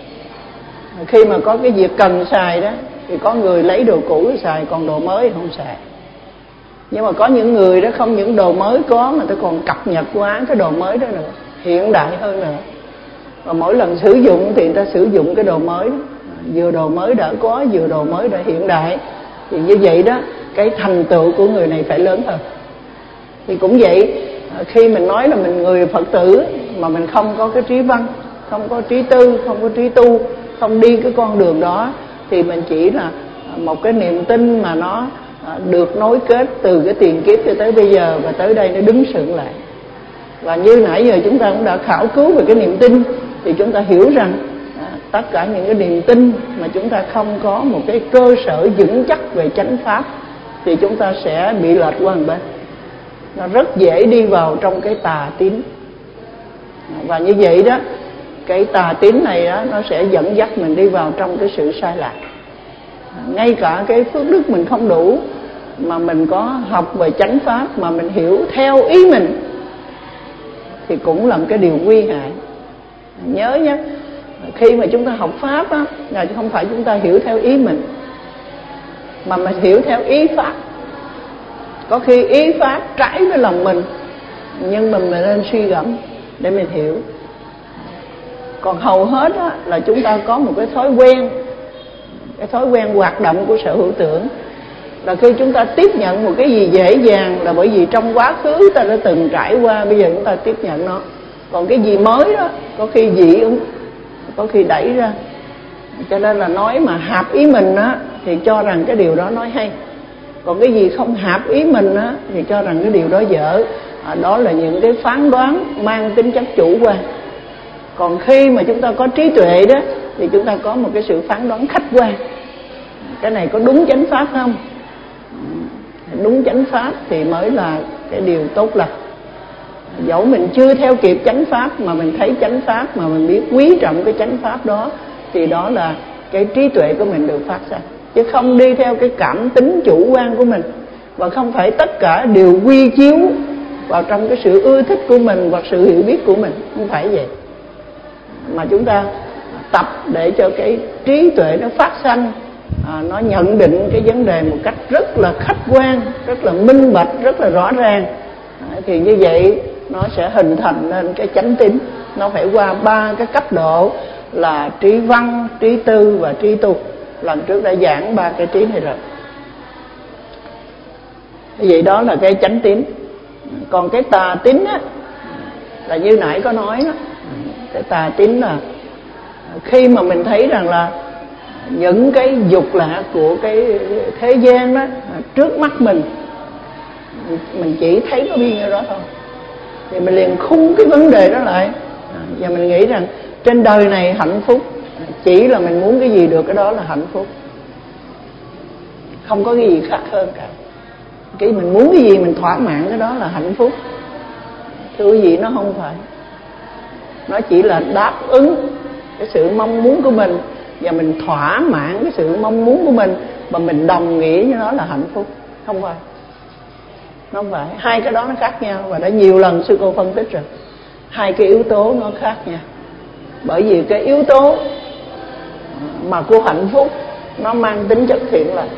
S2: Khi mà có cái việc cần xài đó, thì có người lấy đồ cũ xài, còn đồ mới không xài. Nhưng mà có những người đó không những đồ mới có, mà ta còn cập nhật quá cái đồ mới đó nữa, hiện đại hơn nữa. Và mỗi lần sử dụng thì người ta sử dụng cái đồ mới đó, vừa đồ mới đã có, vừa đồ mới đã hiện đại. Thì như vậy đó, cái thành tựu của người này phải lớn hơn. Thì cũng vậy, khi mình nói là mình người Phật tử mà mình không có cái trí văn, không có trí tư, không có trí tu, không đi cái con đường đó, thì mình chỉ là một cái niềm tin mà nó được nối kết từ cái tiền kiếp cho tới bây giờ, và tới đây nó đứng sững lại. Và như nãy giờ chúng ta cũng đã khảo cứu về cái niềm tin, thì chúng ta hiểu rằng à, tất cả những cái niềm tin mà chúng ta không có một cái cơ sở vững chắc về chánh pháp, thì chúng ta sẽ bị lệch qua một bên. Nó rất dễ đi vào trong cái tà tín. Và như vậy đó, cái tà tín này đó, nó sẽ dẫn dắt mình đi vào trong cái sự sai lạc. Ngay cả cái phước đức mình không đủ, mà mình có học về chánh pháp mà mình hiểu theo ý mình, thì cũng là một cái điều nguy hại. Nhớ nhé, khi mà chúng ta học pháp á, là không phải chúng ta hiểu theo ý mình, mà mình hiểu theo ý pháp. Có khi ý pháp trái với lòng mình, nhưng mình mình nên suy gẫm để mình hiểu. Còn hầu hết á, là chúng ta có một cái thói quen, cái thói quen hoạt động của sở hữu tưởng. là khi chúng ta tiếp nhận một cái gì dễ dàng là bởi vì trong quá khứ ta đã từng trải qua, bây giờ chúng ta tiếp nhận nó. Còn cái gì mới đó có khi dị ứng, có khi đẩy ra. Cho nên là nói mà hợp ý mình á thì cho rằng cái điều đó nói hay, còn cái gì không hợp ý mình á thì cho rằng cái điều đó dở. À, đó là những cái phán đoán mang tính chất chủ quan. Còn khi mà chúng ta có trí tuệ đó thì chúng ta có một cái sự phán đoán khách quan. Cái này có đúng chánh pháp không? Đúng chánh pháp thì mới là cái điều tốt lành. Dẫu mình chưa theo kịp chánh pháp mà mình thấy chánh pháp, mà mình biết quý trọng cái chánh pháp đó, thì đó là cái trí tuệ của mình được phát sinh. Chứ không đi theo cái cảm tính chủ quan của mình, và không phải tất cả đều quy chiếu vào trong cái sự ưa thích của mình hoặc sự hiểu biết của mình. Không phải vậy. Mà chúng ta tập để cho cái trí tuệ nó phát sanh, à, nó nhận định cái vấn đề một cách rất là khách quan, rất là minh bạch, rất là rõ ràng, à, thì như vậy nó sẽ hình thành nên cái chánh tín. Nó phải qua ba cái cấp độ là trí văn, trí tư và trí tu. Lần trước đã giảng ba cái trí này rồi. Vậy đó là cái chánh tín. Còn cái tà tín á, là như nãy có nói đó, cái tà tín là khi mà mình thấy rằng là những cái dục lạc của cái thế gian đó trước mắt mình, mình chỉ thấy nó biên như đó thôi, thì mình liền khung cái vấn đề đó lại, và mình nghĩ rằng trên đời này hạnh phúc chỉ là mình muốn cái gì được cái đó là hạnh phúc, không có cái gì khác hơn cả. Cái mình muốn cái gì mình thỏa mãn cái đó là hạnh phúc. Thưa quý vị, nó không phải. Nó chỉ là đáp ứng cái sự mong muốn của mình, và mình thỏa mãn cái sự mong muốn của mình, và mình đồng nghĩa với nó là hạnh phúc. Không phải. Nó không phải. Hai cái đó nó khác nhau, và đã nhiều lần sư cô phân tích rồi. Hai cái yếu tố nó khác nhau. Bởi vì cái yếu tố mà của hạnh phúc nó mang tính chất thiện lành.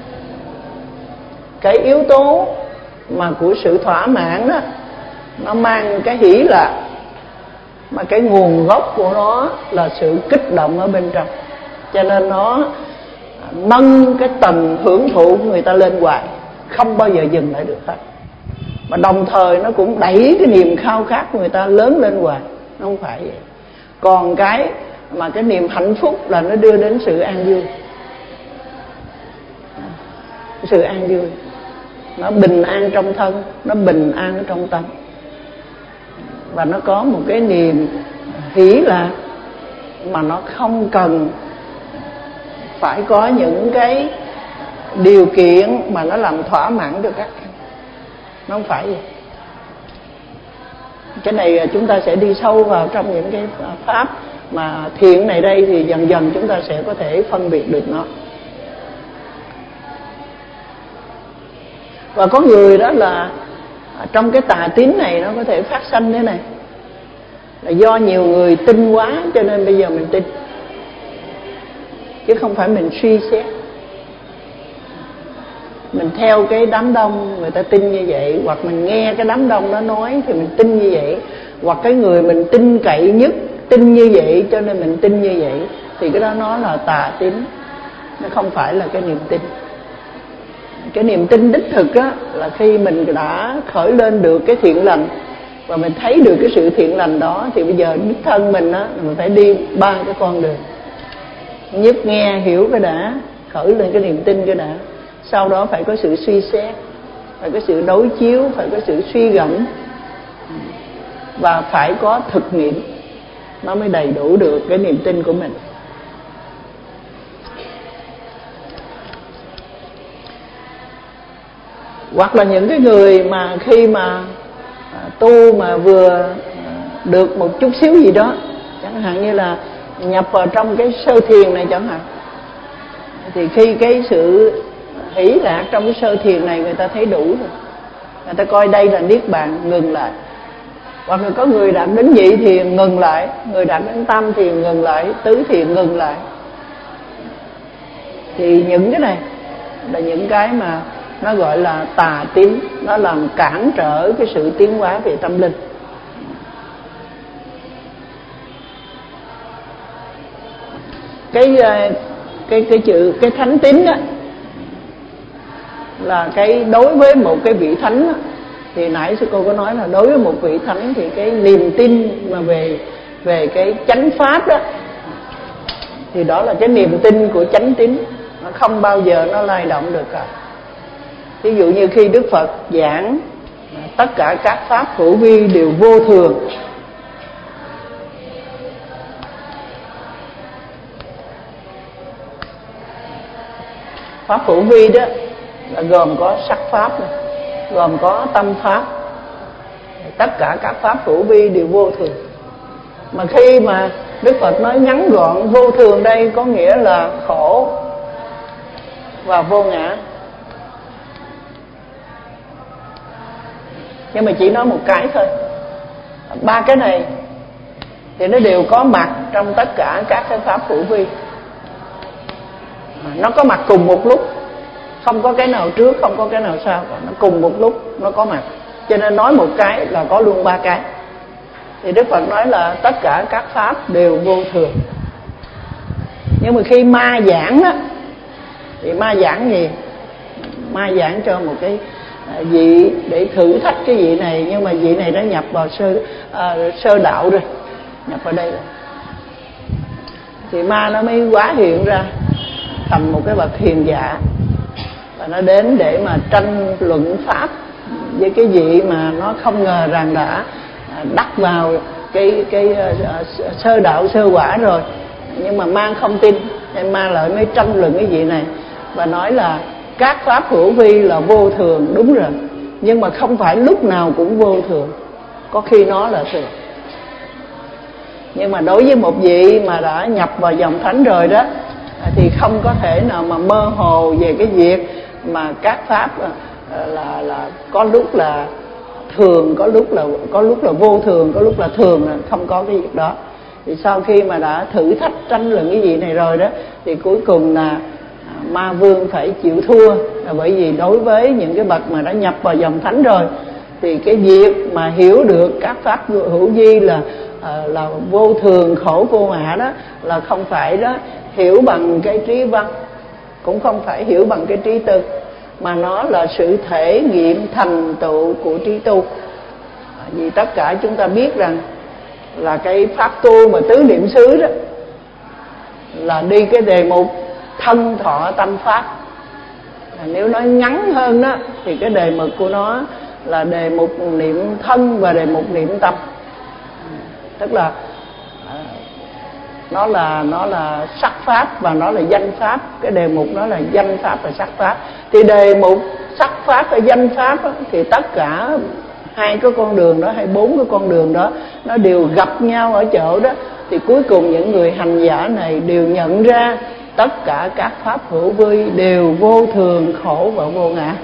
S2: Cái yếu tố mà của sự thỏa mãn đó nó mang cái hỷ lạc, mà cái nguồn gốc của nó là sự kích động ở bên trong, cho nên nó nâng cái tầng hưởng thụ của người ta lên hoài, không bao giờ dừng lại được hết. Mà đồng thời nó cũng đẩy cái niềm khao khát của người ta lớn lên hoài. Nó không phải vậy. Còn cái mà cái niềm hạnh phúc là nó đưa đến sự an vui, sự an vui, nó bình an trong thân, nó bình an ở trong tâm, và nó có một cái niềm hỷ lạc mà nó không cần phải có những cái điều kiện mà nó làm thỏa mãn được các. Nó không phải vậy. Cái này chúng ta sẽ đi sâu vào trong những cái pháp mà thiện này đây, thì dần dần chúng ta sẽ có thể phân biệt được nó. Và có người đó là trong cái tà tín này nó có thể phát sanh thế này, là do nhiều người tin quá cho nên bây giờ mình tin, chứ không phải mình suy xét. Mình theo cái đám đông người ta tin như vậy, hoặc mình nghe cái đám đông đó nói thì mình tin như vậy, hoặc cái người mình tin cậy nhất tin như vậy cho nên mình tin như vậy, thì cái đó nó là tà tín, nó không phải là cái niềm tin. Cái niềm tin đích thực á là khi mình đã khởi lên được cái thiện lành, và mình thấy được cái sự thiện lành đó, thì bây giờ đích thân mình á mình phải đi ba cái con đường. Nhất nghe hiểu cái đã, khởi lên cái niềm tin cái đã, sau đó phải có sự suy xét, phải có sự đối chiếu, phải có sự suy gẫm, và phải có thực nghiệm, nó mới đầy đủ được cái niềm tin của mình. Hoặc là những cái người mà khi mà tu mà vừa được một chút xíu gì đó, chẳng hạn như là nhập vào trong cái sơ thiền này chẳng hạn, thì khi cái sự hỷ lạc trong cái sơ thiền này người ta thấy đủ rồi, người ta coi đây là niết bàn, ngừng lại. Hoặc là có người đạt đến nhị thiền ngừng lại, người đạt đến tam thiền ngừng lại, tứ thiền ngừng lại. Thì những cái này là những cái mà nó gọi là tà tín, nó làm cản trở cái sự tiến hóa về tâm linh. Cái cái cái chữ cái thánh tín á, là cái đối với một cái vị thánh á, thì nãy sư cô có nói là đối với một vị thánh thì cái niềm tin mà về về cái chánh pháp đó, thì đó là cái niềm tin của chánh tín, nó không bao giờ nó lay động được cả. Ví dụ như khi Đức Phật giảng tất cả các pháp hữu vi đều vô thường, pháp hữu vi đó là gồm có sắc pháp này, gồm có tâm pháp, tất cả các pháp hữu vi đều vô thường. Mà khi mà Đức Phật nói ngắn gọn vô thường đây có nghĩa là khổ và vô ngã, nhưng mà chỉ nói một cái thôi. Ba cái này thì nó đều có mặt trong tất cả các cái pháp hữu vi, nó có mặt cùng một lúc, không có cái nào trước, không có cái nào sau, nó cùng một lúc nó có mặt. Cho nên nói một cái là có luôn ba cái. Thì Đức Phật nói là tất cả các pháp đều vô thường. Nhưng mà khi ma giảng á, thì ma giảng gì? Ma giảng cho một cái vị để thử thách cái vị này, nhưng mà vị này đã nhập vào sơ à, sơ đạo rồi, nhập vào đây rồi, thì ma nó mới hóa hiện ra thành một cái bậc hiền giả, và nó đến để mà tranh luận pháp với cái vị mà nó không ngờ rằng đã đắc vào cái cái sơ đạo sơ quả rồi, nhưng mà ma không tin, nên ma lại mới tranh luận cái vị này và nói là các pháp hữu vi là vô thường, đúng rồi, nhưng mà không phải lúc nào cũng vô thường, có khi nó là thường. Nhưng mà đối với một vị mà đã nhập vào dòng thánh rồi đó, thì không có thể nào mà mơ hồ về cái việc mà các pháp là là có lúc là thường, có lúc là có lúc là vô thường, có lúc là thường, là không có cái việc đó. Thì sau khi mà đã thử thách tranh luận cái gì này rồi đó, thì cuối cùng là ma vương phải chịu thua, là bởi vì đối với những cái bậc mà đã nhập vào dòng thánh rồi, thì cái việc mà hiểu được các pháp hữu vi là là vô thường, khổ, vô ngã đó, là không phải đó hiểu bằng cái trí văn, cũng không phải hiểu bằng cái trí tư, mà nó là sự thể nghiệm thành tựu của trí tu. Vì tất cả chúng ta biết rằng là cái pháp tu mà tứ niệm xứ đó là đi cái đề mục thân thọ tâm pháp. À, nếu nói ngắn hơn đó thì cái đề mục của nó là đề mục niệm thân và đề mục niệm tâm. Tức là à, nó là nó là sắc pháp và nó là danh pháp. Cái đề mục nó là danh pháp và sắc pháp. Thì đề mục sắc pháp và danh pháp đó, thì tất cả hai cái con đường đó hay bốn cái con đường đó nó đều gặp nhau ở chỗ đó. Thì cuối cùng những người hành giả này đều nhận ra tất cả các pháp hữu vi đều vô thường, khổ và vô ngã.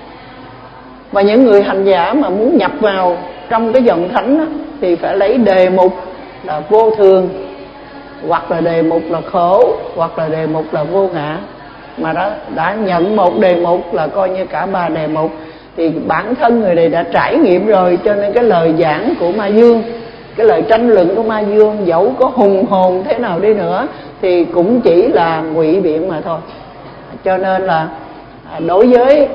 S2: Và những người hành giả mà muốn nhập vào trong cái dòng thánh đó, thì phải lấy đề mục là vô thường, hoặc là đề mục là khổ, hoặc là đề mục là vô ngã. Mà đã, đã nhận một đề mục là coi như cả ba đề mục. Thì bản thân người này đã trải nghiệm rồi, cho nên cái lời giảng của Ma Dương, cái lời tranh luận của Ma Dương dẫu có hùng hồn thế nào đi nữa thì cũng chỉ là ngụy biện mà thôi. Cho nên là đối với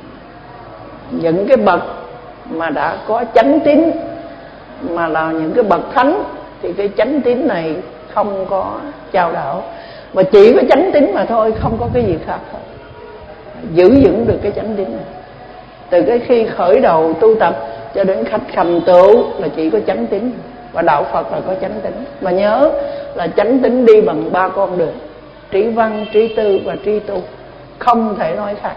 S2: những cái bậc mà đã có chánh tín, mà là những cái bậc thánh, thì cái chánh tín này không có chao đảo, và chỉ có chánh tín mà thôi, không có cái gì khác hết. Giữ vững được cái chánh tín này, từ cái khi khởi đầu tu tập cho đến khách thành tựu là chỉ có chánh tín. Và đạo Phật là có chánh tín. Và nhớ là chánh tín đi bằng ba con đường: trí văn, trí tư và trí tu, không thể nói khác.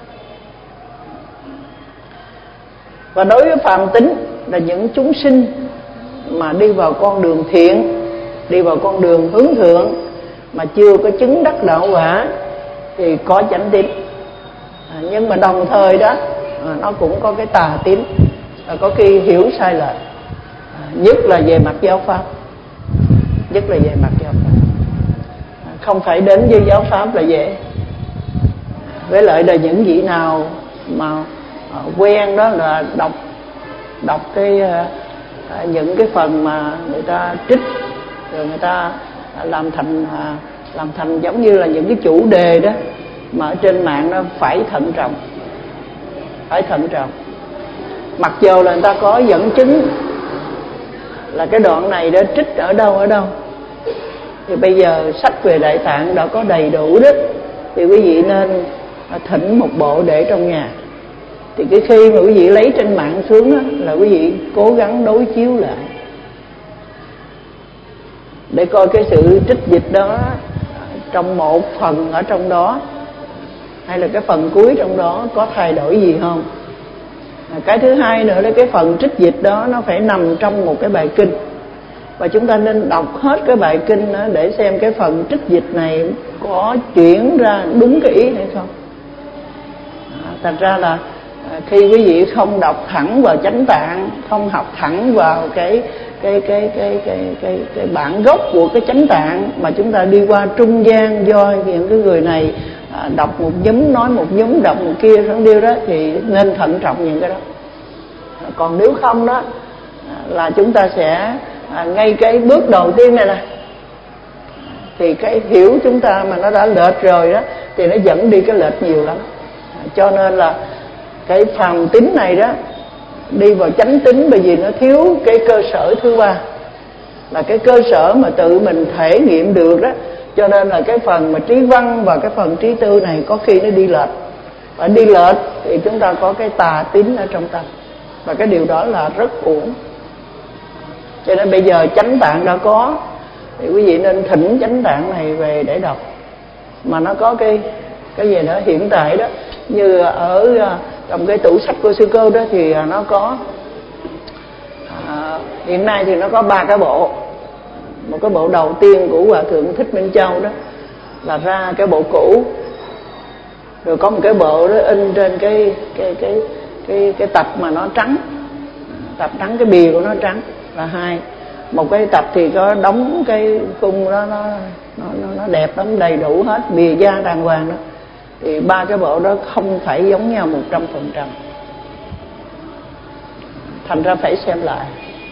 S2: Và đối với phàm tín là những chúng sinh mà đi vào con đường thiện, đi vào con đường hướng thượng, mà chưa có chứng đắc đạo quả thì có chánh tín. À, nhưng mà đồng thời đó à, nó cũng có cái tà tín, và có khi hiểu sai lệch, à, nhất là về mặt giáo pháp, nhất là về mặt giáo pháp. À, không phải đến với giáo pháp là dễ. Với lại là những vị nào mà à, quen đó là đọc đọc cái à, những cái phần mà người ta trích rồi người ta làm thành à, làm thành giống như là những cái chủ đề đó mà ở trên mạng nó phải thận trọng. phải thận trọng. Mặc dù là người ta có dẫn chứng là cái đoạn này đã trích ở đâu ở đâu, thì bây giờ sách về Đại Tạng đã có đầy đủ đó, thì quý vị nên thỉnh một bộ để trong nhà. Thì cái khi mà quý vị lấy trên mạng xuống đó, là quý vị cố gắng đối chiếu lại để coi cái sự trích dịch đó trong một phần ở trong đó hay là cái phần cuối trong đó có thay đổi gì không. Cái thứ hai nữa là cái phần trích dịch đó nó phải nằm trong một cái bài kinh, và chúng ta nên đọc hết cái bài kinh đó để xem cái phần trích dịch này có chuyển ra đúng cái ý hay không. À, thành ra là khi quý vị không đọc thẳng vào chánh tạng, không học thẳng vào cái cái cái cái cái cái cái bản gốc của cái chánh tạng, mà chúng ta đi qua trung gian do những cái người này à, đọc một nhúm nói một nhúm, đọc một kia không điêu đó, thì nên thận trọng những cái đó. À, còn nếu không đó là chúng ta sẽ à, ngay cái bước đầu tiên này nè, thì cái hiểu chúng ta mà nó đã lệch rồi đó thì nó dẫn đi cái lệch nhiều lắm. À, cho nên là cái phàm tín này đó đi vào chánh tín, bởi vì nó thiếu cái cơ sở thứ ba là cái cơ sở mà tự mình thể nghiệm được đó. Cho nên là cái phần mà trí văn và cái phần trí tư này có khi nó đi lệch, và đi lệch thì chúng ta có cái tà tín ở trong tâm, và cái điều đó là rất uổng. Cho nên bây giờ chánh tạng đã có thì quý vị nên thỉnh chánh tạng này về để đọc. Mà nó có cái cái gì đó hiện tại đó, như ở trong cái tủ sách của sư cô đó thì nó có à, hiện nay thì nó có ba cái bộ. Một cái bộ đầu tiên của Hòa Thượng Thích Minh Châu đó là ra cái bộ cũ, rồi có một cái bộ đó in trên cái cái cái cái cái tập mà nó trắng, tập trắng, cái bìa của nó trắng là hai. Một cái tập thì có đóng cái khung đó nó nó nó đẹp lắm, đầy đủ hết, bìa da đàng hoàng đó. Thì ba cái bộ đó không phải giống nhau một trăm phần trăm, thành ra phải xem lại.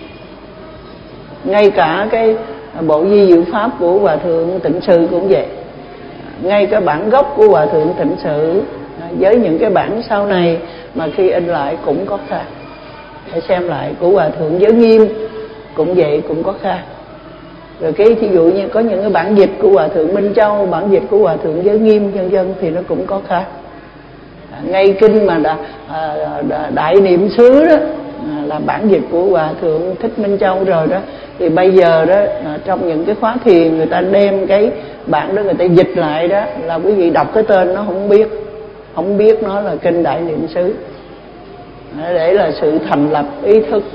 S2: Ngay cả cái bộ Di Diệu Pháp của Hòa Thượng Tịnh Sự cũng vậy, ngay cái bản gốc của Hòa Thượng Tịnh Sự với những cái bản sau này mà khi in lại cũng có khác. Phải xem lại của Hòa Thượng Giới Nghiêm cũng vậy, cũng có khác. Rồi cái thí dụ như có những cái bản dịch của Hòa Thượng Minh Châu, bản dịch của Hòa Thượng Giới Nghiêm vân vân thì nó cũng có khác. À, ngay kinh mà đã, à, đã, Đại Niệm Xứ đó à, là bản dịch của Hòa Thượng Thích Minh Châu rồi đó, thì bây giờ đó à, trong những cái khóa thiền người ta đem cái bản đó người ta dịch lại đó, là quý vị đọc cái tên nó không biết, không biết nó là kinh Đại Niệm Xứ, để là sự thành lập ý thức.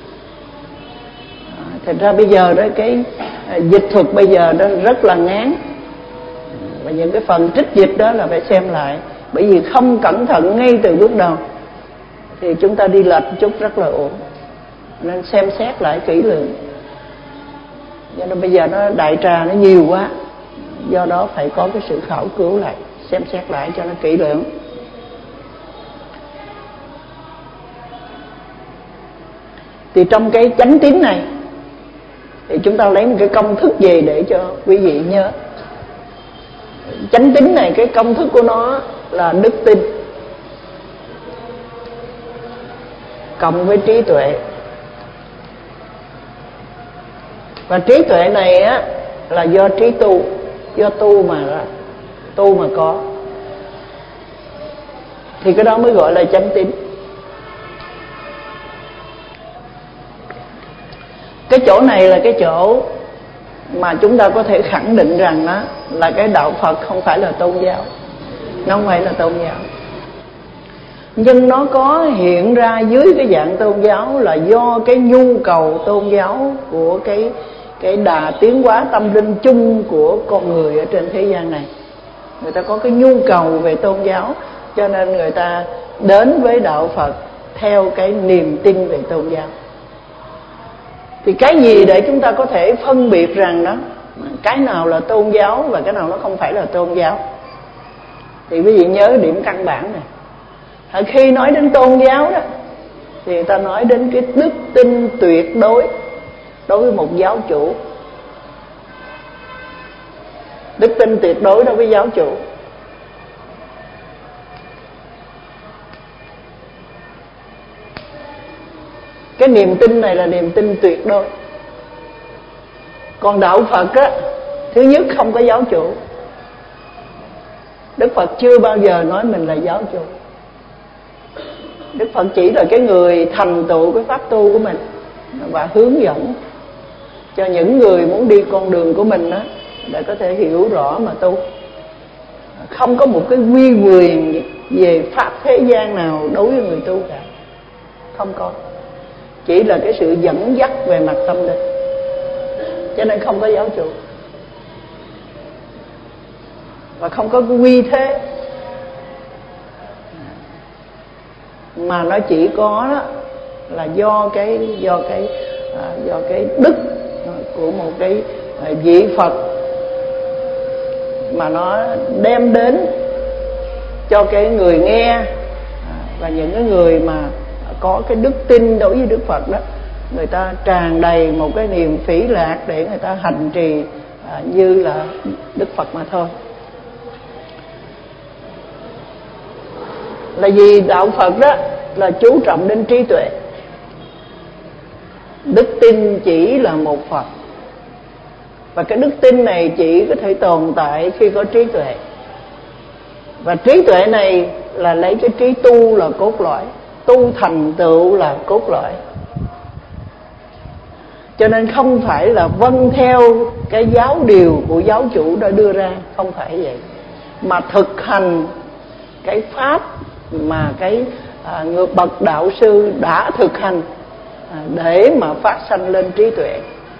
S2: Thành ra bây giờ đó cái dịch thuật bây giờ đó rất là ngán, và những cái phần trích dịch đó là phải xem lại, bởi vì không cẩn thận ngay từ bước đầu thì chúng ta đi lệch chút rất là ổn, nên xem xét lại kỹ lưỡng. Do nên bây giờ nó đại trà nó nhiều quá, do đó phải có cái sự khảo cứu lại, xem xét lại cho nó kỹ lưỡng. Thì trong cái chánh tín này thì chúng ta lấy một cái công thức gì để cho quý vị nhớ. Chánh tín này cái công thức của nó là đức tin cộng với trí tuệ. Và trí tuệ này á là do trí tu, do tu mà ra, tu mà có, thì cái đó mới gọi là chánh tín. Cái chỗ này là cái chỗ mà chúng ta có thể khẳng định rằng đó là cái đạo Phật không phải là tôn giáo, nó không phải là tôn giáo, nhưng nó có hiện ra dưới cái dạng tôn giáo là do cái nhu cầu tôn giáo của cái cái đà tiến hóa tâm linh chung của con người ở trên thế gian này. Người ta có cái nhu cầu về tôn giáo, cho nên người ta đến với đạo Phật theo cái niềm tin về tôn giáo. Thì cái gì để chúng ta có thể phân biệt rằng đó cái nào là tôn giáo và cái nào nó không phải là tôn giáo? Thì quý vị nhớ điểm căn bản này. Khi nói đến tôn giáo đó thì người ta nói đến cái đức tin tuyệt đối đối với một giáo chủ. Đức tin tuyệt đối đối với giáo chủ. Cái niềm tin này là niềm tin tuyệt đối. Còn đạo Phật á, thứ nhất không có giáo chủ. Đức Phật chưa bao giờ nói mình là giáo chủ. Đức Phật chỉ là cái người thành tựu cái pháp tu của mình và hướng dẫn cho những người muốn đi con đường của mình đó, để có thể hiểu rõ mà tu. Không có một cái uy quyền về pháp thế gian nào đối với người tu cả. Không có. Chỉ là cái sự dẫn dắt về mặt tâm linh. Cho nên không có giáo chủ. Và không có cái uy thế. Mà nó chỉ có đó là do cái do cái à, do cái đức của một cái vị Phật mà nó đem đến cho cái người nghe, à, và những cái người mà có cái đức tin đối với Đức Phật đó, người ta tràn đầy một cái niềm phỉ lạc để người ta hành trì à, như là Đức Phật mà thôi. Là vì đạo Phật đó là chú trọng đến trí tuệ. Đức tin chỉ là một phần. Và cái đức tin này chỉ có thể tồn tại khi có trí tuệ. Và trí tuệ này là lấy cái trí tu là cốt lõi, tu thành tựu là cốt lõi. Cho nên không phải là vâng theo cái giáo điều của giáo chủ đã đưa ra, không phải vậy. Mà thực hành cái pháp mà cái à, người bậc đạo sư đã thực hành à, để mà phát sanh lên trí tuệ.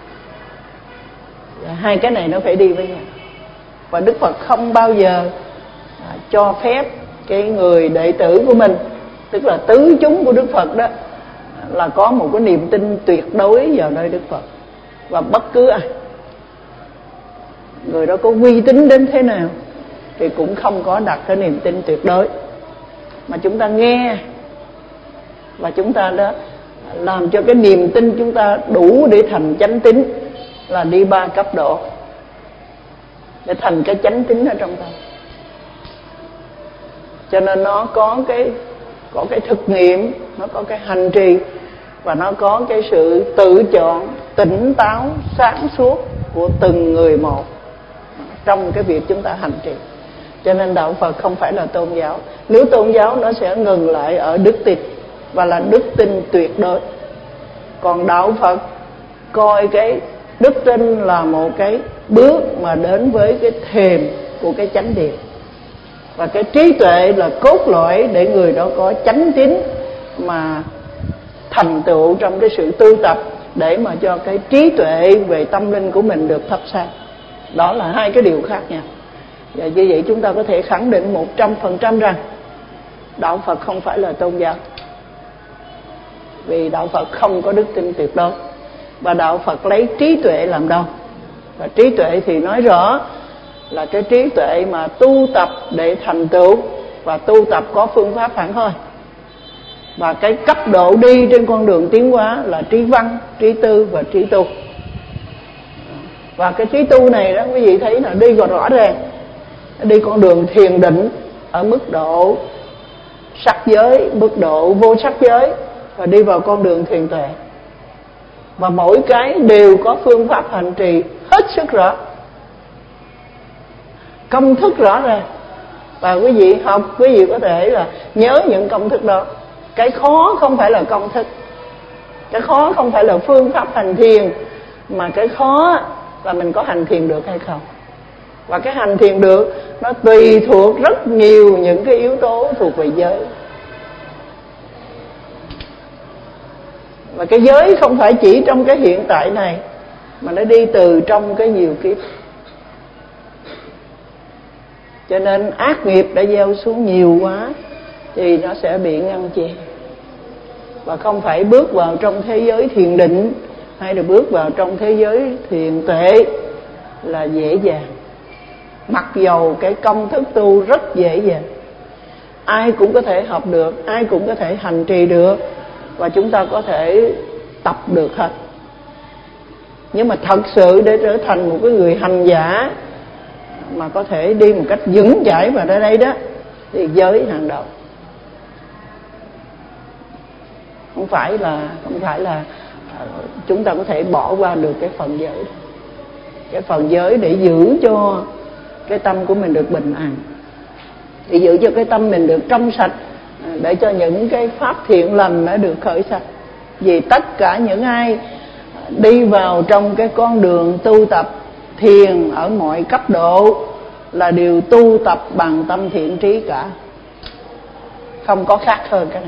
S2: Hai cái này nó phải đi với nhau. Và Đức Phật không bao giờ à, cho phép cái người đệ tử của mình, tức là tứ chúng của Đức Phật đó, là có một cái niềm tin tuyệt đối vào nơi Đức Phật. Và bất cứ ai, người đó có uy tín đến thế nào thì cũng không có đặt cái niềm tin tuyệt đối. Mà chúng ta nghe và chúng ta đã làm cho cái niềm tin chúng ta đủ để thành chánh tín, là đi ba cấp độ để thành cái chánh tín ở trong tâm. Cho nên nó có cái có cái thực nghiệm, nó có cái hành trì, và nó có cái sự tự chọn tỉnh táo sáng suốt của từng người một trong cái việc chúng ta hành trì. Cho nên đạo Phật không phải là tôn giáo. Nếu tôn giáo nó sẽ ngừng lại ở đức tin, và là đức tin tuyệt đối. Còn đạo Phật coi cái đức tin là một cái bước mà đến với cái thềm của cái chánh điện. Và cái trí tuệ là cốt lõi để người đó có chánh tín mà thành tựu trong cái sự tu tập, để mà cho cái trí tuệ về tâm linh của mình được thắp sáng. Đó là hai cái điều khác nhau. Và như vậy chúng ta có thể khẳng định một trăm phần trăm rằng đạo Phật không phải là tôn giáo. Vì đạo Phật không có đức tin tuyệt đối. Và đạo Phật lấy trí tuệ làm đâu. Và trí tuệ thì nói rõ là cái trí tuệ mà tu tập để thành tựu, và tu tập có phương pháp hẳn hoi. Và cái cấp độ đi trên con đường tiến hóa là trí văn, trí tư và trí tu. Và cái trí tu này đó quý vị thấy là đi vào rõ ràng, đi con đường thiền định ở mức độ sắc giới, mức độ vô sắc giới, và đi vào con đường thiền tuệ. Và mỗi cái đều có phương pháp hành trì hết sức rõ, công thức rõ ràng. Và quý vị học, quý vị có thể là nhớ những công thức đó. Cái khó không phải là công thức, cái khó không phải là phương pháp hành thiền, mà cái khó là mình có hành thiền được hay không. Và cái hành thiền được nó tùy thuộc rất nhiều những cái yếu tố thuộc về giới. Và cái giới không phải chỉ trong cái hiện tại này, mà nó đi từ trong cái nhiều kiếp. Cho nên ác nghiệp đã gieo xuống nhiều quá thì nó sẽ bị ngăn chặn. Và không phải bước vào trong thế giới thiền định hay là bước vào trong thế giới thiền tuệ là dễ dàng. Mặc dầu cái công thức tu rất dễ dàng, ai cũng có thể học được, ai cũng có thể hành trì được, và chúng ta có thể tập được hết. Nhưng mà thật sự để trở thành một cái người hành giả mà có thể đi một cách vững chãi vào đây đây đó, thì giới hàng đầu. không phải là không phải là chúng ta có thể bỏ qua được cái phần giới, cái phần giới để giữ cho cái tâm của mình được bình an, để giữ cho cái tâm mình được trong sạch, để cho những cái pháp thiện lành đã được khởi sạch. Vì tất cả những ai đi vào trong cái con đường tu tập thiền ở mọi cấp độ là đều tu tập bằng tâm thiện trí cả, không có khác hơn cái này.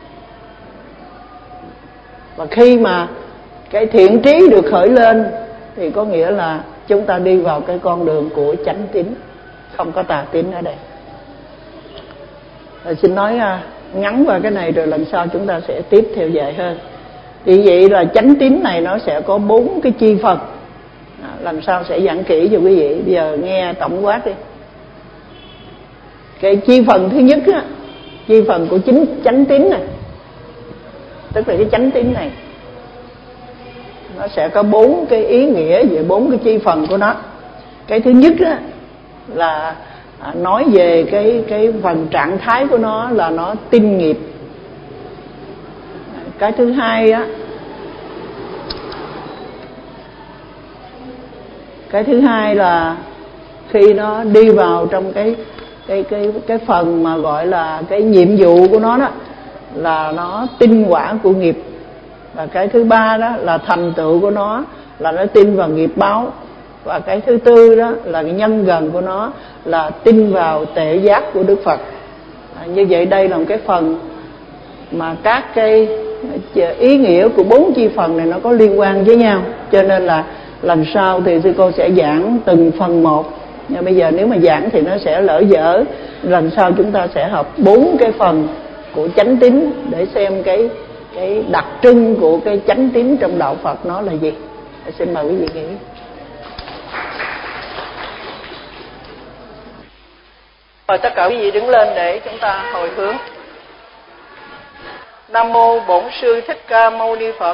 S2: Và khi mà cái thiện trí được khởi lên thì có nghĩa là chúng ta đi vào cái con đường của chánh tín, không có tà tín ở đây. Rồi xin nói ngắn qua cái này rồi lần sau chúng ta sẽ tiếp theo dài hơn. Thì vậy là chánh tín này nó sẽ có bốn cái chi phần, à, lần sau sẽ giảng kỹ cho quý vị. Bây giờ nghe tổng quát đi. Cái chi phần thứ nhất á, chi phần của chính chánh tín này, tức là cái chánh tín này nó sẽ có bốn cái ý nghĩa về bốn cái chi phần của nó. Cái thứ nhất á, là nói về cái cái phần trạng thái của nó là nó tinh nghiệp. Cái thứ hai á, cái thứ hai là khi nó đi vào trong cái cái cái cái phần mà gọi là cái nhiệm vụ của nó đó là nó tinh quả của nghiệp. Và cái thứ ba đó là thành tựu của nó là nó tin vào nghiệp báo. Và cái thứ tư đó là cái nhân gần của nó là tin vào tệ giác của Đức Phật. À, như vậy đây là một cái phần mà các cái ý nghĩa của bốn chi phần này nó có liên quan với nhau, cho nên là lần sau thì sư cô sẽ giảng từng phần một. Nhưng bây giờ nếu mà giảng thì nó sẽ lỡ dở. Lần sau chúng ta sẽ học bốn cái phần của chánh tín để xem cái cái đặc trưng của cái chánh tín trong đạo Phật nó là gì. Xin mời quý vị nghĩ. Rồi tất cả quý vị đứng lên để chúng ta hồi hướng. Nam mô Bổn Sư Thích Ca Mâu Ni Phật.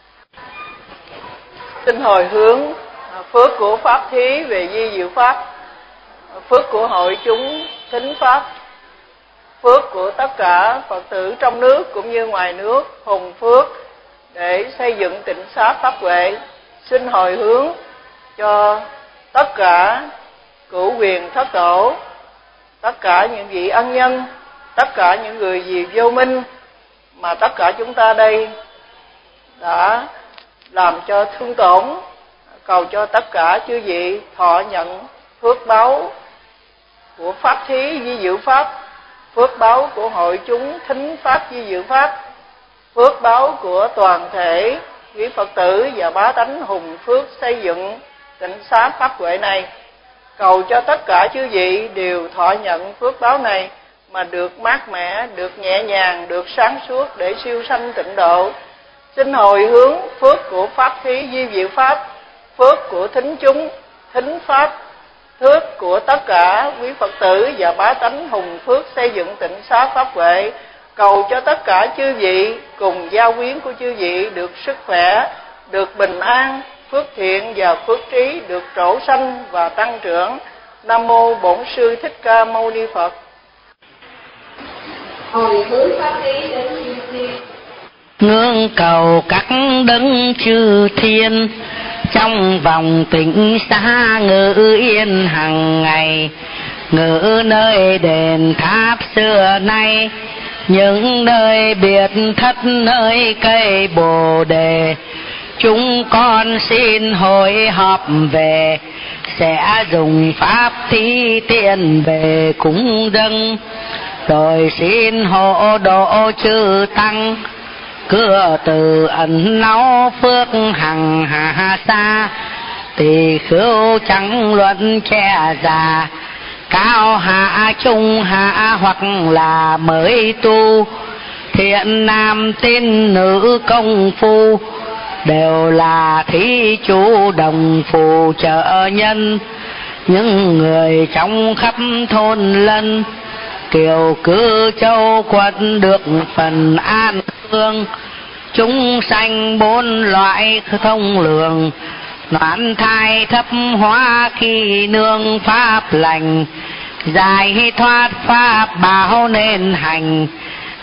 S2: Xin hồi hướng phước của pháp thí về di diệu pháp, phước của hội chúng thính pháp, phước của tất cả Phật tử trong nước cũng như ngoài nước hùng phước để xây dựng tịnh xá pháp huệ. Xin hồi hướng cho tất cả cửu quyền thất tổ, tất cả những vị ân nhân, tất cả những người vì vô minh mà tất cả chúng ta đây đã làm cho thương tổn, cầu cho tất cả chư vị thọ nhận phước báo của pháp thí di diệu pháp, phước báo của hội chúng thính pháp di diệu pháp, phước báo của toàn thể quý Phật tử và bá tánh hùng phước xây dựng tịnh xá pháp huệ này. Cầu cho tất cả chư vị đều thọ nhận phước báo này mà được mát mẻ, được nhẹ nhàng, được sáng suốt để siêu sanh tịnh độ. Xin hồi hướng phước của pháp thí di diệu pháp, phước của thính chúng thính pháp, phước của tất cả quý Phật tử và bá tánh hùng phước xây dựng tịnh xá pháp huệ. Cầu cho tất cả chư vị cùng gia quyến của chư vị được sức khỏe, được bình an, phước thiện và phước trí được trổ sanh và tăng trưởng. Nam mô Bổn Sư Thích Ca Mâu Ni Phật.
S3: Hồi hướng pháp thí đến chư thiên,
S1: nương cầu các đấng chư thiên, trong vòng tịnh xá ngự yên hằng ngày, ngự nơi đền tháp xưa nay, những nơi biệt thất nơi cây bồ đề. Chúng con xin hội họp về, sẽ dùng pháp thí tiền về cúng dâng, rồi xin hộ độ chư tăng, cửa từ ẩn náu phước hằng hà xa. Tỳ khưu chẳng luận trẻ già, cao hạ trung hạ hoặc là mới tu, thiện nam tín nữ công phu, đều là thí chủ đồng phù trợ nhân. Những người trong khắp thôn lân, kiều cư châu quận được phần an thương. Chúng sanh bốn loại thông lường, noãn thai thấp hóa khi nương pháp lành, giải thoát pháp bảo nên hành.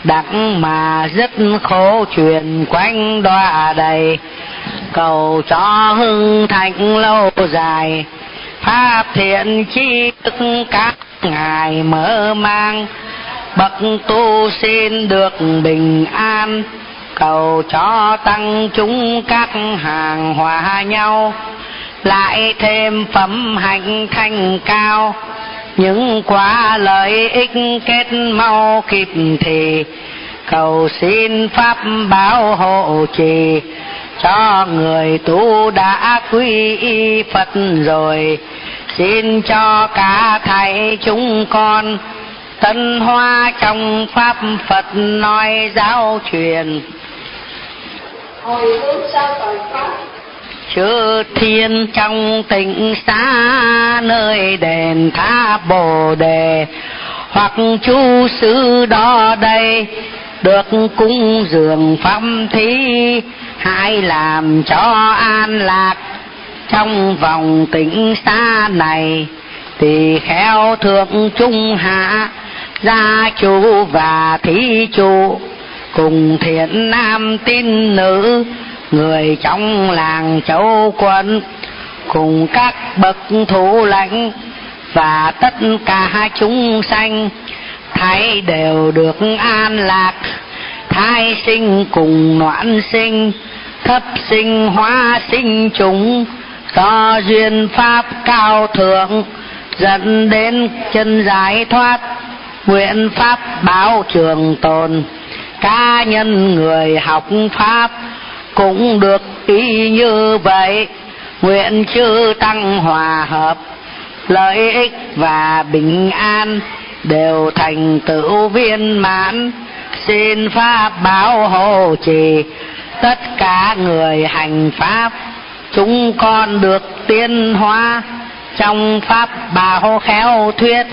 S1: đặng mà dứt khổ chuyện quanh đọa đầy, cầu cho hưng thịnh lâu dài, pháp thiện chi thức các ngài mở mang, bậc tu xin được bình an, cầu cho tăng chúng các hàng hòa nhau, lại thêm phẩm hạnh thanh cao, những quả lợi ích kết mau kịp thì, cầu xin pháp bảo hộ trì cho người tu đã quy y Phật rồi, xin cho cả thầy chúng con tân hoa trong pháp Phật nói giáo truyền.
S3: Hồi hướng sao tội pháp
S1: Chư thiên trong tịnh xá nơi đền tháp Bồ Đề, hoặc chú sư đó đây được cúng dường pháp thí, hãy làm cho an lạc trong vòng tịnh xá này. Tỳ kheo thượng trung hạ, gia chủ và thí chủ, cùng thiện nam tín nữ, người trong làng châu quận, cùng các bậc thủ lãnh và tất cả chúng sanh, thấy đều được an lạc, thai sinh cùng noãn sinh, thấp sinh hóa sinh chúng, do duyên pháp cao thượng dẫn đến chân giải thoát, nguyện pháp báo trường tồn. Cá nhân người học pháp cũng được ý như vậy, nguyện chư tăng hòa hợp, lợi ích và bình an đều thành tựu viên mãn. Xin pháp bảo hộ trì tất cả người hành pháp, chúng con được tiến hóa trong pháp bảo khéo thuyết.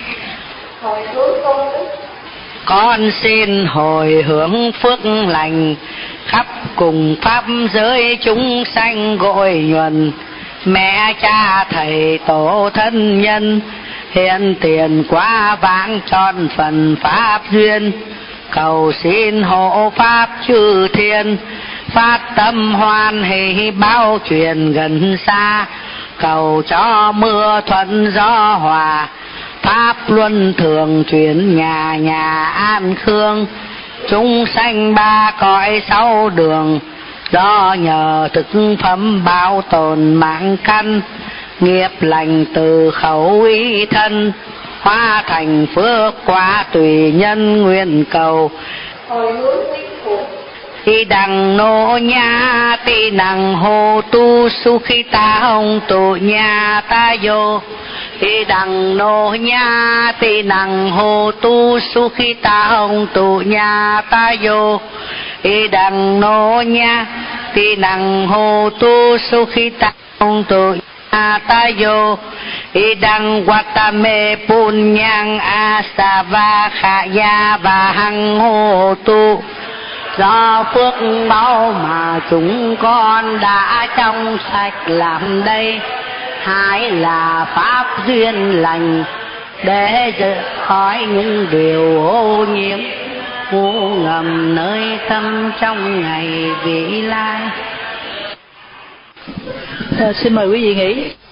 S3: hồi hướng công đức
S1: Con xin hồi hướng phước lành khắp cùng pháp giới chúng sanh gội nhuần, mẹ cha thầy tổ thân nhân hiện tiền quá vãng tròn phần pháp duyên, cầu xin hộ pháp chư thiên phát tâm hoan hỷ báo truyền gần xa, cầu cho mưa thuận gió hòa, pháp luân thường chuyển nhà nhà an khương, chúng sanh ba cõi sáu đường, do nhờ thực phẩm bảo tồn mạng căn, nghiệp lành từ khẩu ý thân, hóa thành phước quả tùy nhân nguyện cầu.
S3: hồi hướng tích phụ
S1: Khi đằng nô nha ti năng hồ tu su khi ta hồng tu nha ta vô, khi đằng nô nha ti năng hồ tu su khi ta hồng tu nha ta vô, khi đằng nô nha ti năng hồ tu su khi ta hồng tu nha ta vô, khi đằng watame punyang asava khaya và hằng hồ tu. Do phước báu mà chúng con đã trong sạch làm đây, hãy là pháp duyên lành để rời khỏi những điều ô nhiễm ngu ngầm nơi tâm trong ngày vị lai.
S2: À, xin mời quý vị nghỉ.